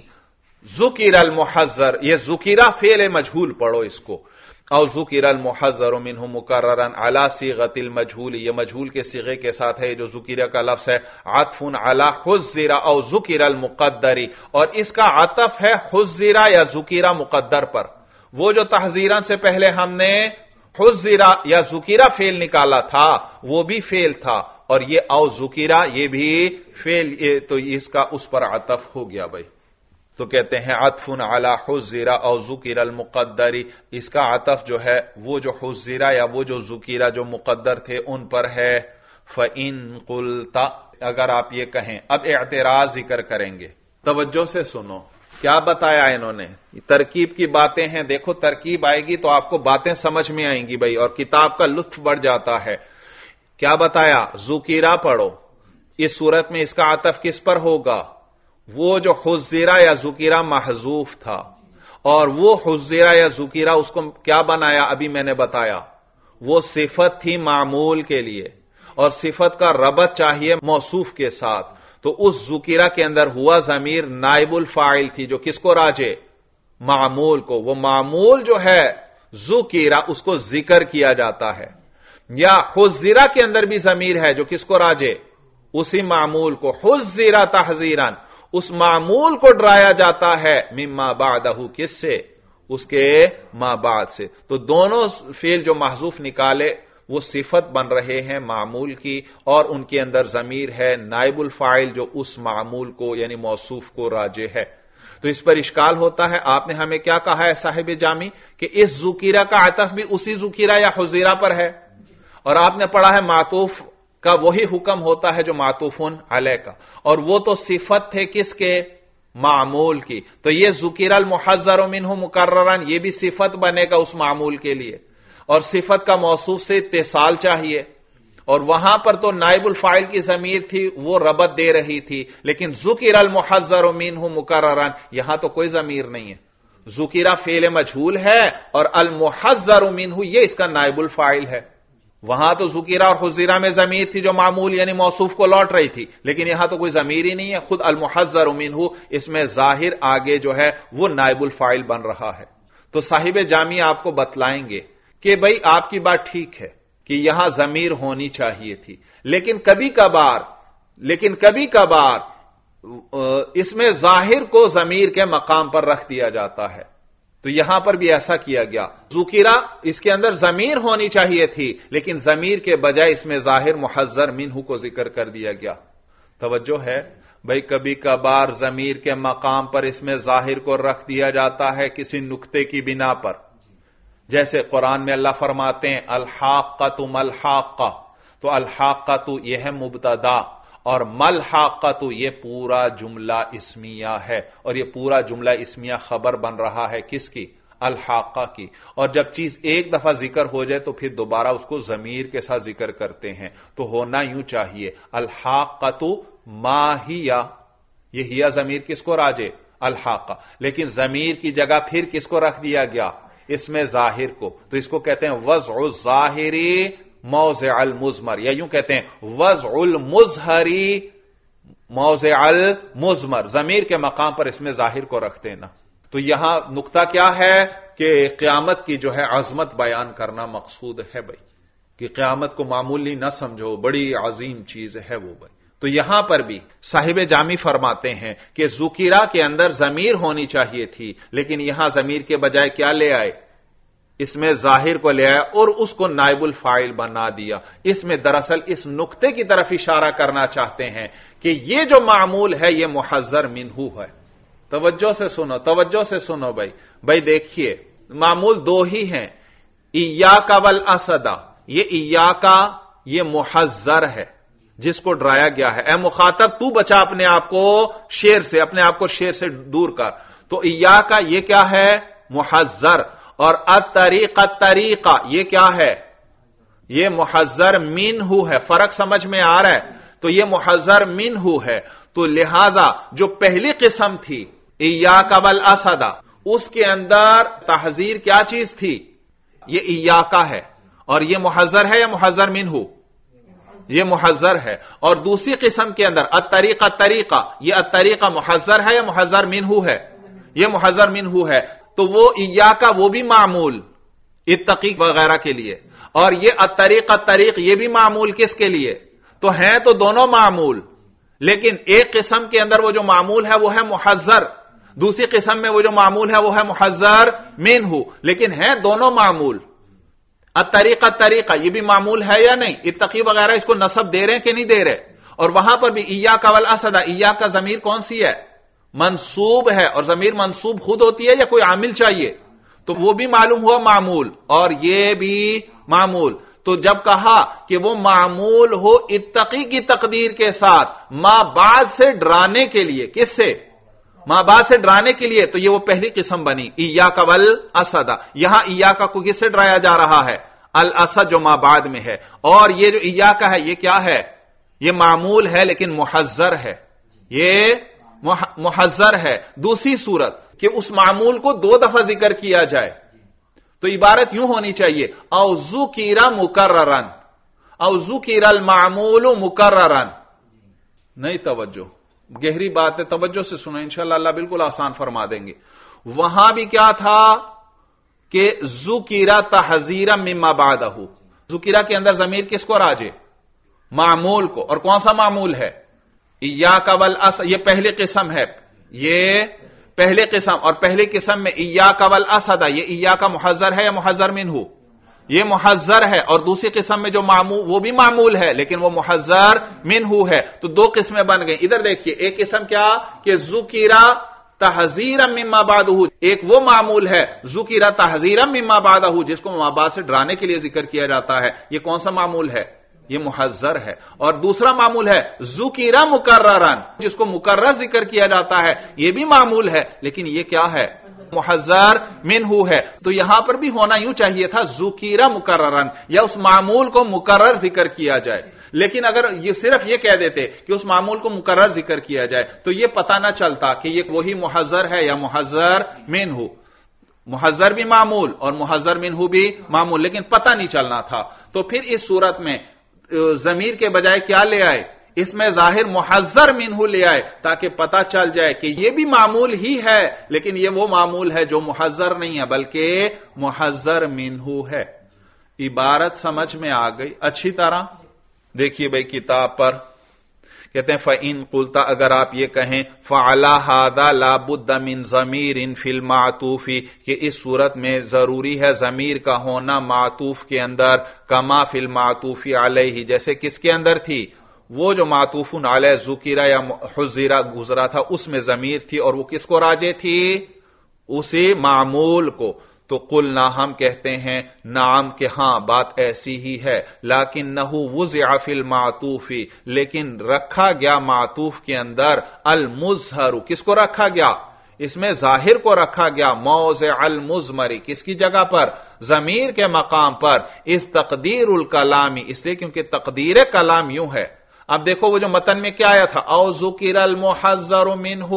ذکر المحذر، یہ ذکیرہ فعل مجہول پڑھو اس کو، او ذکر المحذر منہ مکررا علی صیغۃ المجہول، یہ مجہول کے صیغے کے ساتھ ہے، جو ذکیرہ کا لفظ ہے عطف علی حذر او ذکر المقدر، اور اس کا عطف ہے حذر یا ذکیرہ مقدر پر۔ وہ جو تحذیرا سے پہلے ہم نے حذر یا ذکیرہ فعل نکالا تھا وہ بھی فعل تھا، اور یہ او ذکیرہ یہ بھی فعل، تو اس کا اس پر عطف ہو گیا بھائی، تو کہتے ہیں عطف علی حذر او ذکر المقدر، اس کا عطف جو ہے وہ جو حذر یا وہ جو ذکیرہ جو مقدر تھے ان پر ہے۔ فَإِن قُلْتَ، اگر آپ یہ کہیں، اب اعتراض ذکر کریں گے، توجہ سے سنو کیا بتایا انہوں نے، ترکیب کی باتیں ہیں، دیکھو ترکیب آئے گی تو آپ کو باتیں سمجھ میں آئیں گی بھائی، اور کتاب کا لطف بڑھ جاتا ہے۔ کیا بتایا؟ ذکیرہ پڑھو، اس صورت میں اس کا عطف کس پر ہوگا؟ وہ جو حذرہ یا ذکیرہ محذوف تھا، اور وہ حذرہ یا ذکیرہ اس کو کیا بنایا؟ ابھی میں نے بتایا وہ صفت تھی معمول کے لیے، اور صفت کا ربط چاہیے موصوف کے ساتھ، تو اس ذکیرہ کے اندر ہوا ضمیر نائب الفاعل تھی، جو کس کو راجع؟ معمول کو۔ وہ معمول جو ہے ذکیرہ اس کو ذکر کیا جاتا ہے، یا حذرہ کے اندر بھی ضمیر ہے جو کس کو راجع؟ اسی معمول کو، حذرہ تحذیرا، اس معمول کو ڈرایا جاتا ہے، مما بعدہ، کس سے؟ اس کے ما بعد سے۔ تو دونوں فعل جو محذوف نکالے وہ صفت بن رہے ہیں معمول کی، اور ان کے اندر ضمیر ہے نائب الفاعل جو اس معمول کو یعنی موصوف کو راجع ہے۔ تو اس پر اشکال ہوتا ہے، آپ نے ہمیں کیا کہا ہے صاحب جامی کہ اس ذکیرہ کا عطف بھی اسی ذکیرہ یا حذیرہ پر ہے، اور آپ نے پڑھا ہے معطوف کا وہی حکم ہوتا ہے جو معطوفن علیہ کا، اور وہ تو صفت تھے کس کے؟ معمول کی۔ تو یہ ذکر المحذر منہ مکررا یہ بھی صفت بنے گا اس معمول کے لیے، اور صفت کا موصوف سے اتصال چاہیے، اور وہاں پر تو نائب الفاعل کی ضمیر تھی وہ ربط دے رہی تھی، لیکن ذکر المحذر منہ مکررا یہاں تو کوئی ضمیر نہیں ہے، ذکیرہ فعل مجہول ہے اور المحذر منہ یہ اس کا نائب الفاعل ہے۔ وہاں تو ذکیرہ اور حذیرہ میں ضمیر تھی جو معمول یعنی موصوف کو لوٹ رہی تھی، لیکن یہاں تو کوئی ضمیر ہی نہیں ہے، خود المحذر منہ اس میں ظاہر آگے جو ہے وہ نائب الفاعل بن رہا ہے۔ تو صاحب جامی آپ کو بتلائیں گے کہ بھئی آپ کی بات ٹھیک ہے کہ یہاں ضمیر ہونی چاہیے تھی، لیکن کبھی کبھار اس میں ظاہر کو ضمیر کے مقام پر رکھ دیا جاتا ہے، تو یہاں پر بھی ایسا کیا گیا۔ ذکیرہ اس کے اندر ضمیر ہونی چاہیے تھی، لیکن ضمیر کے بجائے اس میں ظاہر محذر منہ کو ذکر کر دیا گیا۔ توجہ ہے بھئی، کبھی کبھار ضمیر کے مقام پر اس میں ظاہر کو رکھ دیا جاتا ہے کسی نکتے کی بنا پر، جیسے قرآن میں اللہ فرماتے ہیں الحاقۃ ملحاقہ، تو الحاقۃ یہ ہے مبتدا، اور ملحاقۃ یہ پورا جملہ اسمیہ ہے، اور یہ پورا جملہ اسمیہ خبر بن رہا ہے کس کی؟ الحاقہ کی۔ اور جب چیز ایک دفعہ ذکر ہو جائے تو پھر دوبارہ اس کو ضمیر کے ساتھ ذکر کرتے ہیں، تو ہونا یوں چاہیے الحاقۃ ما ہی، یہ ہیا ضمیر کس کو راجع؟ الحاقہ، لیکن ضمیر کی جگہ پھر کس کو رکھ دیا گیا؟ اس میں ظاہر کو، تو اس کو کہتے ہیں وضع الظاہری موضع المضمر، یا یوں کہتے ہیں وضع المظہری موضع المضمر، ضمیر کے مقام پر اس میں ظاہر کو رکھتے ہیں نا۔ تو یہاں نقطہ کیا ہے کہ قیامت کی جو ہے عظمت بیان کرنا مقصود ہے بھائی، کہ قیامت کو معمولی نہ سمجھو، بڑی عظیم چیز ہے وہ بھائی۔ تو یہاں پر بھی صاحب جامی فرماتے ہیں کہ ذکیرہ کے اندر ضمیر ہونی چاہیے تھی، لیکن یہاں ضمیر کے بجائے کیا لے آئے؟ اس میں ظاہر کو لے آیا اور اس کو نائب الفاعل بنا دیا. اس میں دراصل اس نقطے کی طرف اشارہ کرنا چاہتے ہیں کہ یہ جو معمول ہے یہ محذر منہ ہے. توجہ سے سنو بھائی دیکھیے معمول دو ہی ہیں. ایاک والاسد، یہ ایاک یہ محذر ہے جس کو ڈرایا گیا ہے. اے مخاطب تو بچا اپنے آپ کو شیر سے، اپنے آپ کو شیر سے دور کر. تو ایاک یہ کیا ہے؟ محذر. اور الطریقہ یہ کیا ہے؟ یہ محذر منہ ہے. فرق سمجھ میں آ رہا ہے؟ تو یہ محذر منہ ہے. تو لہذا جو پہلی قسم تھی ایاک والاسد، اس کے اندر تحذیر کیا چیز تھی؟ یہ ایاک ہے. اور یہ محذر ہے یا محذر منہ؟ یہ محذر ہے. اور دوسری قسم کے اندر الطریقہ، یہ الطریقہ محذر ہے یا محذر منہ ہے؟ یہ محذر منہ ہے. تو وہ ایاک وہ بھی معمول اتقی وغیرہ کے لیے، اور یہ الطریق یہ بھی معمول کس کے لیے؟ تو ہیں تو دونوں معمول، لیکن ایک قسم کے اندر وہ جو معمول ہے وہ ہے محذر، دوسری قسم میں وہ جو معمول ہے وہ ہے محذر منہ، لیکن ہیں دونوں معمول. الطریقہ یہ بھی معمول ہے یا نہیں؟ اتقی وغیرہ اس کو نصب دے رہے ہیں کہ نہیں دے رہے؟ اور وہاں پر بھی ایاک والاسد، ایاک کا ضمیر کون سی ہے؟ منصوب ہے. اور ضمیر منصوب خود ہوتی ہے یا کوئی عامل چاہیے؟ تو وہ بھی معلوم ہوا معمول، اور یہ بھی معمول. تو جب کہا کہ وہ معمول ہو اتقی کی تقدیر کے ساتھ ما بعد سے ڈرانے کے لیے، کس سے؟ ما بعد سے ڈرانے کے لیے، تو یہ وہ پہلی قسم بنی ایاک والاسد. یہاں ایاک کو کس سے ڈرایا جا رہا ہے؟ الاسد جو ما بعد میں ہے. اور یہ جو ایاک ہے یہ کیا ہے؟ یہ معمول ہے لیکن محذر ہے. یہ محذر ہے. دوسری صورت کہ اس معمول کو دو دفعہ ذکر کیا جائے تو عبارت یوں ہونی چاہیے او ذکر مکررا، او ذکر المعمول مکررا. نہیں، توجہ، گہری بات ہے، توجہ سے سنو، انشاءاللہ اللہ بالکل آسان فرما دیں گے. وہاں بھی کیا تھا کہ ذکر تحذیرا مما بعدہ، ذکر کے اندر ضمیر کس کو راجع؟ معمول کو. اور کون سا معمول ہے؟ ایاک والاسد. یہ پہلی قسم ہے، یہ پہلی قسم. اور پہلی قسم میں ایاک والاسد، یہ ایاک محذر ہے یا محذر منہ؟ یہ محذر ہے. اور دوسری قسم میں جو معمول وہ بھی معمول ہے لیکن وہ محذر منہ ہے. تو دو قسمیں بن گئی. ادھر دیکھیے، ایک قسم کیا کہ ذکر تحذیرا مما بعدہ، ایک وہ معمول ہے ذکر تحذیرا مما بعدہ جس کو ما بعد سے ڈرانے کے لیے ذکر کیا جاتا ہے. یہ کون سا معمول ہے؟ یہ محذر ہے. اور دوسرا معمول ہے ذکر مکررا، جس کو مکرر ذکر کیا جاتا ہے، یہ بھی معمول ہے لیکن یہ کیا ہے؟ محذر منہ ہے. تو یہاں پر بھی ہونا یوں چاہیے تھا ذکر مکررا، یا اس معمول کو مکرر ذکر کیا جائے. لیکن اگر یہ صرف یہ کہہ دیتے کہ اس معمول کو مکرر ذکر کیا جائے تو یہ پتہ نہ چلتا کہ یہ وہی محذر ہے یا محذر منہ. محذر بھی معمول اور محذر منہ بھی معمول، لیکن پتہ نہیں چلنا تھا. تو پھر اس صورت میں ضمیر کے بجائے کیا لے آئے؟ اس میں ظاہر محذر منہ لے آئے تاکہ پتہ چل جائے کہ یہ بھی معمول ہی ہے لیکن یہ وہ معمول ہے جو محذر نہیں ہے بلکہ محذر منہ ہے. عبارت سمجھ میں آ گئی اچھی طرح؟ دیکھیے بھائی کتاب پر کہتے ہیں فَإِن قُلْتَ، اگر آپ یہ کہیں فَعَلَى هَذَا لَا بُدَّ مِن ضَمِيرٍ فِي الْمَعْطُوفِ، کہ اس صورت میں ضروری ہے ضمیر کا ہونا معطوف کے اندر، کما فی المعطوف علیہ، جیسے کس کے اندر تھی؟ وہ جو معطوف علیہ ذکر یا حذر گزرا تھا اس میں ضمیر تھی، اور وہ کس کو راجع تھی؟ اسی معمول کو. تو قلنا، ہم کہتے ہیں نعم کہ ہاں بات ایسی ہی ہے، لیکنہ وضع فی المعطوف، لیکن رکھا گیا معطوف کے اندر المظہر، کس کو رکھا گیا؟ اس میں ظاہر کو رکھا گیا موضع المضمر، کس کی جگہ پر؟ ضمیر کے مقام پر. اس تقدیر الکلامی، اس لیے کیونکہ تقدیر کلام یوں ہے. اب دیکھو وہ جو متن میں کیا آیا تھا او ذکر المحذر منہ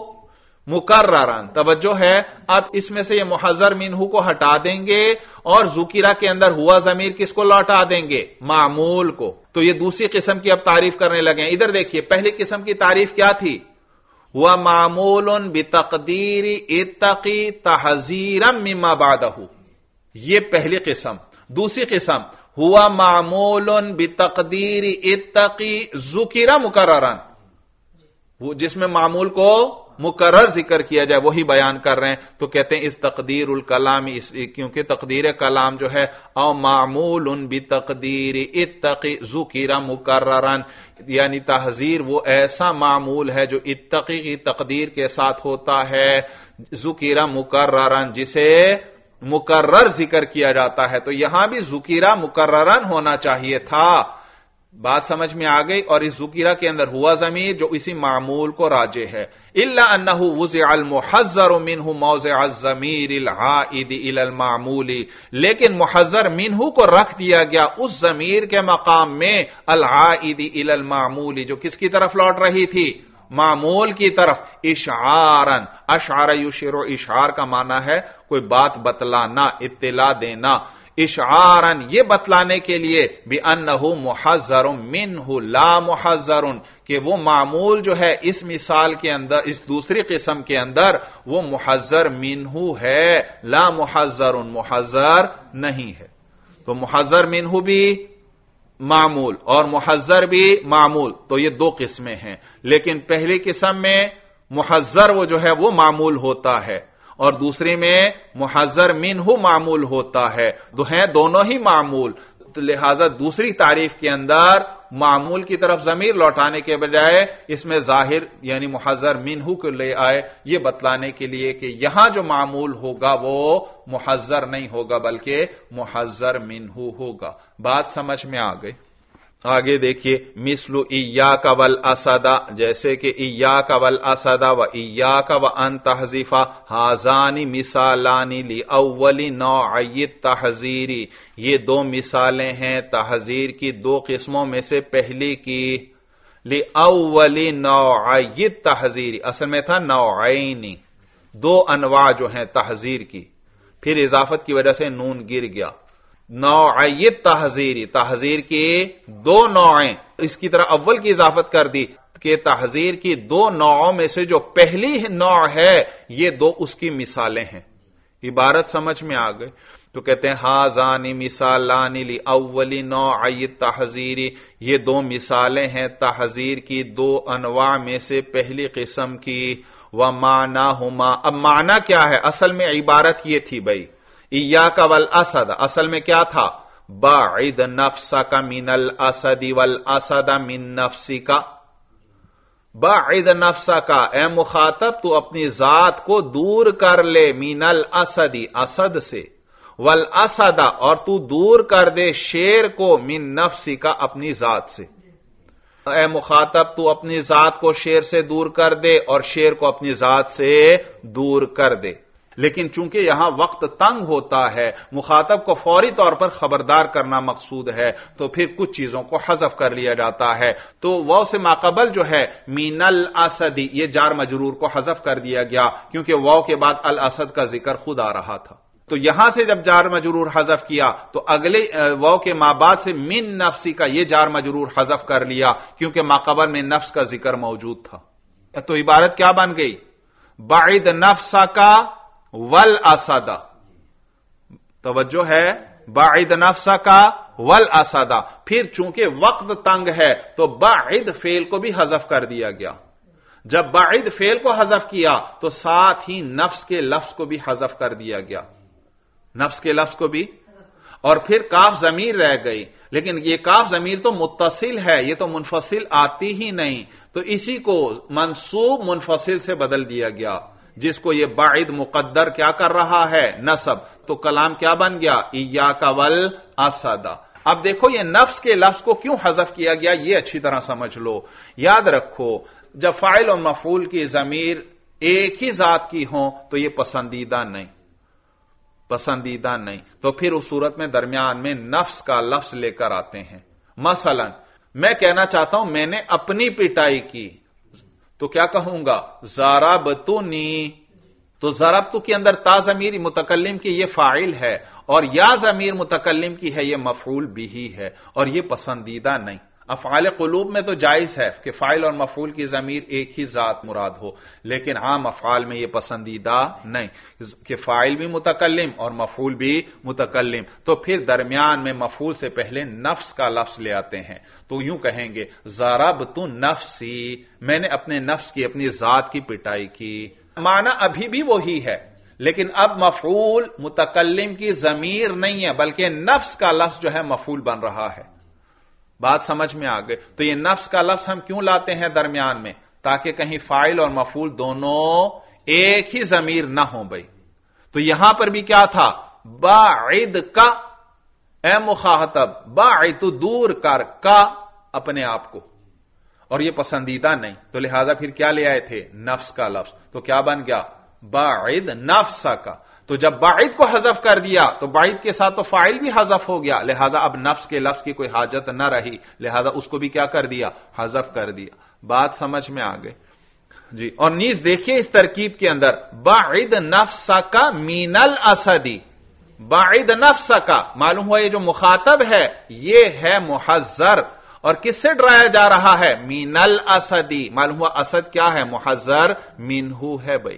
مکررن، توجہ ہے. اب اس میں سے یہ محذر منہ کو ہٹا دیں گے اور ذکرہ کے اندر ہوا ضمیر کس کو لوٹا دیں گے؟ معمول کو. تو یہ دوسری قسم کی اب تعریف کرنے لگے. ادھر دیکھیے پہلی قسم کی تعریف کیا تھی؟ ہوا معمول بتقدیر اتقی تحذیرا مما بعدہ، یہ پہلی قسم. دوسری قسم ہوا معمول بتقدیر اتقی ذکر مکررا، وہ جس میں معمول کو مقرر ذکر کیا جائے وہی بیان کر رہے ہیں. تو کہتے ہیں اس تقدیر الکلام، کیونکہ تقدیر کلام جو ہے او معمول بتقدیر اتقی ذکر مکررا، یعنی تحذیر وہ ایسا معمول ہے جو اتقی کی تقدیر کے ساتھ ہوتا ہے، ذکر مکررا جسے مقرر ذکر کیا جاتا ہے. تو یہاں بھی ذکر مکررا ہونا چاہیے تھا. بات سمجھ میں آ گئی. اور اس ذکیرہ کے اندر ہوا ضمیر جو اسی معمول کو راجع ہے. الا انہ وضع المحذر منہ موضع الضمیر العائد الى المعمول، لیکن محذر منہ کو رکھ دیا گیا اس ضمیر کے مقام میں العائد الى المعمول، جو کس کی طرف لوٹ رہی تھی؟ معمول کی طرف. اشعارا، اشعار یشعر، اشعار کا معنی ہے کوئی بات بتلانا، اطلاع دینا. اشعارن یہ بتلانے کے لیے بأنہ محذر منہ لا محذر، کہ وہ معمول جو ہے اس مثال کے اندر، اس دوسری قسم کے اندر وہ محذر منہ ہے، لا محذر، محذر نہیں ہے. تو محذر منہ بھی معمول اور محذر بھی معمول، تو یہ دو قسمیں ہیں. لیکن پہلی قسم میں محذر وہ جو ہے وہ معمول ہوتا ہے، اور دوسری میں محذر منہ معمول ہوتا ہے. ہیں دونوں ہی معمول. تو لہذا دوسری تعریف کے اندر معمول کی طرف ضمیر لوٹانے کے بجائے اس میں ظاہر یعنی محذر منہ کو لے آئے، یہ بتلانے کے لیے کہ یہاں جو معمول ہوگا وہ محذر نہیں ہوگا بلکہ محذر منہ ہوگا. بات سمجھ میں آ گئی. آگے دیکھیے مثل ایاک والاسد، جیسے کہ ایاک والاسد و ایاک وان تحذف، ہذان مثالان لاول نوعی التحذیر، یہ دو مثالیں ہیں تحذیر کی دو قسموں میں سے پہلی کی. لاول نوعی التحذیر، اصل میں تھا نوعین، دو انواع جو ہیں تحذیر کی، پھر اضافت کی وجہ سے نون گر گیا. نوعی تحذیری، تحذیر کی دو نوعیں، اس کی طرح اول کی اضافت کر دی کہ تحذیر کی دو نوعوں میں سے جو پہلی نوع ہے یہ دو اس کی مثالیں ہیں. عبارت سمجھ میں آ گئی. تو کہتے ہیں ہازان مثالان لاول نوعی التحذیر، یہ دو مثالیں ہیں تحذیر کی دو انواع میں سے پہلی قسم کی. ومعناہما، اب معنی کیا ہے؟ اصل میں عبارت یہ تھی بھائی ایاک والاسد، اصل میں کیا تھا؟ باعد نفسک من الاسد والاسد من نفسک. باعد نفسک، اے مخاطب تو اپنی ذات کو دور کر لے، من الاسد، اسد سے، والاسد، اور تو دور کر دے شیر کو، من نفسک، اپنی ذات سے. اے مخاطب تو اپنی ذات کو شیر سے دور کر دے اور شیر کو اپنی ذات سے دور کر دے. لیکن چونکہ یہاں وقت تنگ ہوتا ہے، مخاطب کو فوری طور پر خبردار کرنا مقصود ہے، تو پھر کچھ چیزوں کو حذف کر لیا جاتا ہے. تو واو سے ماقبل جو ہے من الاسد، یہ جار مجرور کو حذف کر دیا گیا کیونکہ واو کے بعد الاسد کا ذکر خود آ رہا تھا. تو یہاں سے جب جار مجرور حذف کیا تو اگلے واو کے مابعد سے من نفسی کا یہ جار مجرور حذف کر لیا کیونکہ ماقبل میں نفس کا ذکر موجود تھا. تو عبارت کیا بن گئی؟ بعد نفسا کا والاسد. توجہ ہے، بعد نفسا کا والاسد. پھر چونکہ وقت تنگ ہے تو بعد فعل کو بھی حذف کر دیا گیا. جب بعد فعل کو حذف کیا تو ساتھ ہی نفس کے لفظ کو بھی حذف کر دیا گیا، نفس کے لفظ کو بھی. اور پھر کاف ضمیر رہ گئی، لیکن یہ کاف ضمیر تو متصل ہے، یہ تو منفصل آتی ہی نہیں. تو اسی کو منصوب منفصل سے بدل دیا گیا، جس کو یہ بعد مقدر کیا کر رہا ہے؟ نصب. تو کلام کیا بن گیا؟ ایاک والاسد. اب دیکھو یہ نفس کے لفظ کو کیوں حذف کیا گیا یہ اچھی طرح سمجھ لو. یاد رکھو جب فاعل اور مفعول کی ضمیر ایک ہی ذات کی ہوں تو یہ پسندیدہ نہیں، پسندیدہ نہیں. تو پھر اس صورت میں درمیان میں نفس کا لفظ لے کر آتے ہیں. مثلا میں کہنا چاہتا ہوں میں نے اپنی پٹائی کی، تو کیا کہوں گا؟ ضربتنی. تو ضربتو کے اندر تا ضمیر متکلم کی یہ فاعل ہے اور یا ضمیر متکلم کی ہے یہ مفعول بھی ہے، اور یہ پسندیدہ نہیں. افعال قلوب میں تو جائز ہے کہ فاعل اور مفعول کی ضمیر ایک ہی ذات مراد ہو، لیکن عام افعال میں یہ پسندیدہ نہیں کہ فاعل بھی متکلم اور مفعول بھی متکلم، تو پھر درمیان میں مفعول سے پہلے نفس کا لفظ لے آتے ہیں، تو یوں کہیں گے ضربت نفسی، میں نے اپنے نفس کی، اپنی ذات کی پٹائی کی۔ معنی ابھی بھی وہی ہے، لیکن اب مفعول متکلم کی ضمیر نہیں ہے بلکہ نفس کا لفظ جو ہے مفعول بن رہا ہے۔ بات سمجھ میں آ گئی؟ تو یہ نفس کا لفظ ہم کیوں لاتے ہیں درمیان میں؟ تاکہ کہیں فاعل اور مفعول دونوں ایک ہی ضمیر نہ ہوں بھائی۔ تو یہاں پر بھی کیا تھا؟ باعد کا، اے مخاطب، باعد تو دور کر، کا اپنے آپ کو، اور یہ پسندیدہ نہیں، تو لہذا پھر کیا لے آئے تھے؟ نفس کا لفظ، تو کیا بن گیا؟ باعد نفس کا۔ تو جب باعد کو حذف کر دیا تو باعد کے ساتھ تو فاعل بھی حذف ہو گیا، لہذا اب نفس کے لفظ کی کوئی حاجت نہ رہی، لہذا اس کو بھی کیا کر دیا؟ حذف کر دیا۔ بات سمجھ میں آ گئی جی؟ اور نیز دیکھیے اس ترکیب کے اندر باعد نفس کا من الاسدی، باعد نفس کا، معلوم ہوا یہ جو مخاطب ہے یہ ہے محذر، اور کس سے ڈرایا جا رہا ہے؟ من الاسدی، معلوم ہوا اسد کیا ہے؟ محذر منہو ہے بھائی۔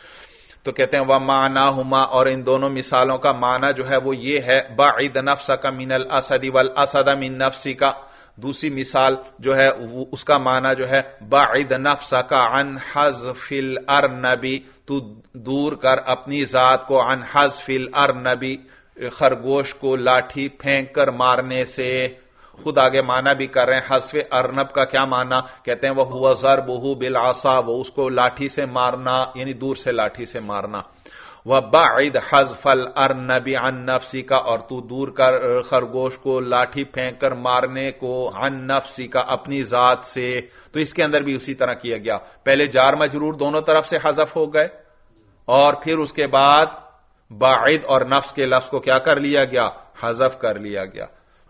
تو کہتے ہیں وَمَعْنَاهُمَا، اور ان دونوں مثالوں کا معنی جو ہے وہ یہ ہے باعد نفسک من الاسد والاسد من نفسک۔ دوسری مثال جو ہے اس کا معنی جو ہے باعد نفسک عن حذف الارنب، تو دور کر اپنی ذات کو، عن حذف الارنب، خرگوش کو لاٹھی پھینک کر مارنے سے۔ خود آگے معنی بھی کر رہے ہیں حذف ارنب کا کیا معنی؟ کہتے ہیں وہ ہوا ضربہ بالعصا، وہ اس کو لاٹھی سے مارنا، یعنی دور سے لاٹھی سے مارنا۔ وبعد حذف الارنب عن نفسی کا، اور تو دور کر خرگوش کو لاٹھی پھینک کر مارنے کو، عن نفسی کا، اپنی ذات سے۔ تو اس کے اندر بھی اسی طرح کیا گیا، پہلے جار مجرور دونوں طرف سے حذف ہو گئے، اور پھر اس کے بعد باعد اور نفس کے لفظ کو کیا کر لیا گیا؟ حذف کر لیا گیا۔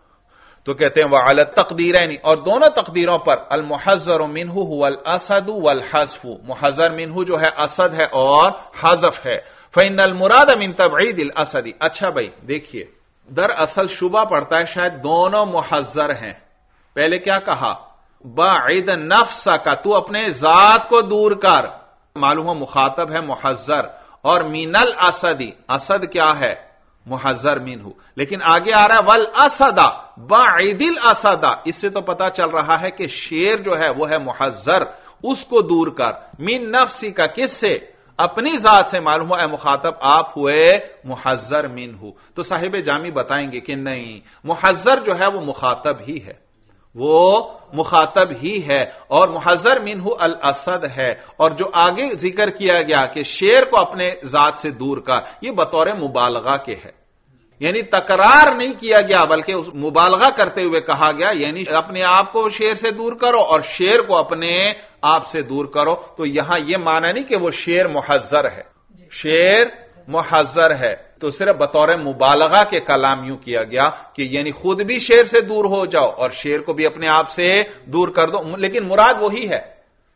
تو کہتے ہیں وعلی التقدیرین، اور دونوں تقدیروں پر المحذر منہ هو الاسد والحذف، محذر منہ جو ہے اسد ہے اور حذف ہے۔ فإن المراد من تبعید الاسد، اچھا بھائی دیکھیے، دراصل شبہ پڑتا ہے شاید دونوں محذر ہیں۔ پہلے کیا کہا؟ باعد نفسک، تو اپنے ذات کو دور کر، معلوم ہو مخاطب ہے محذر، اور من الاسد، اسد کیا ہے؟ محذر منہ، لیکن آگے آ رہا ہے والاسد باعد الاسد، اس سے تو پتا چل رہا ہے کہ شیر جو ہے وہ ہے محذر، اس کو دور کر، من نفسی کا، کس سے؟ اپنی ذات سے، معلوم ہوا اے مخاطب آپ ہوئے محذر منہ۔ تو صاحب جامی بتائیں گے کہ نہیں، محذر جو ہے وہ مخاطب ہی ہے، وہ مخاطب ہی ہے، اور محذر منہ الاسد ہے، اور جو آگے ذکر کیا گیا کہ شیر کو اپنے ذات سے دور کر، یہ بطور مبالغہ کے ہے، یعنی تکرار نہیں کیا گیا بلکہ مبالغہ کرتے ہوئے کہا گیا، یعنی اپنے آپ کو شیر سے دور کرو اور شیر کو اپنے آپ سے دور کرو۔ تو یہاں یہ معنی نہیں کہ وہ شیر محذر ہے، شیر محذر ہے، تو صرف بطور مبالغہ کے کلام یوں کیا گیا کہ یعنی خود بھی شیر سے دور ہو جاؤ اور شیر کو بھی اپنے آپ سے دور کر دو، لیکن مراد وہی ہے،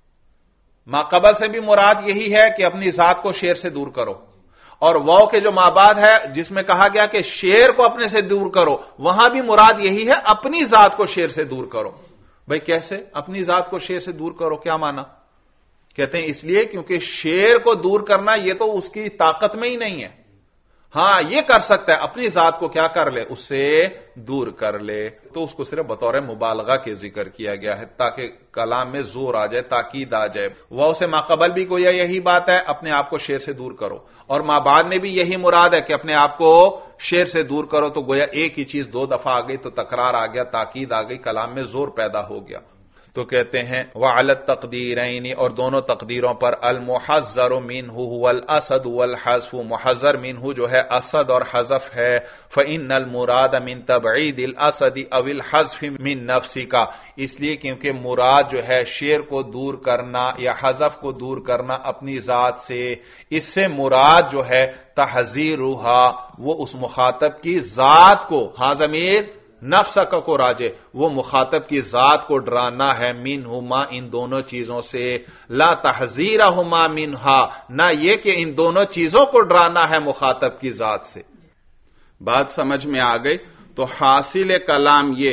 ما قبل سے بھی مراد یہی ہے کہ اپنی ذات کو شیر سے دور کرو، اور واو کے جو مابعد ہے جس میں کہا گیا کہ شیر کو اپنے سے دور کرو، وہاں بھی مراد یہی ہے اپنی ذات کو شیر سے دور کرو۔ بھئی کیسے اپنی ذات کو شیر سے دور کرو؟ کیا معنی؟ کہتے ہیں اس لیے کیونکہ شیر کو دور کرنا یہ تو اس کی طاقت میں ہی نہیں ہے، ہاں یہ کر سکتا ہے اپنی ذات کو کیا کر لے؟ اس سے دور کر لے، تو اس کو صرف بطور مبالغہ کے ذکر کیا گیا ہے تاکہ کلام میں زور آ جائے، تاکید آ جائے۔ واو سے ماقبل بھی گویا یہی بات ہے، اپنے آپ کو شیر سے دور کرو، اور ما بعد میں بھی یہی مراد ہے کہ اپنے آپ کو شیر سے دور کرو، تو گویا ایک ہی چیز دو دفعہ آ گئی تو تکرار آ گیا، تاکید آ گئی، کلام میں زور پیدا ہو گیا۔ تو کہتے ہیں وعلی التقدیرین، اور دونوں تقدیروں پر المحذر منہ هو الاسد والحذف، محذر منہ جو ہے اسد اور حذف ہے۔ فإن المراد من تبعید الاسد او الحذف من نفسی کا، اس لیے کیونکہ مراد جو ہے شیر کو دور کرنا یا حذف کو دور کرنا اپنی ذات سے، اس سے مراد جو ہے تحذیرھا، وہ اس مخاطب کی ذات کو، ہاں ضمیر نفس کو راجے، وہ مخاطب کی ذات کو ڈرانا ہے، منہما، ان دونوں چیزوں سے، لا تحذیرہما منہا، نہ یہ کہ ان دونوں چیزوں کو ڈرانا ہے مخاطب کی ذات سے۔ بات سمجھ میں آ گئی؟ تو حاصل کلام یہ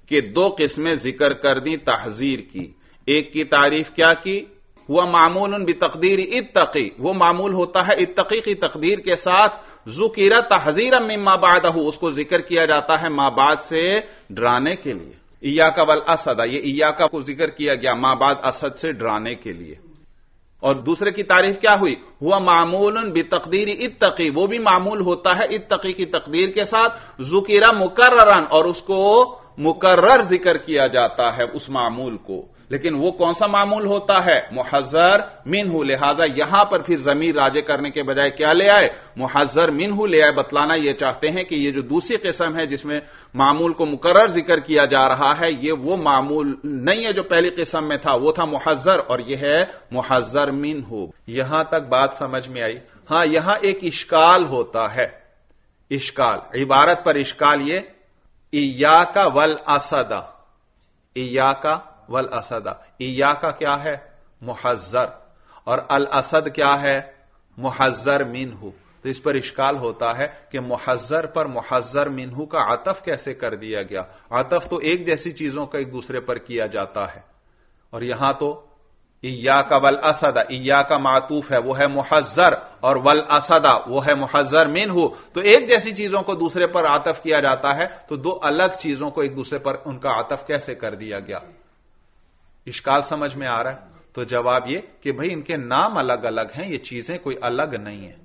کہ دو قسمیں ذکر کر دی تحذیر کی. ایک کی تعریف کیا کی؟ ہوا معمول بتقدیر اتقی، وہ معمول ہوتا ہے اتقی کی تقدیر کے ساتھ. ذکر تحذیرا مما بعدہ، اس کو ذکر کیا جاتا ہے ما بعد سے ڈرانے کے لیے. ایاک والاسد، یہ ایاک کو ذکر کیا گیا ما بعد اسد سے ڈرانے کے لیے. اور دوسرے کی تعریف کیا ہوئی؟ ہوا معمول بتقدیر اتقی، وہ بھی معمول ہوتا ہے اتقی کی تقدیر کے ساتھ. ذکر مکررا، اور اس کو مکرر ذکر کیا جاتا ہے اس معمول کو. لیکن وہ کون سا معمول ہوتا ہے؟ محذر منہ. لہذا یہاں پر پھر ضمیر راجع کرنے کے بجائے کیا لے آئے؟ محذر منہ لے آئے. بتلانا یہ چاہتے ہیں کہ یہ جو دوسری قسم ہے جس میں معمول کو مکرر ذکر کیا جا رہا ہے، یہ وہ معمول نہیں ہے جو پہلی قسم میں تھا، وہ تھا محذر، اور یہ ہے محذر منہ. یہاں تک بات سمجھ میں آئی؟ ہاں، یہاں ایک اشکال ہوتا ہے. اشکال، عبارت پر اشکال یہ، ایاک والاسد، ایاک والاسد. ایاک کیا ہے؟ محذر، اور الاسد کیا ہے؟ محذر منہ. تو اس پر اشکال ہوتا ہے کہ محذر پر محذر منہ کا عطف کیسے کر دیا گیا؟ عطف تو ایک جیسی چیزوں کا ایک دوسرے پر کیا جاتا ہے، اور یہاں تو ایاک والاسد، ایاک معطوف ہے، وہ ہے محذر، اور والاسد وہ ہے محذر منہ. تو ایک جیسی چیزوں کو دوسرے پر عطف کیا جاتا ہے، تو دو الگ چیزوں کو ایک دوسرے پر ان کا عطف کیسے کر دیا گیا؟ اشکال سمجھ میں آ رہا ہے؟ تو جواب یہ کہ بھئی ان کے نام الگ الگ ہیں، یہ چیزیں کوئی الگ نہیں ہیں.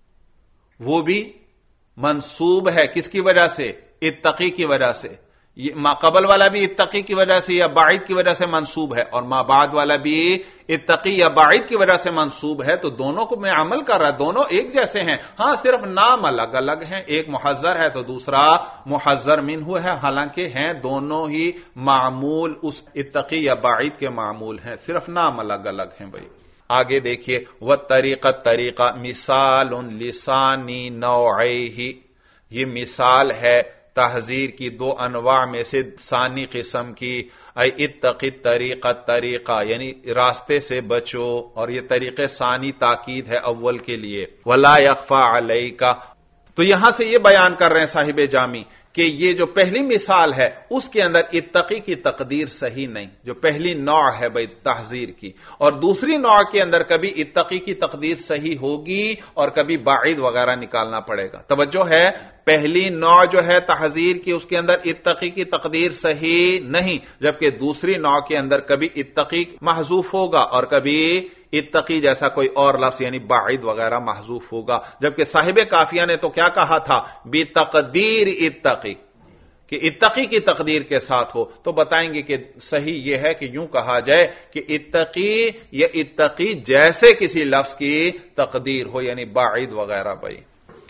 وہ بھی منصوب ہے کس کی وجہ سے؟ اتقی کی وجہ سے. یہ ما قبل والا بھی اتقی کی وجہ سے یا باعد کی وجہ سے منصوب ہے، اور ما بعد والا بھی اتقی یا باعد کی وجہ سے منصوب ہے. تو دونوں کو میں عمل کر رہا ہے، دونوں ایک جیسے ہیں، ہاں صرف نام الگ الگ ہیں. ایک محذر ہے تو دوسرا محذر منہ ہے، حالانکہ ہیں دونوں ہی معمول اس اتقی یا باعد کے معمول ہیں، صرف نام الگ الگ ہیں. بھائی آگے دیکھیے، طریقہ مثال لسانی نوعیہ، یہ مثال ہے تحذیر کی دو انواع میں سے ثانی قسم کی. اتقی طریقہ یعنی راستے سے بچو، اور یہ طریقے ثانی تاکید ہے اول کے لیے. ولا یخفی علیک، تو یہاں سے یہ بیان کر رہے ہیں صاحب جامی کہ یہ جو پہلی مثال ہے اس کے اندر اتقی کی تقدیر صحیح نہیں، جو پہلی نوع ہے بھائی تحذیر کی، اور دوسری نوع کے اندر کبھی اتقی کی تقدیر صحیح ہوگی اور کبھی باعد وغیرہ نکالنا پڑے گا. توجہ ہے، پہلی نوع جو ہے تحذیر کی اس کے اندر اتقی کی تقدیر صحیح نہیں، جبکہ دوسری نوع کے اندر کبھی اتقی محذوف ہوگا اور کبھی اتقی جیسا کوئی اور لفظ یعنی باعد وغیرہ محذوف ہوگا. جبکہ صاحب کافیہ نے تو کیا کہا تھا؟ بتقدیر اتقی، کہ اتقی کی تقدیر کے ساتھ ہو. تو بتائیں گے کہ صحیح یہ ہے کہ یوں کہا جائے کہ اتقی یا اتقی جیسے کسی لفظ کی تقدیر ہو، یعنی باعد وغیرہ. بھائی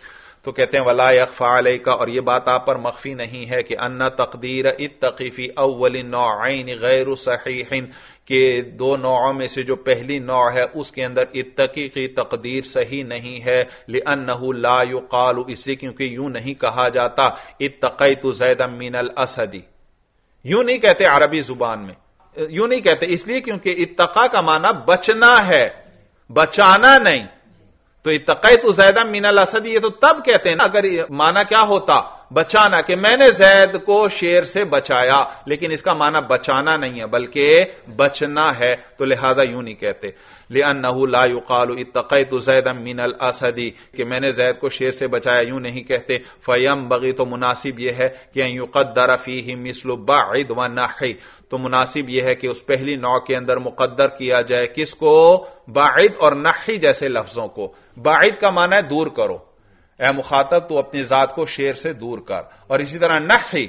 تو کہتے ہیں ولا یخفی علیک، اور یہ بات آپ پر مخفی نہیں ہے کہ ان تقدیر اتقی فی اول نوعین غیر صحیح، کہ دو نوعوں میں سے جو پہلی نوع ہے اس کے اندر اتقی کی تقدیر صحیح نہیں ہے. لأنه لا يقال، اس لیے کیونکہ یوں نہیں کہا جاتا اتقیت زیدا من الاسد، یوں نہیں کہتے عربی زبان میں، یوں نہیں کہتے، اس لیے کیونکہ اتقا کا معنی بچنا ہے، بچانا نہیں. تو اتقیت زیدا من الاسد یہ تو تب کہتے ہیں نا اگر معنی کیا ہوتا؟ بچانا، کہ میں نے زید کو شیر سے بچایا، لیکن اس کا معنی بچانا نہیں ہے بلکہ بچنا ہے، تو لہذا یوں نہیں کہتے. لأنه لا يقال اتقیت زیدا من الاسد، کہ میں نے زید کو شیر سے بچایا، یوں نہیں کہتے. فینبغی، تو مناسب یہ ہے کہ ان یقدر فیہ مثل بعد و نحی، تو مناسب یہ ہے کہ اس پہلی نوع کے اندر مقدر کیا جائے کس کو؟ باعد اور نحی جیسے لفظوں کو. باعد کا معنی ہے دور کرو، اے مخاطب تو اپنی ذات کو شیر سے دور کر. اور اسی طرح نحی،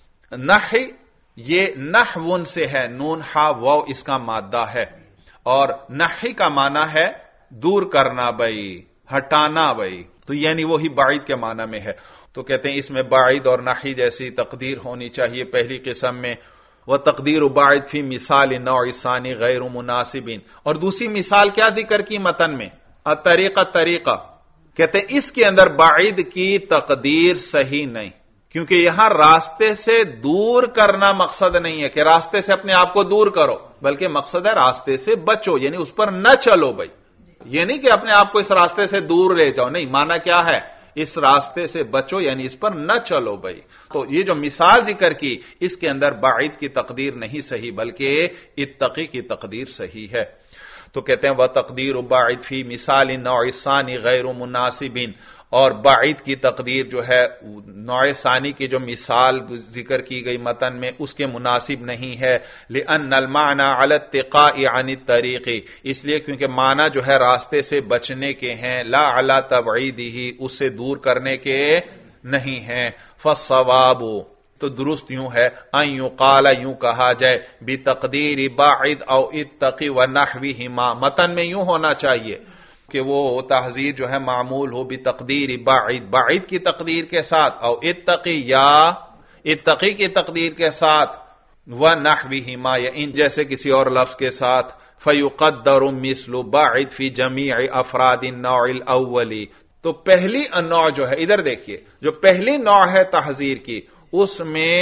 نحی یہ نحون سے ہے، نون ہا واو اس کا مادہ ہے، اور نحی کا معنی ہے دور کرنا بھائی، ہٹانا بھائی. تو یعنی وہی باعد کے معنی میں ہے. تو کہتے ہیں اس میں باعد اور نحی جیسی تقدیر ہونی چاہیے پہلی قسم میں. وتقدیر باعد فی مثال نوع ثانی غیر مناسب، اور دوسری مثال کیا ذکر کی متن میں؟ طریقہ، کہتے ہیں اس کے اندر باعد کی تقدیر صحیح نہیں، کیونکہ یہاں راستے سے دور کرنا مقصد نہیں ہے کہ راستے سے اپنے آپ کو دور کرو، بلکہ مقصد ہے راستے سے بچو، یعنی اس پر نہ چلو بھائی. یہ نہیں کہ اپنے آپ کو اس راستے سے دور لے جاؤ، نہیں، معنی کیا ہے؟ اس راستے سے بچو، یعنی اس پر نہ چلو بھائی. تو یہ جو مثال ذکر کی اس کے اندر بعید کی تقدیر نہیں صحیح بلکہ اتقی کی تقدیر صحیح ہے. تو کہتے ہیں وَتَقْدِيرُ بَعِدْ فِي مِثَالِ النَّوْعِ الثَّانِي غَيْرُ مُنَاسِبٍ، اور بعید کی تقدیر جو ہے نوع ثانی کی جو مثال ذکر کی گئی متن میں اس کے مناسب نہیں ہے. لِأَنَّ الْمَعْنَى عَلَى التِّقَاءِ عَنِ الطَّرِيقِ، اس لیے کیونکہ معنی جو ہے راستے سے بچنے کے ہیں، لَا عَلَى تَبْعِيدِهِ، اس سے دور کرنے کے نہیں ہیں. فَالصَّوَابُ، تو درست یوں ہے، ان یقال، یوں کہا جائے، بتقدیر باعد او اتقی ونحوہما، متن میں یوں ہونا چاہیے کہ وہ تحذیر جو ہے معمول ہو بتقدیر باعد، باعد کی تقدیر کے ساتھ، او اتقی، یا اتقی کی تقدیر کے ساتھ، ونحوہما، یا ان جیسے کسی اور لفظ کے ساتھ. فیقدر مثل باعد فی جمیع افراد النوع الاولی، تو پہلی نوع جو ہے، ادھر دیکھیے، جو پہلی نوع ہے تحذیر کی، اس میں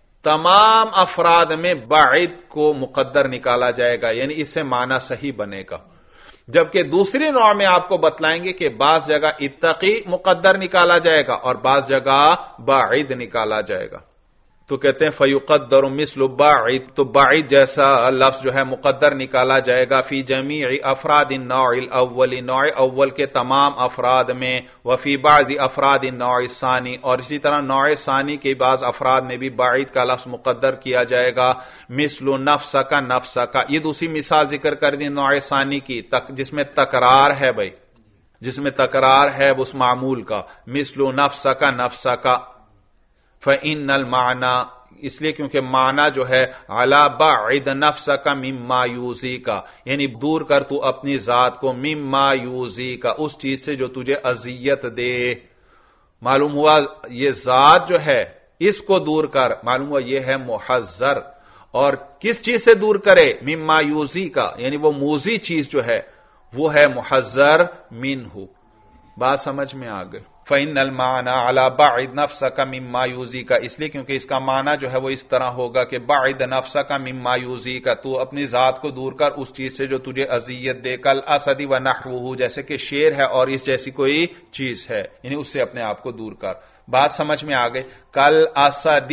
تمام افراد میں باعد کو مقدر نکالا جائے گا، یعنی اس سے معنی صحیح بنے گا. جبکہ دوسری نوع میں آپ کو بتلائیں گے کہ بعض جگہ اتقی مقدر نکالا جائے گا اور بعض جگہ باعد نکالا جائے گا. تو کہتے ہیں فیقدر مثل باعد، تو باعد جیسا لفظ جو ہے مقدر نکالا جائے گا فی جمیع افراد النوع الاول، نوع اول کے تمام افراد میں، وفی بعض افراد النوع الثانی، اور اسی طرح نوع ثانی کے بعض افراد میں بھی باعد کا لفظ مقدر کیا جائے گا. مثل نفس کا، نفس کا، یہ دوسری مثال ذکر کر دی نوع ثانی کی، جس میں تکرار ہے بھائی، جس میں تکرار ہے اس معمول کا. مثل نفس کا، نفس کا. فَإِنَّ الْمَعْنَى، اس لیے کیونکہ معنی جو ہے عَلَى بَعِدْ نَفْسَكَ مِمَّا يُؤْذِيكَ، یعنی دور کر تو اپنی ذات کو، مِمَّا يُؤْذِيكَ، اس چیز سے جو تجھے اذیت دے. معلوم ہوا یہ ذات جو ہے اس کو دور کر، معلوم ہوا یہ ہے محذر. اور کس چیز سے دور کرے؟ مِمَّا يُؤْذِيكَ، یعنی وہ موذی چیز جو ہے وہ ہے محذر منہ. بات سمجھ میں آ گئی. فَإِنَّ الْمَعْنَى عَلَى بَعِدْ نَفْسَكَ مِمَّا يُؤْذِيكَ، اس لیے کیونکہ اس کا معنی جو ہے وہ اس طرح ہوگا کہ بَعِدْ نَفْسَكَ مِمَّا يُؤْذِيكَ، تو اپنی ذات کو دور کر اس چیز سے جو تجھے اذیت دے. کَالْأَسَدِ وَنَحْوُهُ، جیسے کہ شیر ہے اور اس جیسی کوئی چیز ہے، یعنی اس سے اپنے آپ کو دور کر. بات سمجھ میں آ گئی. کَالْأَسَدِ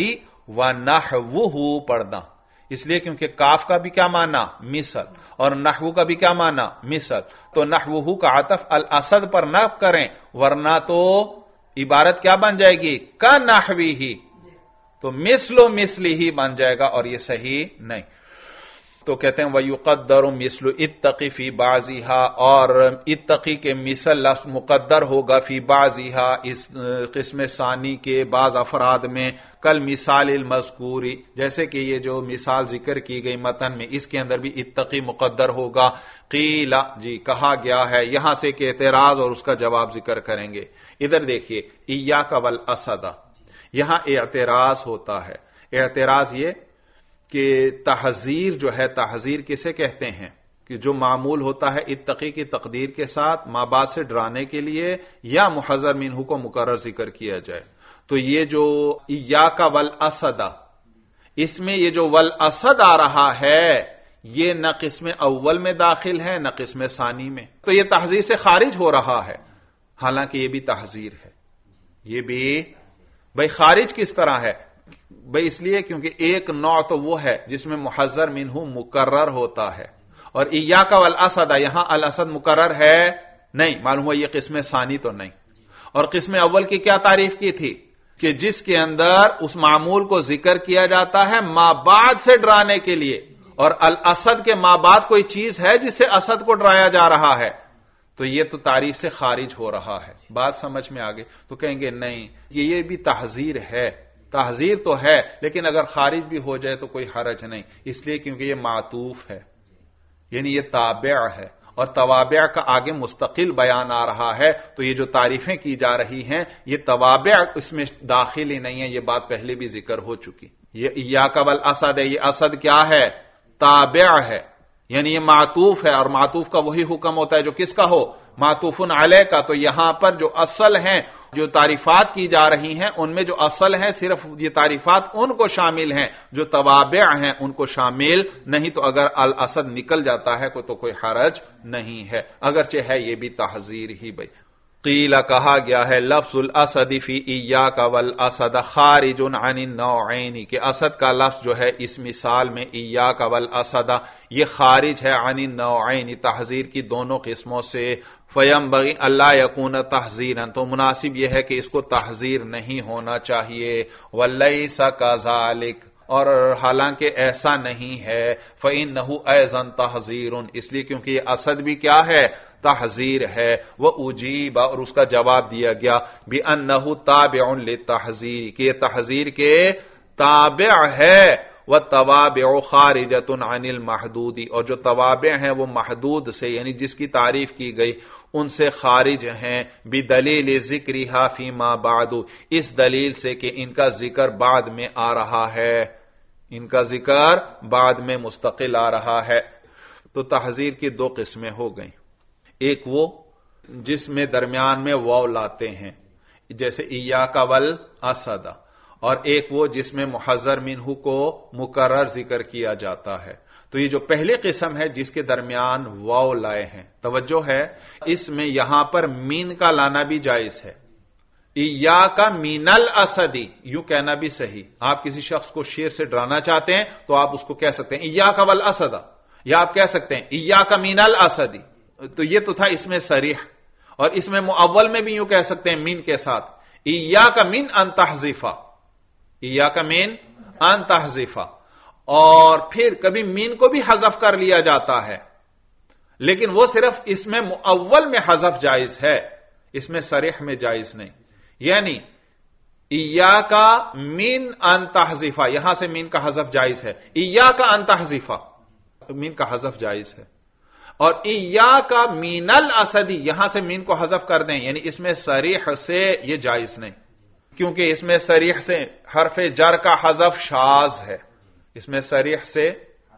وَنَحْوُهُ پڑھنا، اس لیے کیونکہ کاف کا بھی کیا معنی؟ مثل، اور نحو کا بھی کیا معنی؟ مثل. تو نحوہ کا عطف الاسد پر نہ کریں ورنہ تو عبارت کیا بن جائے گی؟ کا نحوی ہی، تو مثل و مثلی ہی بن جائے گا، اور یہ صحیح نہیں. تو کہتے ہیں وَيُقَدَّرُ مِثْلُ اتَّقِ فِي بَعْضِهَا، اور اتقی کے مثل لفظ مقدر ہوگا فی بعضها، اس قسم ثانی کے بعض افراد میں. کل مثال المذکوری، جیسے کہ یہ جو مثال ذکر کی گئی متن میں اس کے اندر بھی اتقی مقدر ہوگا. قیل، جی کہا گیا ہے، یہاں سے کہ اعتراض اور اس کا جواب ذکر کریں گے. ادھر دیکھیے، ایاک والاسد، یہاں اعتراض ہوتا ہے. اعتراض یہ کہ تحذیر جو ہے، تحذیر کسے کہتے ہیں؟ کہ جو معمول ہوتا ہے اتقی کی تقدیر کے ساتھ ماں باپ سے ڈرانے کے لیے، یا محذر منہ کو مقرر ذکر کیا جائے. تو یہ جو ایاک والاسد، اس میں یہ جو والاسد آ رہا ہے یہ نہ قسم اول میں داخل ہے نہ قسم ثانی میں، تو یہ تحذیر سے خارج ہو رہا ہے. حالانکہ یہ بھی تحذیر ہے. یہ بھی بھائی خارج کس طرح ہے بھائی؟ اس لیے کیونکہ ایک نوع تو وہ ہے جس میں محذر منہ مقرر ہوتا ہے، اور ایاک والاسد، یہاں الاسد مقرر ہے نہیں، معلوم ہوا یہ قسم ثانی تو نہیں. اور قسم اول کی کیا تعریف کی تھی؟ کہ جس کے اندر اس معمول کو ذکر کیا جاتا ہے ماں بعد سے ڈرانے کے لیے، اور الاسد کے ماں بعد کوئی چیز ہے جس سے اسد کو ڈرایا جا رہا ہے، تو یہ تو تعریف سے خارج ہو رہا ہے. بات سمجھ میں آگے. تو کہیں گے نہیں، یہ بھی تحذیر ہے، تحذیر تو ہے، لیکن اگر خارج بھی ہو جائے تو کوئی حرج نہیں، اس لیے کیونکہ یہ معطوف ہے، یعنی یہ تابع ہے، اور توابع کا آگے مستقل بیان آ رہا ہے. تو یہ جو تعریفیں کی جا رہی ہیں یہ توابع اس میں داخل ہی نہیں ہے، یہ بات پہلے بھی ذکر ہو چکی. یہ ایاک والاسد ہے، یہ اسد کیا ہے؟ تابع ہے، یعنی یہ معطوف ہے، اور معطوف کا وہی حکم ہوتا ہے جو کس کا ہو؟ معطوف علیہ کا. تو یہاں پر جو اصل ہیں، جو تعریفات کی جا رہی ہیں ان میں جو اصل ہیں صرف یہ تعریفات ان کو شامل ہیں، جو توابع ہیں ان کو شامل نہیں. تو اگر الاسد نکل جاتا ہے تو کوئی حرج نہیں ہے، اگرچہ ہے یہ بھی تحذیر ہی بھائی. قیل کہا گیا ہے لفظ الاسد فی ایاک والاسد خارج عن النوعین کہ اسد کا لفظ جو ہے اس مثال میں ایاک والاسد یہ خارج ہے عن النوعین تحذیر کی دونوں قسموں سے فینبغی الا یکون تحذیرا تو مناسب یہ ہے کہ اس کو تحذیر نہیں ہونا چاہیے ولیس کذالک اور حالانکہ ایسا نہیں ہے فإنہ ایضا تحذیر اس لیے کیونکہ یہ اسد بھی کیا ہے تحذیر ہے وہ اجیب اور اس کا جواب دیا گیا بأنہ تابع للتحذیر کہ یہ تحذیر کے تابع ہے والتوابع خارجۃ عن المحدود اور جو توابع ہیں وہ محدود سے یعنی جس کی تعریف کی گئی ان سے خارج ہیں بدلیل ذکرها فیما بعد اس دلیل سے کہ ان کا ذکر بعد میں آ رہا ہے ان کا ذکر بعد میں مستقل آ رہا ہے تو تحذیر کی دو قسمیں ہو گئیں ایک وہ جس میں درمیان میں واو لاتے ہیں جیسے ایاک والاسد اور ایک وہ جس میں محذر منہ کو مکرر ذکر کیا جاتا ہے تو یہ جو پہلی قسم ہے جس کے درمیان واو لائے ہیں توجہ ہے اس میں یہاں پر مین کا لانا بھی جائز ہے ایاک من الاسد یوں کہنا بھی صحیح آپ کسی شخص کو شیر سے ڈرانا چاہتے ہیں تو آپ اس کو کہہ سکتے ہیں ایاک والاسد یا آپ کہہ سکتے ہیں ایاک من الاسد تو یہ تو تھا اس میں صریح اور اس میں مؤول میں بھی یوں کہہ سکتے ہیں مین کے ساتھ ایاک من ان تحذف ایاک من ان تحذف اور پھر کبھی مین کو بھی حذف کر لیا جاتا ہے لیکن وہ صرف اس میں مؤول میں حذف جائز ہے اس میں صریح میں جائز نہیں یعنی ایاک من ان تحذف یہاں سے مین کا حذف جائز ہے ایاک ان تحذف مین کا حذف جائز ہے اور ایاک من الاسد یہاں سے مین کو حذف کر دیں یعنی اس میں صریح سے یہ جائز نہیں کیونکہ اس میں صریح سے حرف جر کا حذف شاذ ہے اس میں صریح سے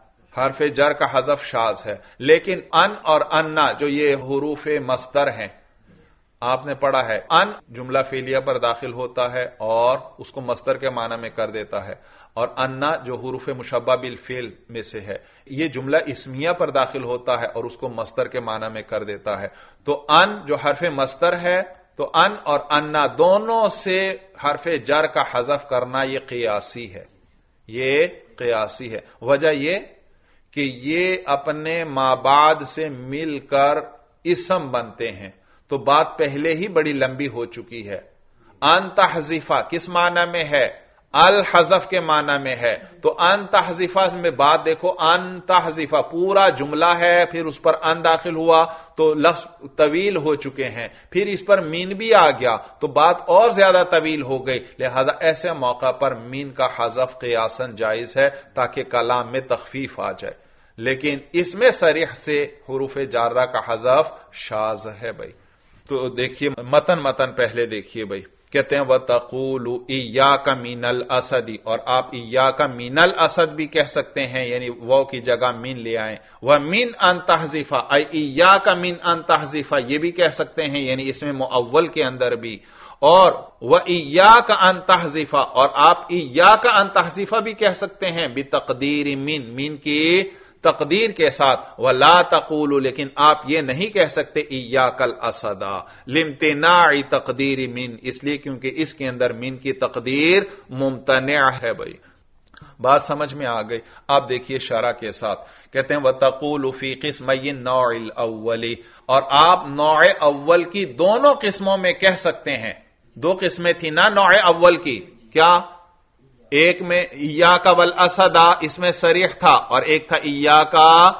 حرف جر کا حذف شاذ ہے لیکن ان اور انا جو یہ حروف مصدر ہیں آپ نے پڑھا ہے ان جملہ فعلیہ پر داخل ہوتا ہے اور اس کو مصدر کے معنی میں کر دیتا ہے اور انا جو حروف مشبہ بالفعل میں سے ہے یہ جملہ اسمیہ پر داخل ہوتا ہے اور اس کو مصدر کے معنی میں کر دیتا ہے تو ان جو حرف مصدر ہے تو ان اور انا دونوں سے حرف جر کا حذف کرنا یہ قیاسی ہے یہ قیاسی ہے وجہ یہ کہ یہ اپنے مابعد سے مل کر اسم بنتے ہیں تو بات پہلے ہی بڑی لمبی ہو چکی ہے ان تحذیفہ کس معنی میں ہے الحذف کے معنی میں ہے تو ان تحذیفہ میں بات دیکھو ان تحذیفہ پورا جملہ ہے پھر اس پر ان داخل ہوا تو لفظ طویل ہو چکے ہیں پھر اس پر مین بھی آ گیا تو بات اور زیادہ طویل ہو گئی لہذا ایسے موقع پر مین کا حذف قیاساً جائز ہے تاکہ کلام میں تخفیف آ جائے لیکن اس میں صریح سے حروف جارہ کا حذف شاذ ہے بھائی تو دیکھیے متن پہلے دیکھیے بھائی کہتے ہیں وَتَقُولُ إِيَّاكَ مِنَ الْأَسَدِ اور آپ إِيَّاكَ مِنَ الْأَسَدِ بھی کہہ سکتے ہیں یعنی وہ کی جگہ مین لے آئیں وَمِنْ أَن تَحْذِفَ أي إِيَّاكَ مِنْ أَن تَحْذِفَ یہ بھی کہہ سکتے ہیں یعنی اس میں مؤول کے اندر بھی اور وَإِيَّاكَ أَن تَحْذِفَ اور آپ إِيَّاكَ أَن تَحْذِفَ بھی کہہ سکتے ہیں بِتَقْدِيرِ مِن کی تقدیر کے ساتھ وَلَا تَقُولُ لیکن آپ یہ نہیں کہہ سکتے إِيَّاكَ الْأَسَدَ لِامْتِنَاعِ تَقْدِيرِ مِن اس لیے کیونکہ اس کے اندر من کی تقدیر ممتنع ہے بھائی بات سمجھ میں آ گئی آپ دیکھیے شرح کے ساتھ کہتے ہیں وَتَقُولُ فِي قِسْمَيِ النَّوْعِ الْأَوَّلِ اور آپ نوع اول کی دونوں قسموں میں کہہ سکتے ہیں دو قسمیں تھی نا نوع اول کی کیا ایک میں ایاک والاسد اس میں صریح تھا اور ایک تھا ایاک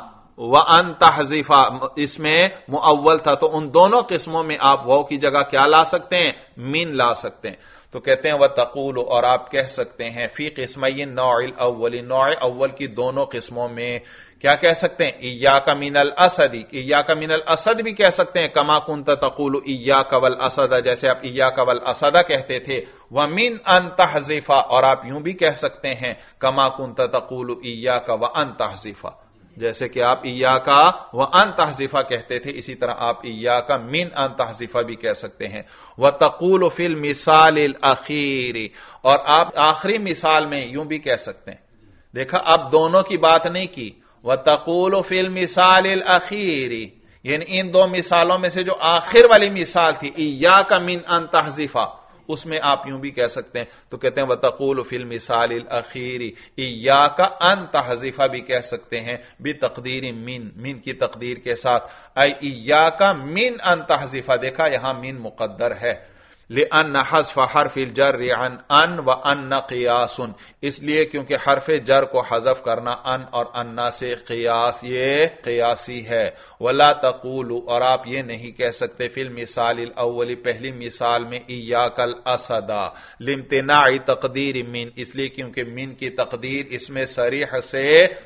وان تحذف اس میں مؤول تھا تو ان دونوں قسموں میں آپ واو کی جگہ کیا لا سکتے ہیں مین لا سکتے ہیں تو کہتے ہیں وتقول اور آپ کہہ سکتے ہیں فی قسمی النوع الاول نوع اول کی دونوں قسموں میں کیا کہہ سکتے ہیں ایاک من الاسد ایاک من الاسد بھی کہہ سکتے ہیں کما کنت تقول ایاک والاسد جیسے آپ ایاک والاسد کہتے تھے ومن ان تحذف اور آپ یوں بھی کہہ سکتے ہیں کما کنت تقول ایاک وان تحذف جیسے کہ آپ ایاک وان تحذف کہتے تھے اسی طرح آپ ایاک من ان تحذف بھی کہہ سکتے ہیں وتقول فی المثال الاخیر اور آپ آخری مثال میں یوں بھی کہہ سکتے ہیں دیکھا اب دونوں کی بات نہیں کی وَتَقُولُ فِي الْمِثَالِ الْأَخِيرِ یعنی ان دو مثالوں میں سے جو آخر والی مثال تھی ایاک من ان تحذفا، اس میں آپ یوں بھی کہہ سکتے ہیں، تو کہتے ہیں وتقول فی المثال الاخیر ایاک ان تحذفا بھی کہہ سکتے ہیں بتقدیر من کی تقدیر کے ساتھ، ای ایاک من ان تحذفا، دیکھا یہاں من مقدر ہے، لأن حذف حرف الجر عن ان و ان قیاس، اس لیے کیونکہ حرف جر کو حذف کرنا ان اور انا سے قیاس، یہ قیاسی ہے، ولا تقولوا، اور آپ یہ نہیں کہہ سکتے فی المثال الاول، پہلی مثال میں ایاک الاسد لامتناع تقدیر من، اس لیے کیونکہ من کی تقدیر اس میں صریح سے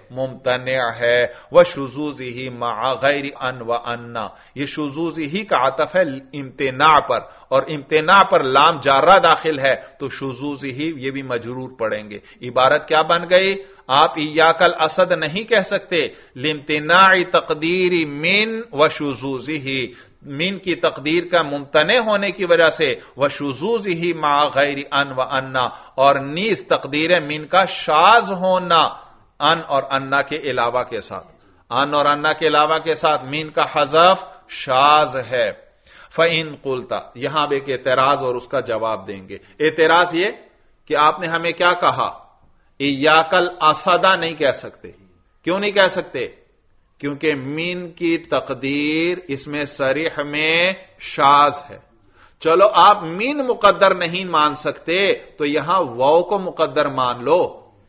ممتنع ہے، وشذوذہ مع غیر ان و انا، یہ شذوذہ کا عطف ہے امتناع پر، اور امتناع پر لام جارہ داخل ہے تو شذوذ ہی یہ بھی مجرور پڑیں گے، عبارت کیا بن گئی؟ آپ ایاک الاسد نہیں کہہ سکتے لامتناع تقدیر من و شذوذہ، من کی تقدیر کا ممتنع ہونے کی وجہ سے، وشذوذہ مع غیر ان و انا، اور نیز تقدیر من کا شاذ ہونا ان اور انا کے علاوہ کے ساتھ، ان اور انا کے علاوہ کے ساتھ من کا حذف شاذ ہے۔ فَإِن قُلْتَ، یہاں اب ایک اعتراض اور اس کا جواب دیں گے۔ اعتراض یہ کہ آپ نے ہمیں کیا کہا؟ ایاک الاسد نہیں کہہ سکتے، کیوں نہیں کہہ سکتے؟ کیونکہ من کی تقدیر اس میں صریح میں شاذ ہے۔ چلو آپ من مقدر نہیں مان سکتے تو یہاں واو کو مقدر مان لو،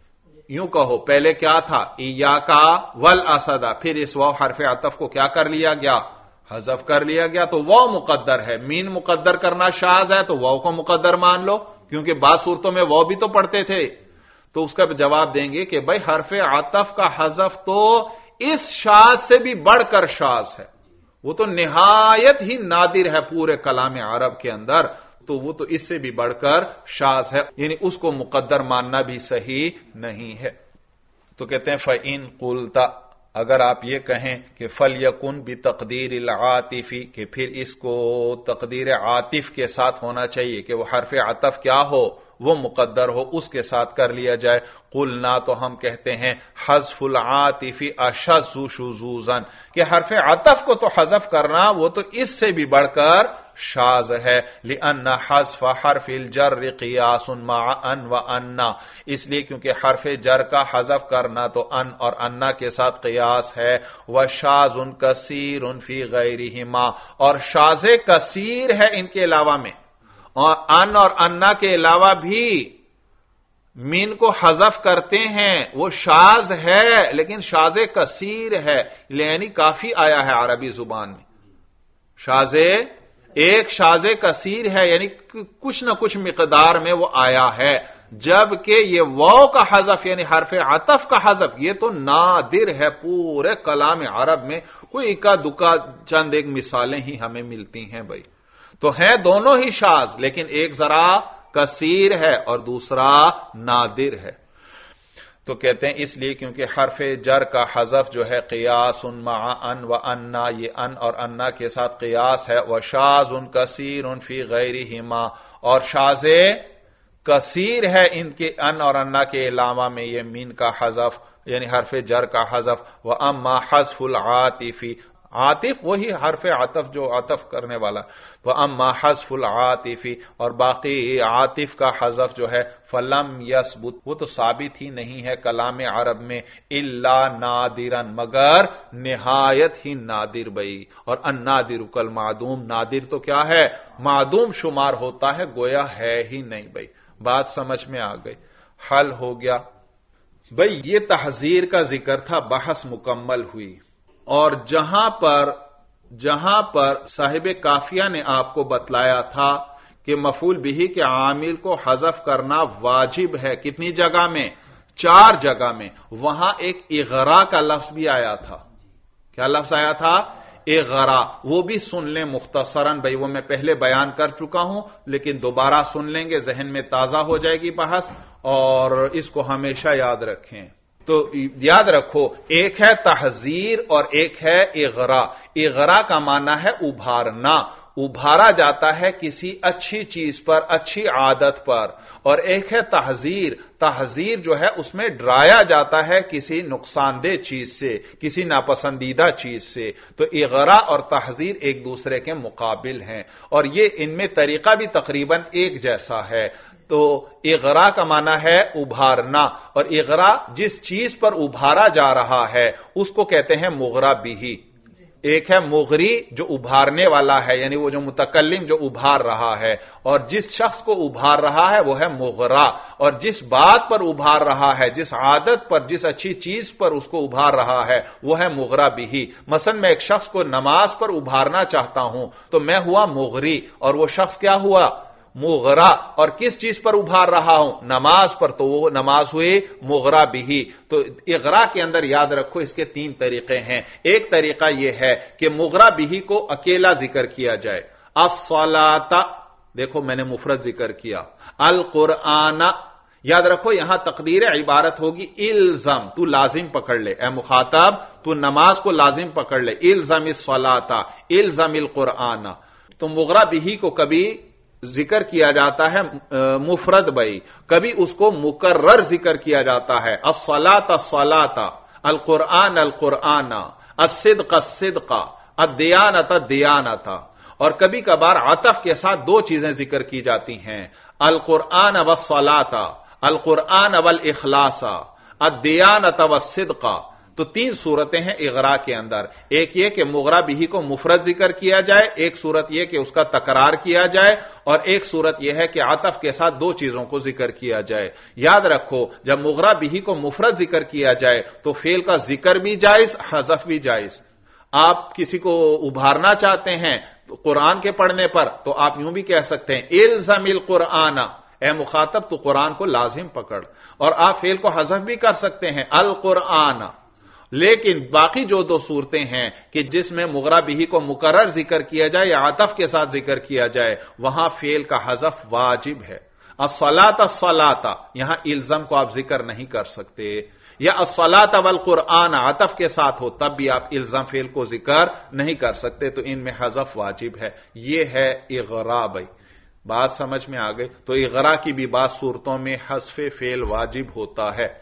یوں کہو پہلے کیا تھا؟ ایاک والاسد، پھر اس واو حرف عطف کو کیا کر لیا گیا؟ حذف کر لیا گیا، تو واو مقدر ہے، مین مقدر کرنا شاذ ہے تو واو کو مقدر مان لو، کیونکہ بعض صورتوں میں واو بھی تو پڑھتے تھے۔ تو اس کا جواب دیں گے کہ بھائی حرف عطف کا حذف تو اس شاذ سے بھی بڑھ کر شاذ ہے، وہ تو نہایت ہی نادر ہے پورے کلام عرب کے اندر، تو وہ تو اس سے بھی بڑھ کر شاذ ہے، یعنی اس کو مقدر ماننا بھی صحیح نہیں ہے۔ تو کہتے ہیں فَإِن قُلْتَ، اگر آپ یہ کہیں کہ فَلْيَكُنْ بِتَقْدِيرِ الْعَاطِفِ، کہ پھر اس کو تقدیر عاطف کے ساتھ ہونا چاہیے کہ وہ حرف عطف کیا ہو؟ وہ مقدر ہو، اس کے ساتھ کر لیا جائے۔ قلنا، تو ہم کہتے ہیں حذف العاطف اشذ شذوذا، کہ حرف عطف کو تو حذف کرنا وہ تو اس سے بھی بڑھ کر شاذ ہے، لأن حذف حرف الجر قیاس مع ان و انا، اس لیے کیونکہ حرف جر کا حذف کرنا تو ان اور انا کے ساتھ قیاس ہے، وشاذ کثیر فی غیرہما، اور شاذ کثیر ہے ان کے علاوہ میں، اور ان اور انا کے علاوہ بھی مین کو حذف کرتے ہیں، وہ شاذ ہے لیکن شاذ کثیر ہے، یعنی کافی آیا ہے عربی زبان میں، شاذ ایک شاذ کثیر ہے، یعنی کچھ نہ کچھ مقدار میں وہ آیا ہے، جبکہ یہ واو کا حذف یعنی حرف عطف کا حذف یہ تو نادر ہے پورے کلام عرب میں، کوئی اکا دکا چند ایک مثالیں ہی ہمیں ملتی ہیں بھائی، تو ہیں دونوں ہی شاذ، لیکن ایک ذرا کثیر ہے اور دوسرا نادر ہے۔ تو کہتے ہیں اس لیے کیونکہ حرف جر کا حذف جو ہے قیاس مع ان و انا، یہ ان اور انا کے ساتھ قیاس ہے، وشاذ کثیر فی غیرہما، اور شاذ کثیر ہے ان کے ان اور انا کے علاوہ میں یہ مین کا حذف یعنی حرف جر کا حذف، واما حذف العاطف، عاطف وہی حرف عطف جو عطف کرنے والا، واما حذف العاطف، اور باقی عاطف کا حذف جو ہے فلم یثبت، وہ تو ثابت ہی نہیں ہے کلام عرب میں، الا نادرا، مگر نہایت ہی نادر بھائی، اور النادر کالمعدوم، نادر تو کیا ہے؟ معدوم شمار ہوتا ہے، گویا ہے ہی نہیں بھائی۔ بات سمجھ میں آ گئی، حل ہو گیا بھائی۔ یہ تحذیر کا ذکر تھا، بحث مکمل ہوئی، اور جہاں پر صاحب کافیہ نے آپ کو بتلایا تھا کہ مفعول بہ کے عامل کو حذف کرنا واجب ہے، کتنی جگہ میں؟ 4 جگہ میں، وہاں ایک اغرا کا لفظ بھی آیا تھا۔ کیا لفظ آیا تھا؟ اغرا، وہ بھی سن لیں مختصراً بھائی، وہ میں پہلے بیان کر چکا ہوں لیکن دوبارہ سن لیں گے، ذہن میں تازہ ہو جائے گی بحث، اور اس کو ہمیشہ یاد رکھیں۔ تو یاد رکھو، ایک ہے تحذیر اور ایک ہے اغرا۔ اغرا کا معنی ہے ابھارنا، उभारा जाता है किसी अच्छी चीज पर, अच्छी आदत पर, और एक है तहजीर, तहजीर जो है उसमें डराया जाता है किसी नुकसानदेह चीज से, किसी नापसंदीदा चीज से। तो इगरा और तहजीर एक दूसरे के मुकाबिल हैं, और ये इनमें तरीका भी तकरीबन एक जैसा है। तो इगरा का माना है उभारना, और इगरा जिस चीज पर उभारा जा रहा है उसको कहते हैं मुगरा बिही। एक है मुगरी जो उभारने वाला है, यानी वो जो मुतकल्लिम जो उभार रहा है, और जिस शख्स को उभार रहा है वो है मुगरा, और जिस बात पर उभार रहा है, जिस आदत पर, जिस अच्छी चीज पर उसको उभार रहा है वो है मुगरा बिही। मसलन मैं एक शख्स को नमाज पर उभारना चाहता हूं तो मैं हुआ मुगरी, और वो शख्स क्या हुआ? मुगरा। और किस चीज पर उभार रहा हूं? नमाज पर, तो वो नमाज हुई मुगरा बिही। तो इगरा के अंदर याद रखो इसके तीन तरीके हैं। एक तरीका यह है कि मुगरा बिही को अकेला जिक्र किया जाए। अस्सलाता, देखो मैंने मुफरद जिक्र किया। अल कुरआना, याद रखो यहां तकदीर इबारत होगी इल्जम, तू लाजिम पकड़ ले, ए मुखातब तू नमाज को लाजिम पकड़ ले। इल्जम इस सलाता, इल्जम इल कुरआना। तो मुगरा बिही को कभी जिक्र किया जाता है मुफरद बई, कभी उसको मुकर्रर जिक्र किया जाता है। अस्सलाता अस्सलाता, अल कुरआन अल कुरआना, अस्सिद्क अस्सिद्का, अद्दियानता दियानता। और कभी कभार आतफ के साथ दो चीजें जिक्र की जाती हैं, अल कुरआन वस्सलाता, अल कुरआन वल इखलासा, अद्दियानता वस्सिद्का। तो तीन सूरतें हैं इगरा के अंदर। एक ये कि मुगरा बिही को मुफरद जिक्र किया जाए, एक सूरत यह कि उसका तकरार किया जाए, और एक सूरत यह है कि आतफ के साथ दो चीजों को जिक्र किया जाए। याद रखो जब मुगरा बिही को मुफरद जिक्र किया जाए तो फेल का जिक्र भी जायज, हज़फ भी जायज। आप किसी को उभारना चाहते हैं तो कुरान के पढ़ने पर, तो आप यूं भी कह सकते हैं इल्ज़मिल कुरआना, ए मुखातब तो कुरान को लाजिम पकड़। और आप फेल को हज़फ भी कर सकते हैं अल कुरआना। लेकिन बाकी जो दो सूरतें हैं कि जिसमें मुगरा बिही को मुकर्रर जिक्र किया जाए या आतफ के साथ जिक्र किया जाए, वहां फेल का हज़फ वाजिब है। अस्सलाता अस्सलाता, यहां इल्जम को आप जिक्र नहीं कर सकते, या अस्सलाता वल कुरआन आतफ के साथ हो तब भी आप इल्जम फेल को जिक्र नहीं कर सकते, तो इनमें हज़फ वाजिब है। यह है इगरा। भाई बात समझ में आ गई? तो इगरा की भी बात सूरतों में हज़फ़े फेल वाजिब होता है।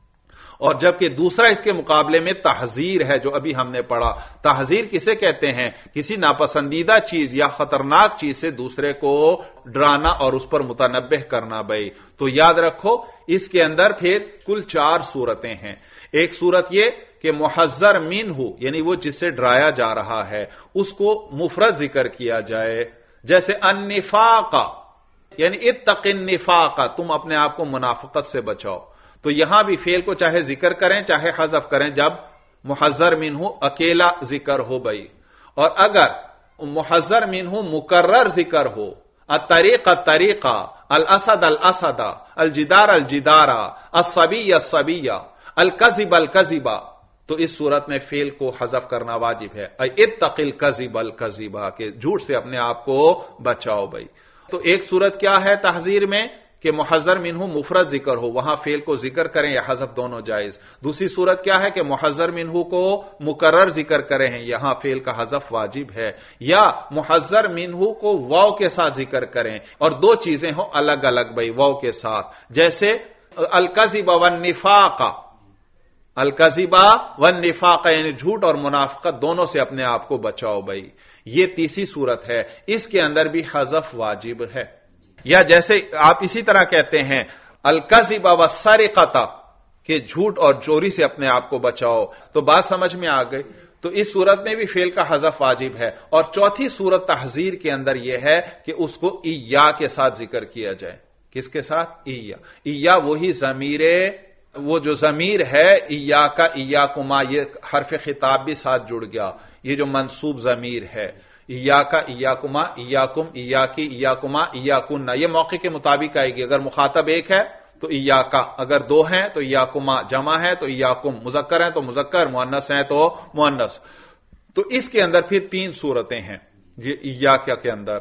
और जबकि दूसरा इसके मुकाबले में तहजीर है जो अभी हमने पढ़ा। तहजीर किसे कहते हैं? किसी नापसंदीदा चीज या खतरनाक चीज से दूसरे को डराना और उस पर मुतनब्बह करना। भाई तो याद रखो इसके अंदर फिर कुल 4 सूरतें हैं। एक सूरत यह कि मुहज्जर मिन्हु, यानी वो जिससे डराया जा रहा है उसको मुफरद जिक्र किया जाए, जैसे अन्निफाका, यानी इत्तक़िन निफाका, तुम अपने आप को मुनाफिकत से बचाओ। तो यहां भी फेल को चाहे जिक्र करें चाहे हज़फ करें जब मुहज्जर मिन्हु अकेला जिक्र हो। भाई और अगर मुहज्जर मिन्हु मुकर्रर जिक्र हो, अत्तरीक़ अत्तरीक़ा, अल असद अल असदा, अल जिदार अल जिदारा, अस्सबिय्या अस्सबिय्या, अल कज़िब अल कज़िबा, तो इस सूरत में फेल को हज़फ करना वाजिब है। इत्तक़िल कज़िब अल कज़िबा, के झूठ से अपने आप को बचाओ। भाई तो एक सूरत क्या है तहज़ीर में कि मुहज्जर मिन्हु मुफरद जिक्र हो, वहां फेल को जिक्र करें या हज़फ दोनों जायज। दूसरी सूरत क्या है कि मुहज्जर मिन्हु को मुकर्रर जिक्र करें हैं, यहां फेल का हज़फ वाजिब है। या मुहज्जर मिन्हु को वाव के साथ जिक्र करें और दो चीजें हो अलग अलग भाई वाव के साथ, जैसे अल कज़िबा वन निफाका, अल कज़िबा वन निफाका, यानी झूठ और मुनाफिकत दोनों से अपने आप को बचाओ। भाई ये तीसरी सूरत है, इसके अंदर भी हज़फ वाजिब है। या जैसे आप इसी तरह कहते हैं अल कज़िबा वस्सरिक़ता, के झूठ और चोरी से अपने आप को बचाओ, तो बात समझ में आ गई। तो इस सूरत में भी फेल का हज़फ वाजिब है। और चौथी सूरत तहज़ीर के अंदर यह है कि उसको इया के साथ जिक्र किया जाए। किसके साथ? इया। इया वही ज़मीरे, वो जो ज़मीर है इया का, इया कुमा, ये हर्फ खिताब भी साथ जुड़ गया, ये जो मंसूब ज़मीर है इया का, इया कुमा, इया कुम, इया की, इया कुमा, इया कुन्ना, ये मौके के मुताबिक आएगी। अगर मुखातब एक है तो इया का, अगर दो हैं तो इया कुमा, जमा है तो इया कुम, मुज़क्कर है तो मुज़क्कर, मुअन्नस है तो मुअन्नस। तो इसके अंदर फिर 3 सूरतें हैं ये इया के अंदर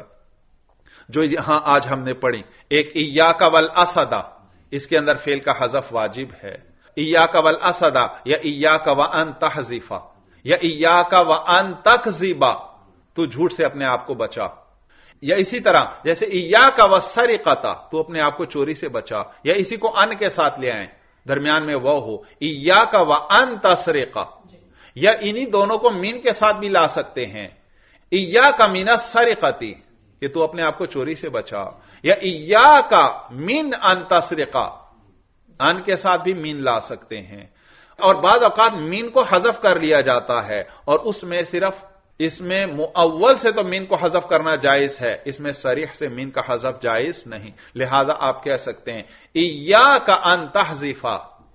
जो यहां आज हमने पढ़ी। एक इया का वल असदा, इसके अंदर फेल का हज़फ वाजिब है। इया का वल असदा या इया का व अन तहज़िफा या इया का व अन तकज़िबा, तू झूठ से अपने आप को बचा। یا اسی طرح جیسے ایاک والسرقۃ، تو اپنے آپ کو چوری سے بچا، یا اسی کو ان کے ساتھ لے آئیں، درمیان میں وہ ہو، ایاک وان تسرق، یا انہی دونوں کو مین کے ساتھ بھی لا سکتے ہیں، ایاک من السرقۃ، کہ تو اپنے آپ کو چوری سے بچا، یا ایاک من ان تسرق، ان کے ساتھ بھی مین لا سکتے ہیں۔ اور بعض اوقات مین کو حذف کر لیا جاتا ہے، اور اس میں صرف اس میں مؤول سے تو مین کو حذف کرنا جائز ہے، اس میں صریح سے مین کا حذف جائز نہیں، لہذا آپ کہہ سکتے ہیں ایاک ان تحذف،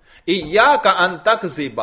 ایاک ان تکذب،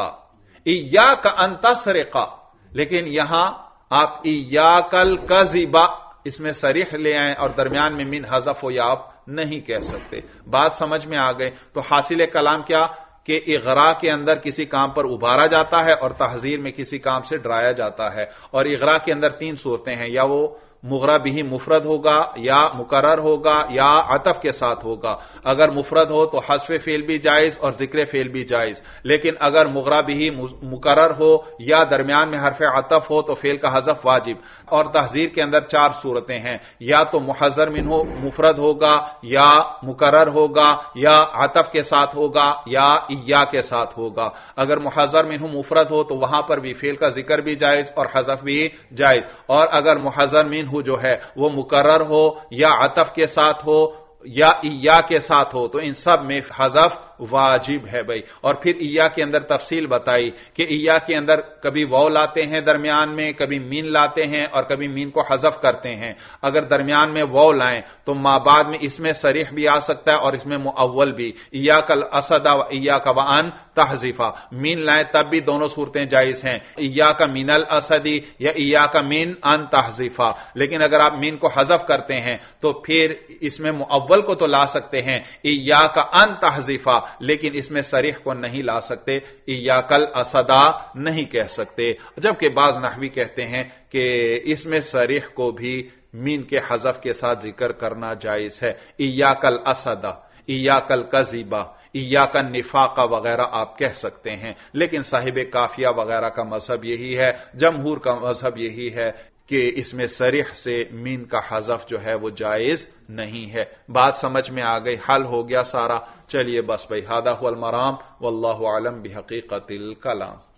ایاک ان تسرق، لیکن یہاں آپ ایاک الکذب اس میں صریح لے آئیں اور درمیان میں مین حذف ہو، یا آپ نہیں کہہ سکتے۔ بات سمجھ میں آ گئے؟ تو حاصل کلام کیا کہ اغراء کے اندر کسی کام پر ابھارا جاتا ہے اور تحذیر میں کسی کام سے ڈرایا جاتا ہے، اور اغراء کے اندر تین صورتیں ہیں، یا وہ مغرا بھی مفرد ہوگا، یا مقرر ہوگا، یا عطف کے ساتھ ہوگا۔ اگر مفرد ہو تو حذف فعل بھی جائز اور ذکر فعل بھی جائز، لیکن اگر مغرا بھی مقرر ہو یا درمیان میں حرف عطف ہو تو فعل کا حذف واجب۔ اور تحذیر کے اندر چار صورتیں ہیں، یا تو محذر منہ مفرد ہوگا، یا مقرر ہوگا، یا عطف کے ساتھ ہوگا، یا ایا کے ساتھ ہوگا۔ اگر محذر منہ مفرد ہو تو وہاں پر بھی فعل کا ذکر بھی جائز اور حذف بھی جائز، اور اگر محذر منہ جو ہے وہ مقرر ہو یا عطف کے ساتھ ہو یا ایا کے ساتھ ہو تو ان سب میں حذف واجب ہے بھائی۔ اور پھر ایا کے اندر تفصیل بتائی کہ ایا کے اندر کبھی واو لاتے ہیں درمیان میں، کبھی مین لاتے ہیں، اور کبھی مین کو حذف کرتے ہیں۔ اگر درمیان میں واو لائیں تو ما بعد میں اس میں صریح بھی آ سکتا ہے اور اس میں مؤول بھی، ایاک الاسد و ایاک وان تحذف، مین لائیں تب بھی دونوں صورتیں جائز ہیں، ایاک من الاسد یا ایاک من ان تحذف۔ لیکن اگر آپ مین کو حذف کرتے ہیں تو پھر اس میں مؤول کو تو لا سکتے ہیں ایاک ان تحذف، لیکن اس میں صریح کو نہیں لا سکتے، ایاک الاسد نہیں کہہ سکتے۔ جبکہ بعض نحوی کہتے ہیں کہ اس میں صریح کو بھی مین کے حذف کے ساتھ ذکر کرنا جائز ہے، ایاک الاسد، ایاک الکذب، ایاک النفاق وغیرہ آپ کہہ سکتے ہیں۔ لیکن صاحب کافیہ وغیرہ کا مذہب یہی ہے، جمہور کا مذہب یہی ہے کہ اس میں صریح سے مین کا حذف جو ہے وہ جائز نہیں ہے۔ بات سمجھ میں آ گئی، حل ہو گیا سارا۔ چلیے بس بھائی، ھذا ھو المرام واللہ اعلم بحقیقت الکلام۔